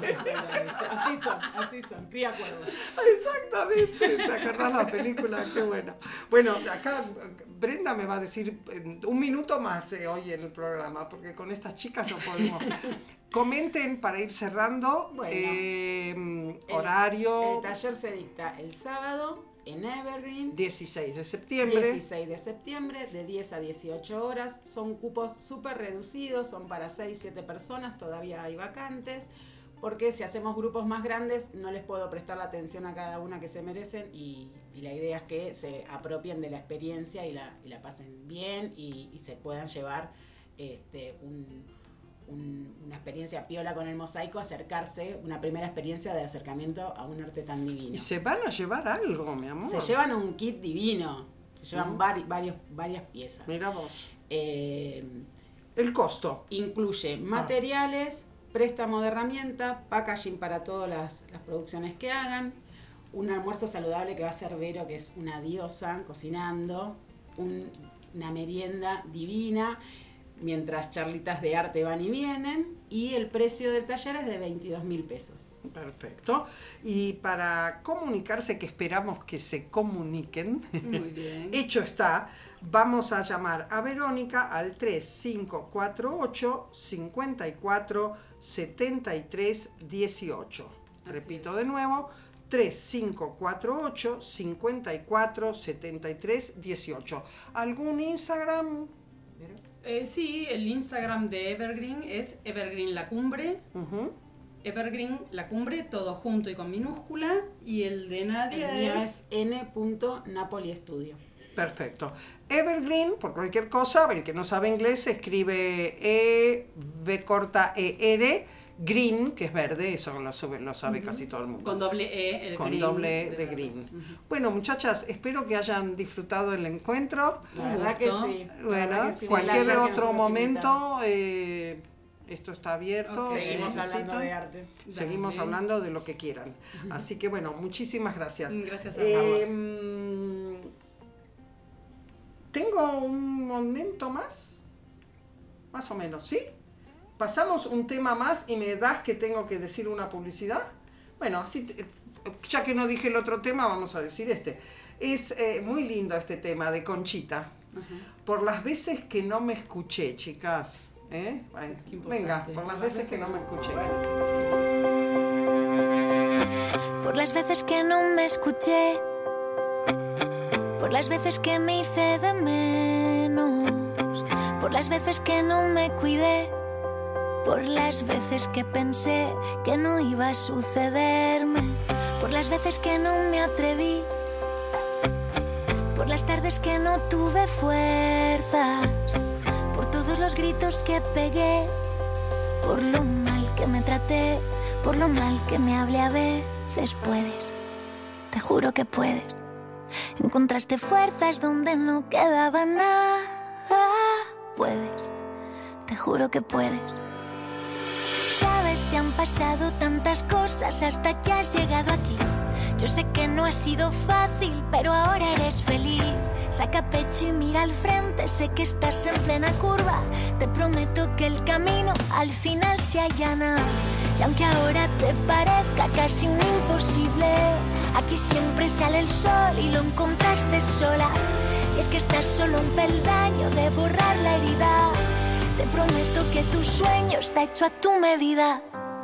Así son, cría cuervos. Exactamente, ¿te acordás la película? Qué buena. Bueno, acá Brenda me va a decir un minuto más hoy en el programa, porque con estas chicas no podemos... Comenten para ir cerrando, horario... El taller se dicta el sábado en Evergreen. 16 de septiembre. 16 de septiembre, de 10 a 18 horas. Son cupos súper reducidos, son para 6-7 personas, todavía hay vacantes. Porque si hacemos grupos más grandes no les puedo prestar la atención a cada una que se merecen y la idea es que se apropien de la experiencia y la pasen bien y se puedan llevar una experiencia piola con el mosaico, acercarse, una primera experiencia de acercamiento a un arte tan divino. Y se van a llevar algo, mi amor. Se llevan un kit divino, se llevan varias piezas. Mira vos. El costo. Incluye materiales, préstamo de herramientas, packaging para todas las producciones que hagan, un almuerzo saludable que va a ser Vero, que es una diosa cocinando, una merienda divina, mientras charlitas de arte van y vienen, y el precio del taller es de 22.000 pesos. Perfecto. Y para comunicarse, que esperamos que se comuniquen, muy bien. Hecho está, vamos a llamar a Verónica al 3548 54 73 18. Repito de nuevo, 3548 54 73 18. ¿Algún Instagram? Sí, el Instagram de Evergreen es Evergreen La Cumbre. Evergreen La Cumbre, todo junto y con minúscula. Y el de Nadia es n.napoliestudio. Perfecto. Evergreen, por cualquier cosa, el que no sabe inglés, se escribe E-V-E-R, green, que es verde, eso lo sabe casi todo el mundo. Con doble E, el con green. Con doble E de green. Bueno, muchachas, espero que hayan disfrutado el encuentro. La verdad que sí. Bueno, cualquier otro momento, esto está abierto. Okay. Seguimos hablando de arte. Seguimos hablando de lo que quieran. Así que bueno, muchísimas gracias. Gracias a vos. ¿Tengo un momento más o menos, ¿sí? Pasamos un tema más y me das que tengo que decir una publicidad. Bueno, así ya que no dije el otro tema, vamos a decir este. Es muy lindo este tema de Conchita. Por las veces que no me escuché, chicas. Venga, por las veces que no me escuché. Por las veces que no me escuché, por las veces que me hice de menos, por las veces que no me cuidé, por las veces que pensé que no iba a sucederme, por las veces que no me atreví, por las tardes que no tuve fuerzas, por todos los gritos que pegué, por lo mal que me traté, por lo mal que me hablé a veces. Puedes, te juro que puedes. Encontraste fuerzas donde no quedaba nada. Puedes, te juro que puedes. Sabes, te han pasado tantas cosas hasta que has llegado aquí. Yo sé que no ha sido fácil, pero ahora eres feliz. Saca pecho y mira al frente, sé que estás en plena curva. Te prometo que el camino al final se allana. Y aunque ahora te parezca casi un imposible, aquí siempre sale el sol y lo encontraste sola. Y es que estás solo un peldaño de borrar la herida. Te prometo que tu sueño está hecho a tu medida.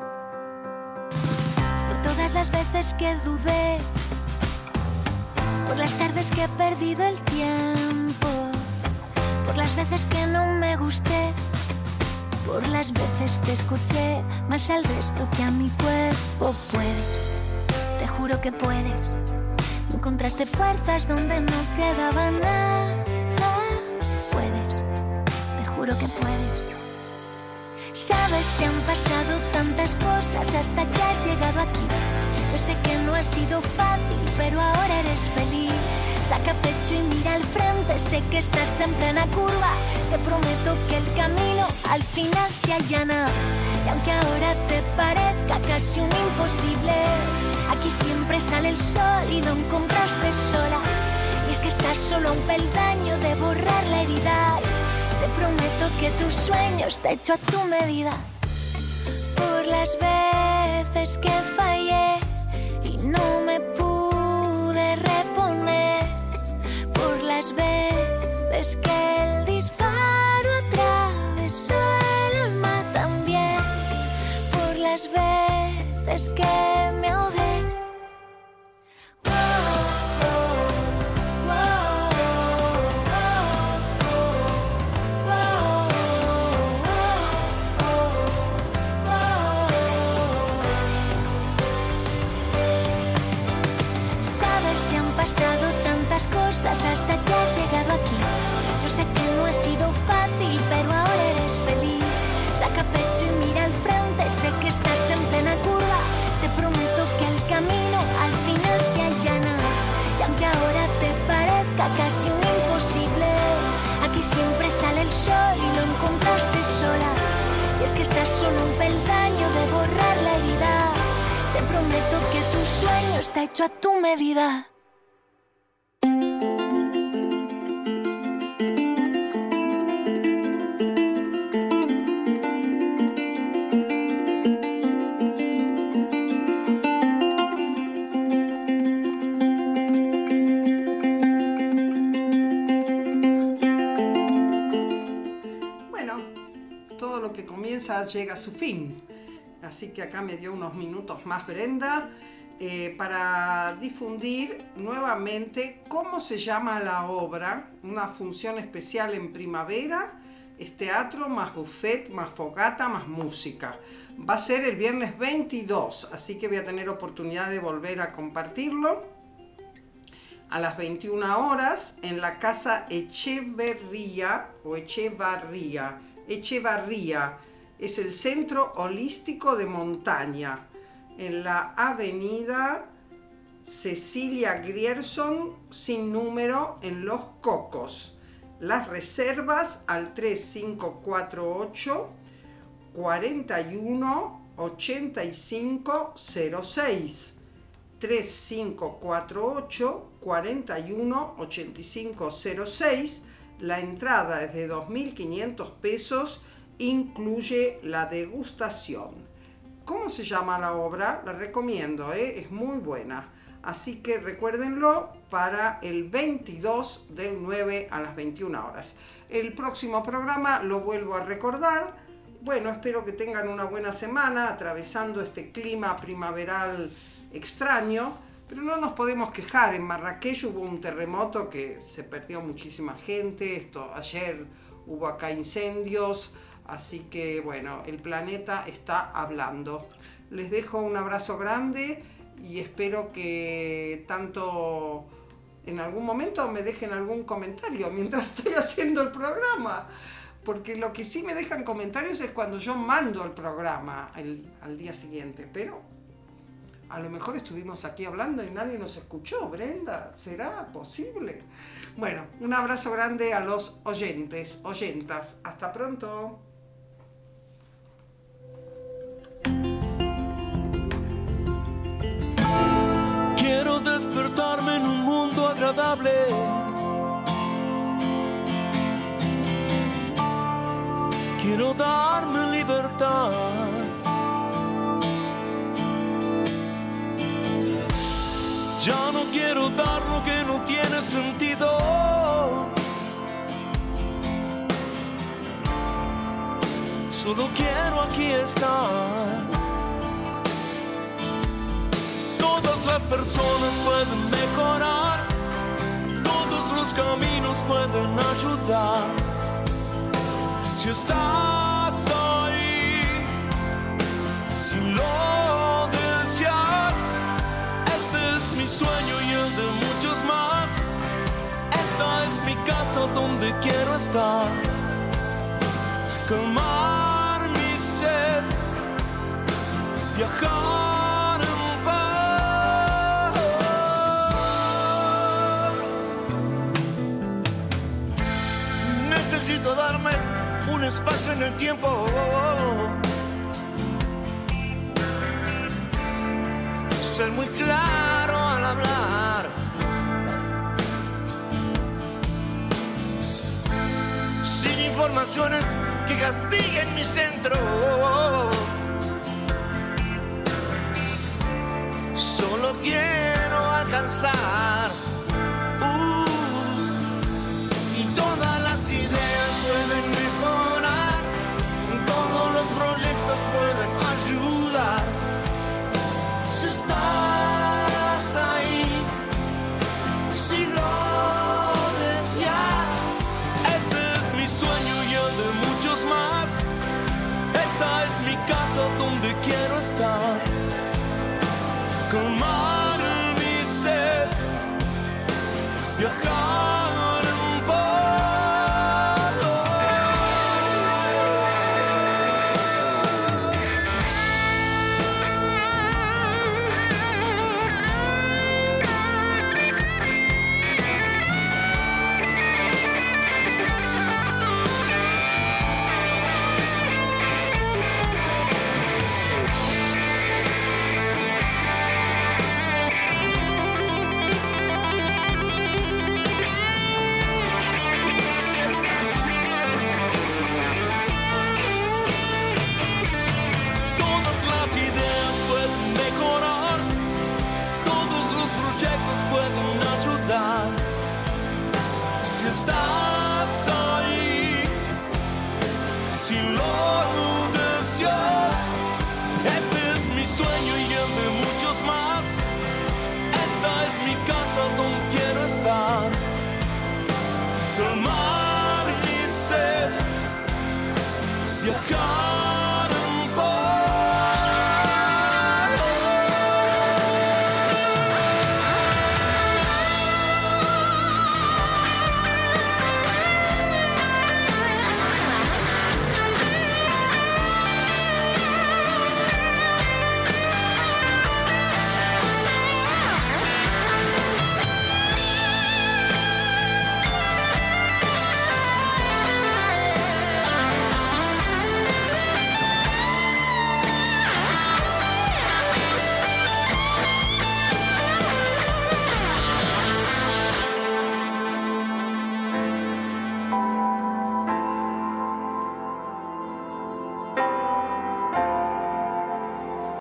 Por todas las veces que dudé, por las tardes que he perdido el tiempo, por las veces que no me gusté, por las veces que escuché más al resto que a mi cuerpo. Puedes, te juro que puedes. Encontraste fuerzas donde no quedaba nada. Puedes, te juro que puedes. Sabes, te han pasado tantas cosas hasta que has llegado aquí. Yo sé que no ha sido fácil, pero ahora eres feliz. Saca pecho y mira al frente, sé que estás en plena curva. Te prometo que el camino al final se allana. Y aunque ahora te parezca casi un imposible, aquí siempre sale el sol y lo encontraste sola. Y es que estás solo a un peldaño de borrar la herida. Te prometo que tu sueño está hecho a tu medida. Por las veces que fallé y no me pude reponer, por las veces que el disparo atravesó el alma también, por las veces que me ahogué. Oh, oh. Y es que estás solo un peldaño de borrar la herida. Te prometo que tu sueño está hecho a tu medida. Llega a su fin, así que acá me dio unos minutos más Brenda para difundir nuevamente cómo se llama la obra, una función especial en primavera, es teatro más buffet, más fogata, más música. Va a ser el viernes 22, así que voy a tener oportunidad de volver a compartirlo a las 21 horas en la casa Echevarría. Es el Centro Holístico de Montaña, en la avenida Cecilia Grierson, sin número, en Los Cocos. Las reservas al 3548 41 85 06. 3548 41 85 06. La entrada es de 2.500 pesos. Incluye la degustación. ¿Cómo se llama la obra? La recomiendo, es muy buena. Así que recuérdenlo para el 22 del 9 a las 21 horas. El próximo programa lo vuelvo a recordar. Bueno, espero que tengan una buena semana atravesando este clima primaveral extraño. Pero no nos podemos quejar. En Marrakech hubo un terremoto que se perdió muchísima gente. Ayer hubo acá incendios. Así que bueno, el planeta está hablando. Les dejo un abrazo grande y espero que tanto en algún momento me dejen algún comentario mientras estoy haciendo el programa. Porque lo que sí me dejan comentarios es cuando yo mando el programa al día siguiente. Pero a lo mejor estuvimos aquí hablando y nadie nos escuchó, Brenda. ¿Será posible? Bueno, un abrazo grande a los oyentas. Hasta pronto. Quiero despertarme en un mundo agradable. Quiero darme libertad. Ya no quiero dar lo que no tiene sentido. Solo quiero aquí estar. Todas las personas pueden mejorar, todos los caminos pueden ayudar. Si estás ahí, si lo deseas, este es mi sueño y el de muchos más. Esta es mi casa donde quiero estar. Calmar mi sed, viajar en paz. Necesito darme un espacio en el tiempo. Ser muy claro al hablar. Sin informaciones que castiguen mi centro. Solo quiero alcanzar. Y todas las ideas pueden mejorar. Todos los proyectos pueden ayudar. Si estás ahí, si lo deseas, este es mi sueño y el de muchos más. Esta es mi casa donde quiero estar. Calmar mi sed, viajar en paz. si lo deseas. Este es mi sueño y el de muchos más. Esta es mi casa donde quiero estar. Calmar mi sed, viajar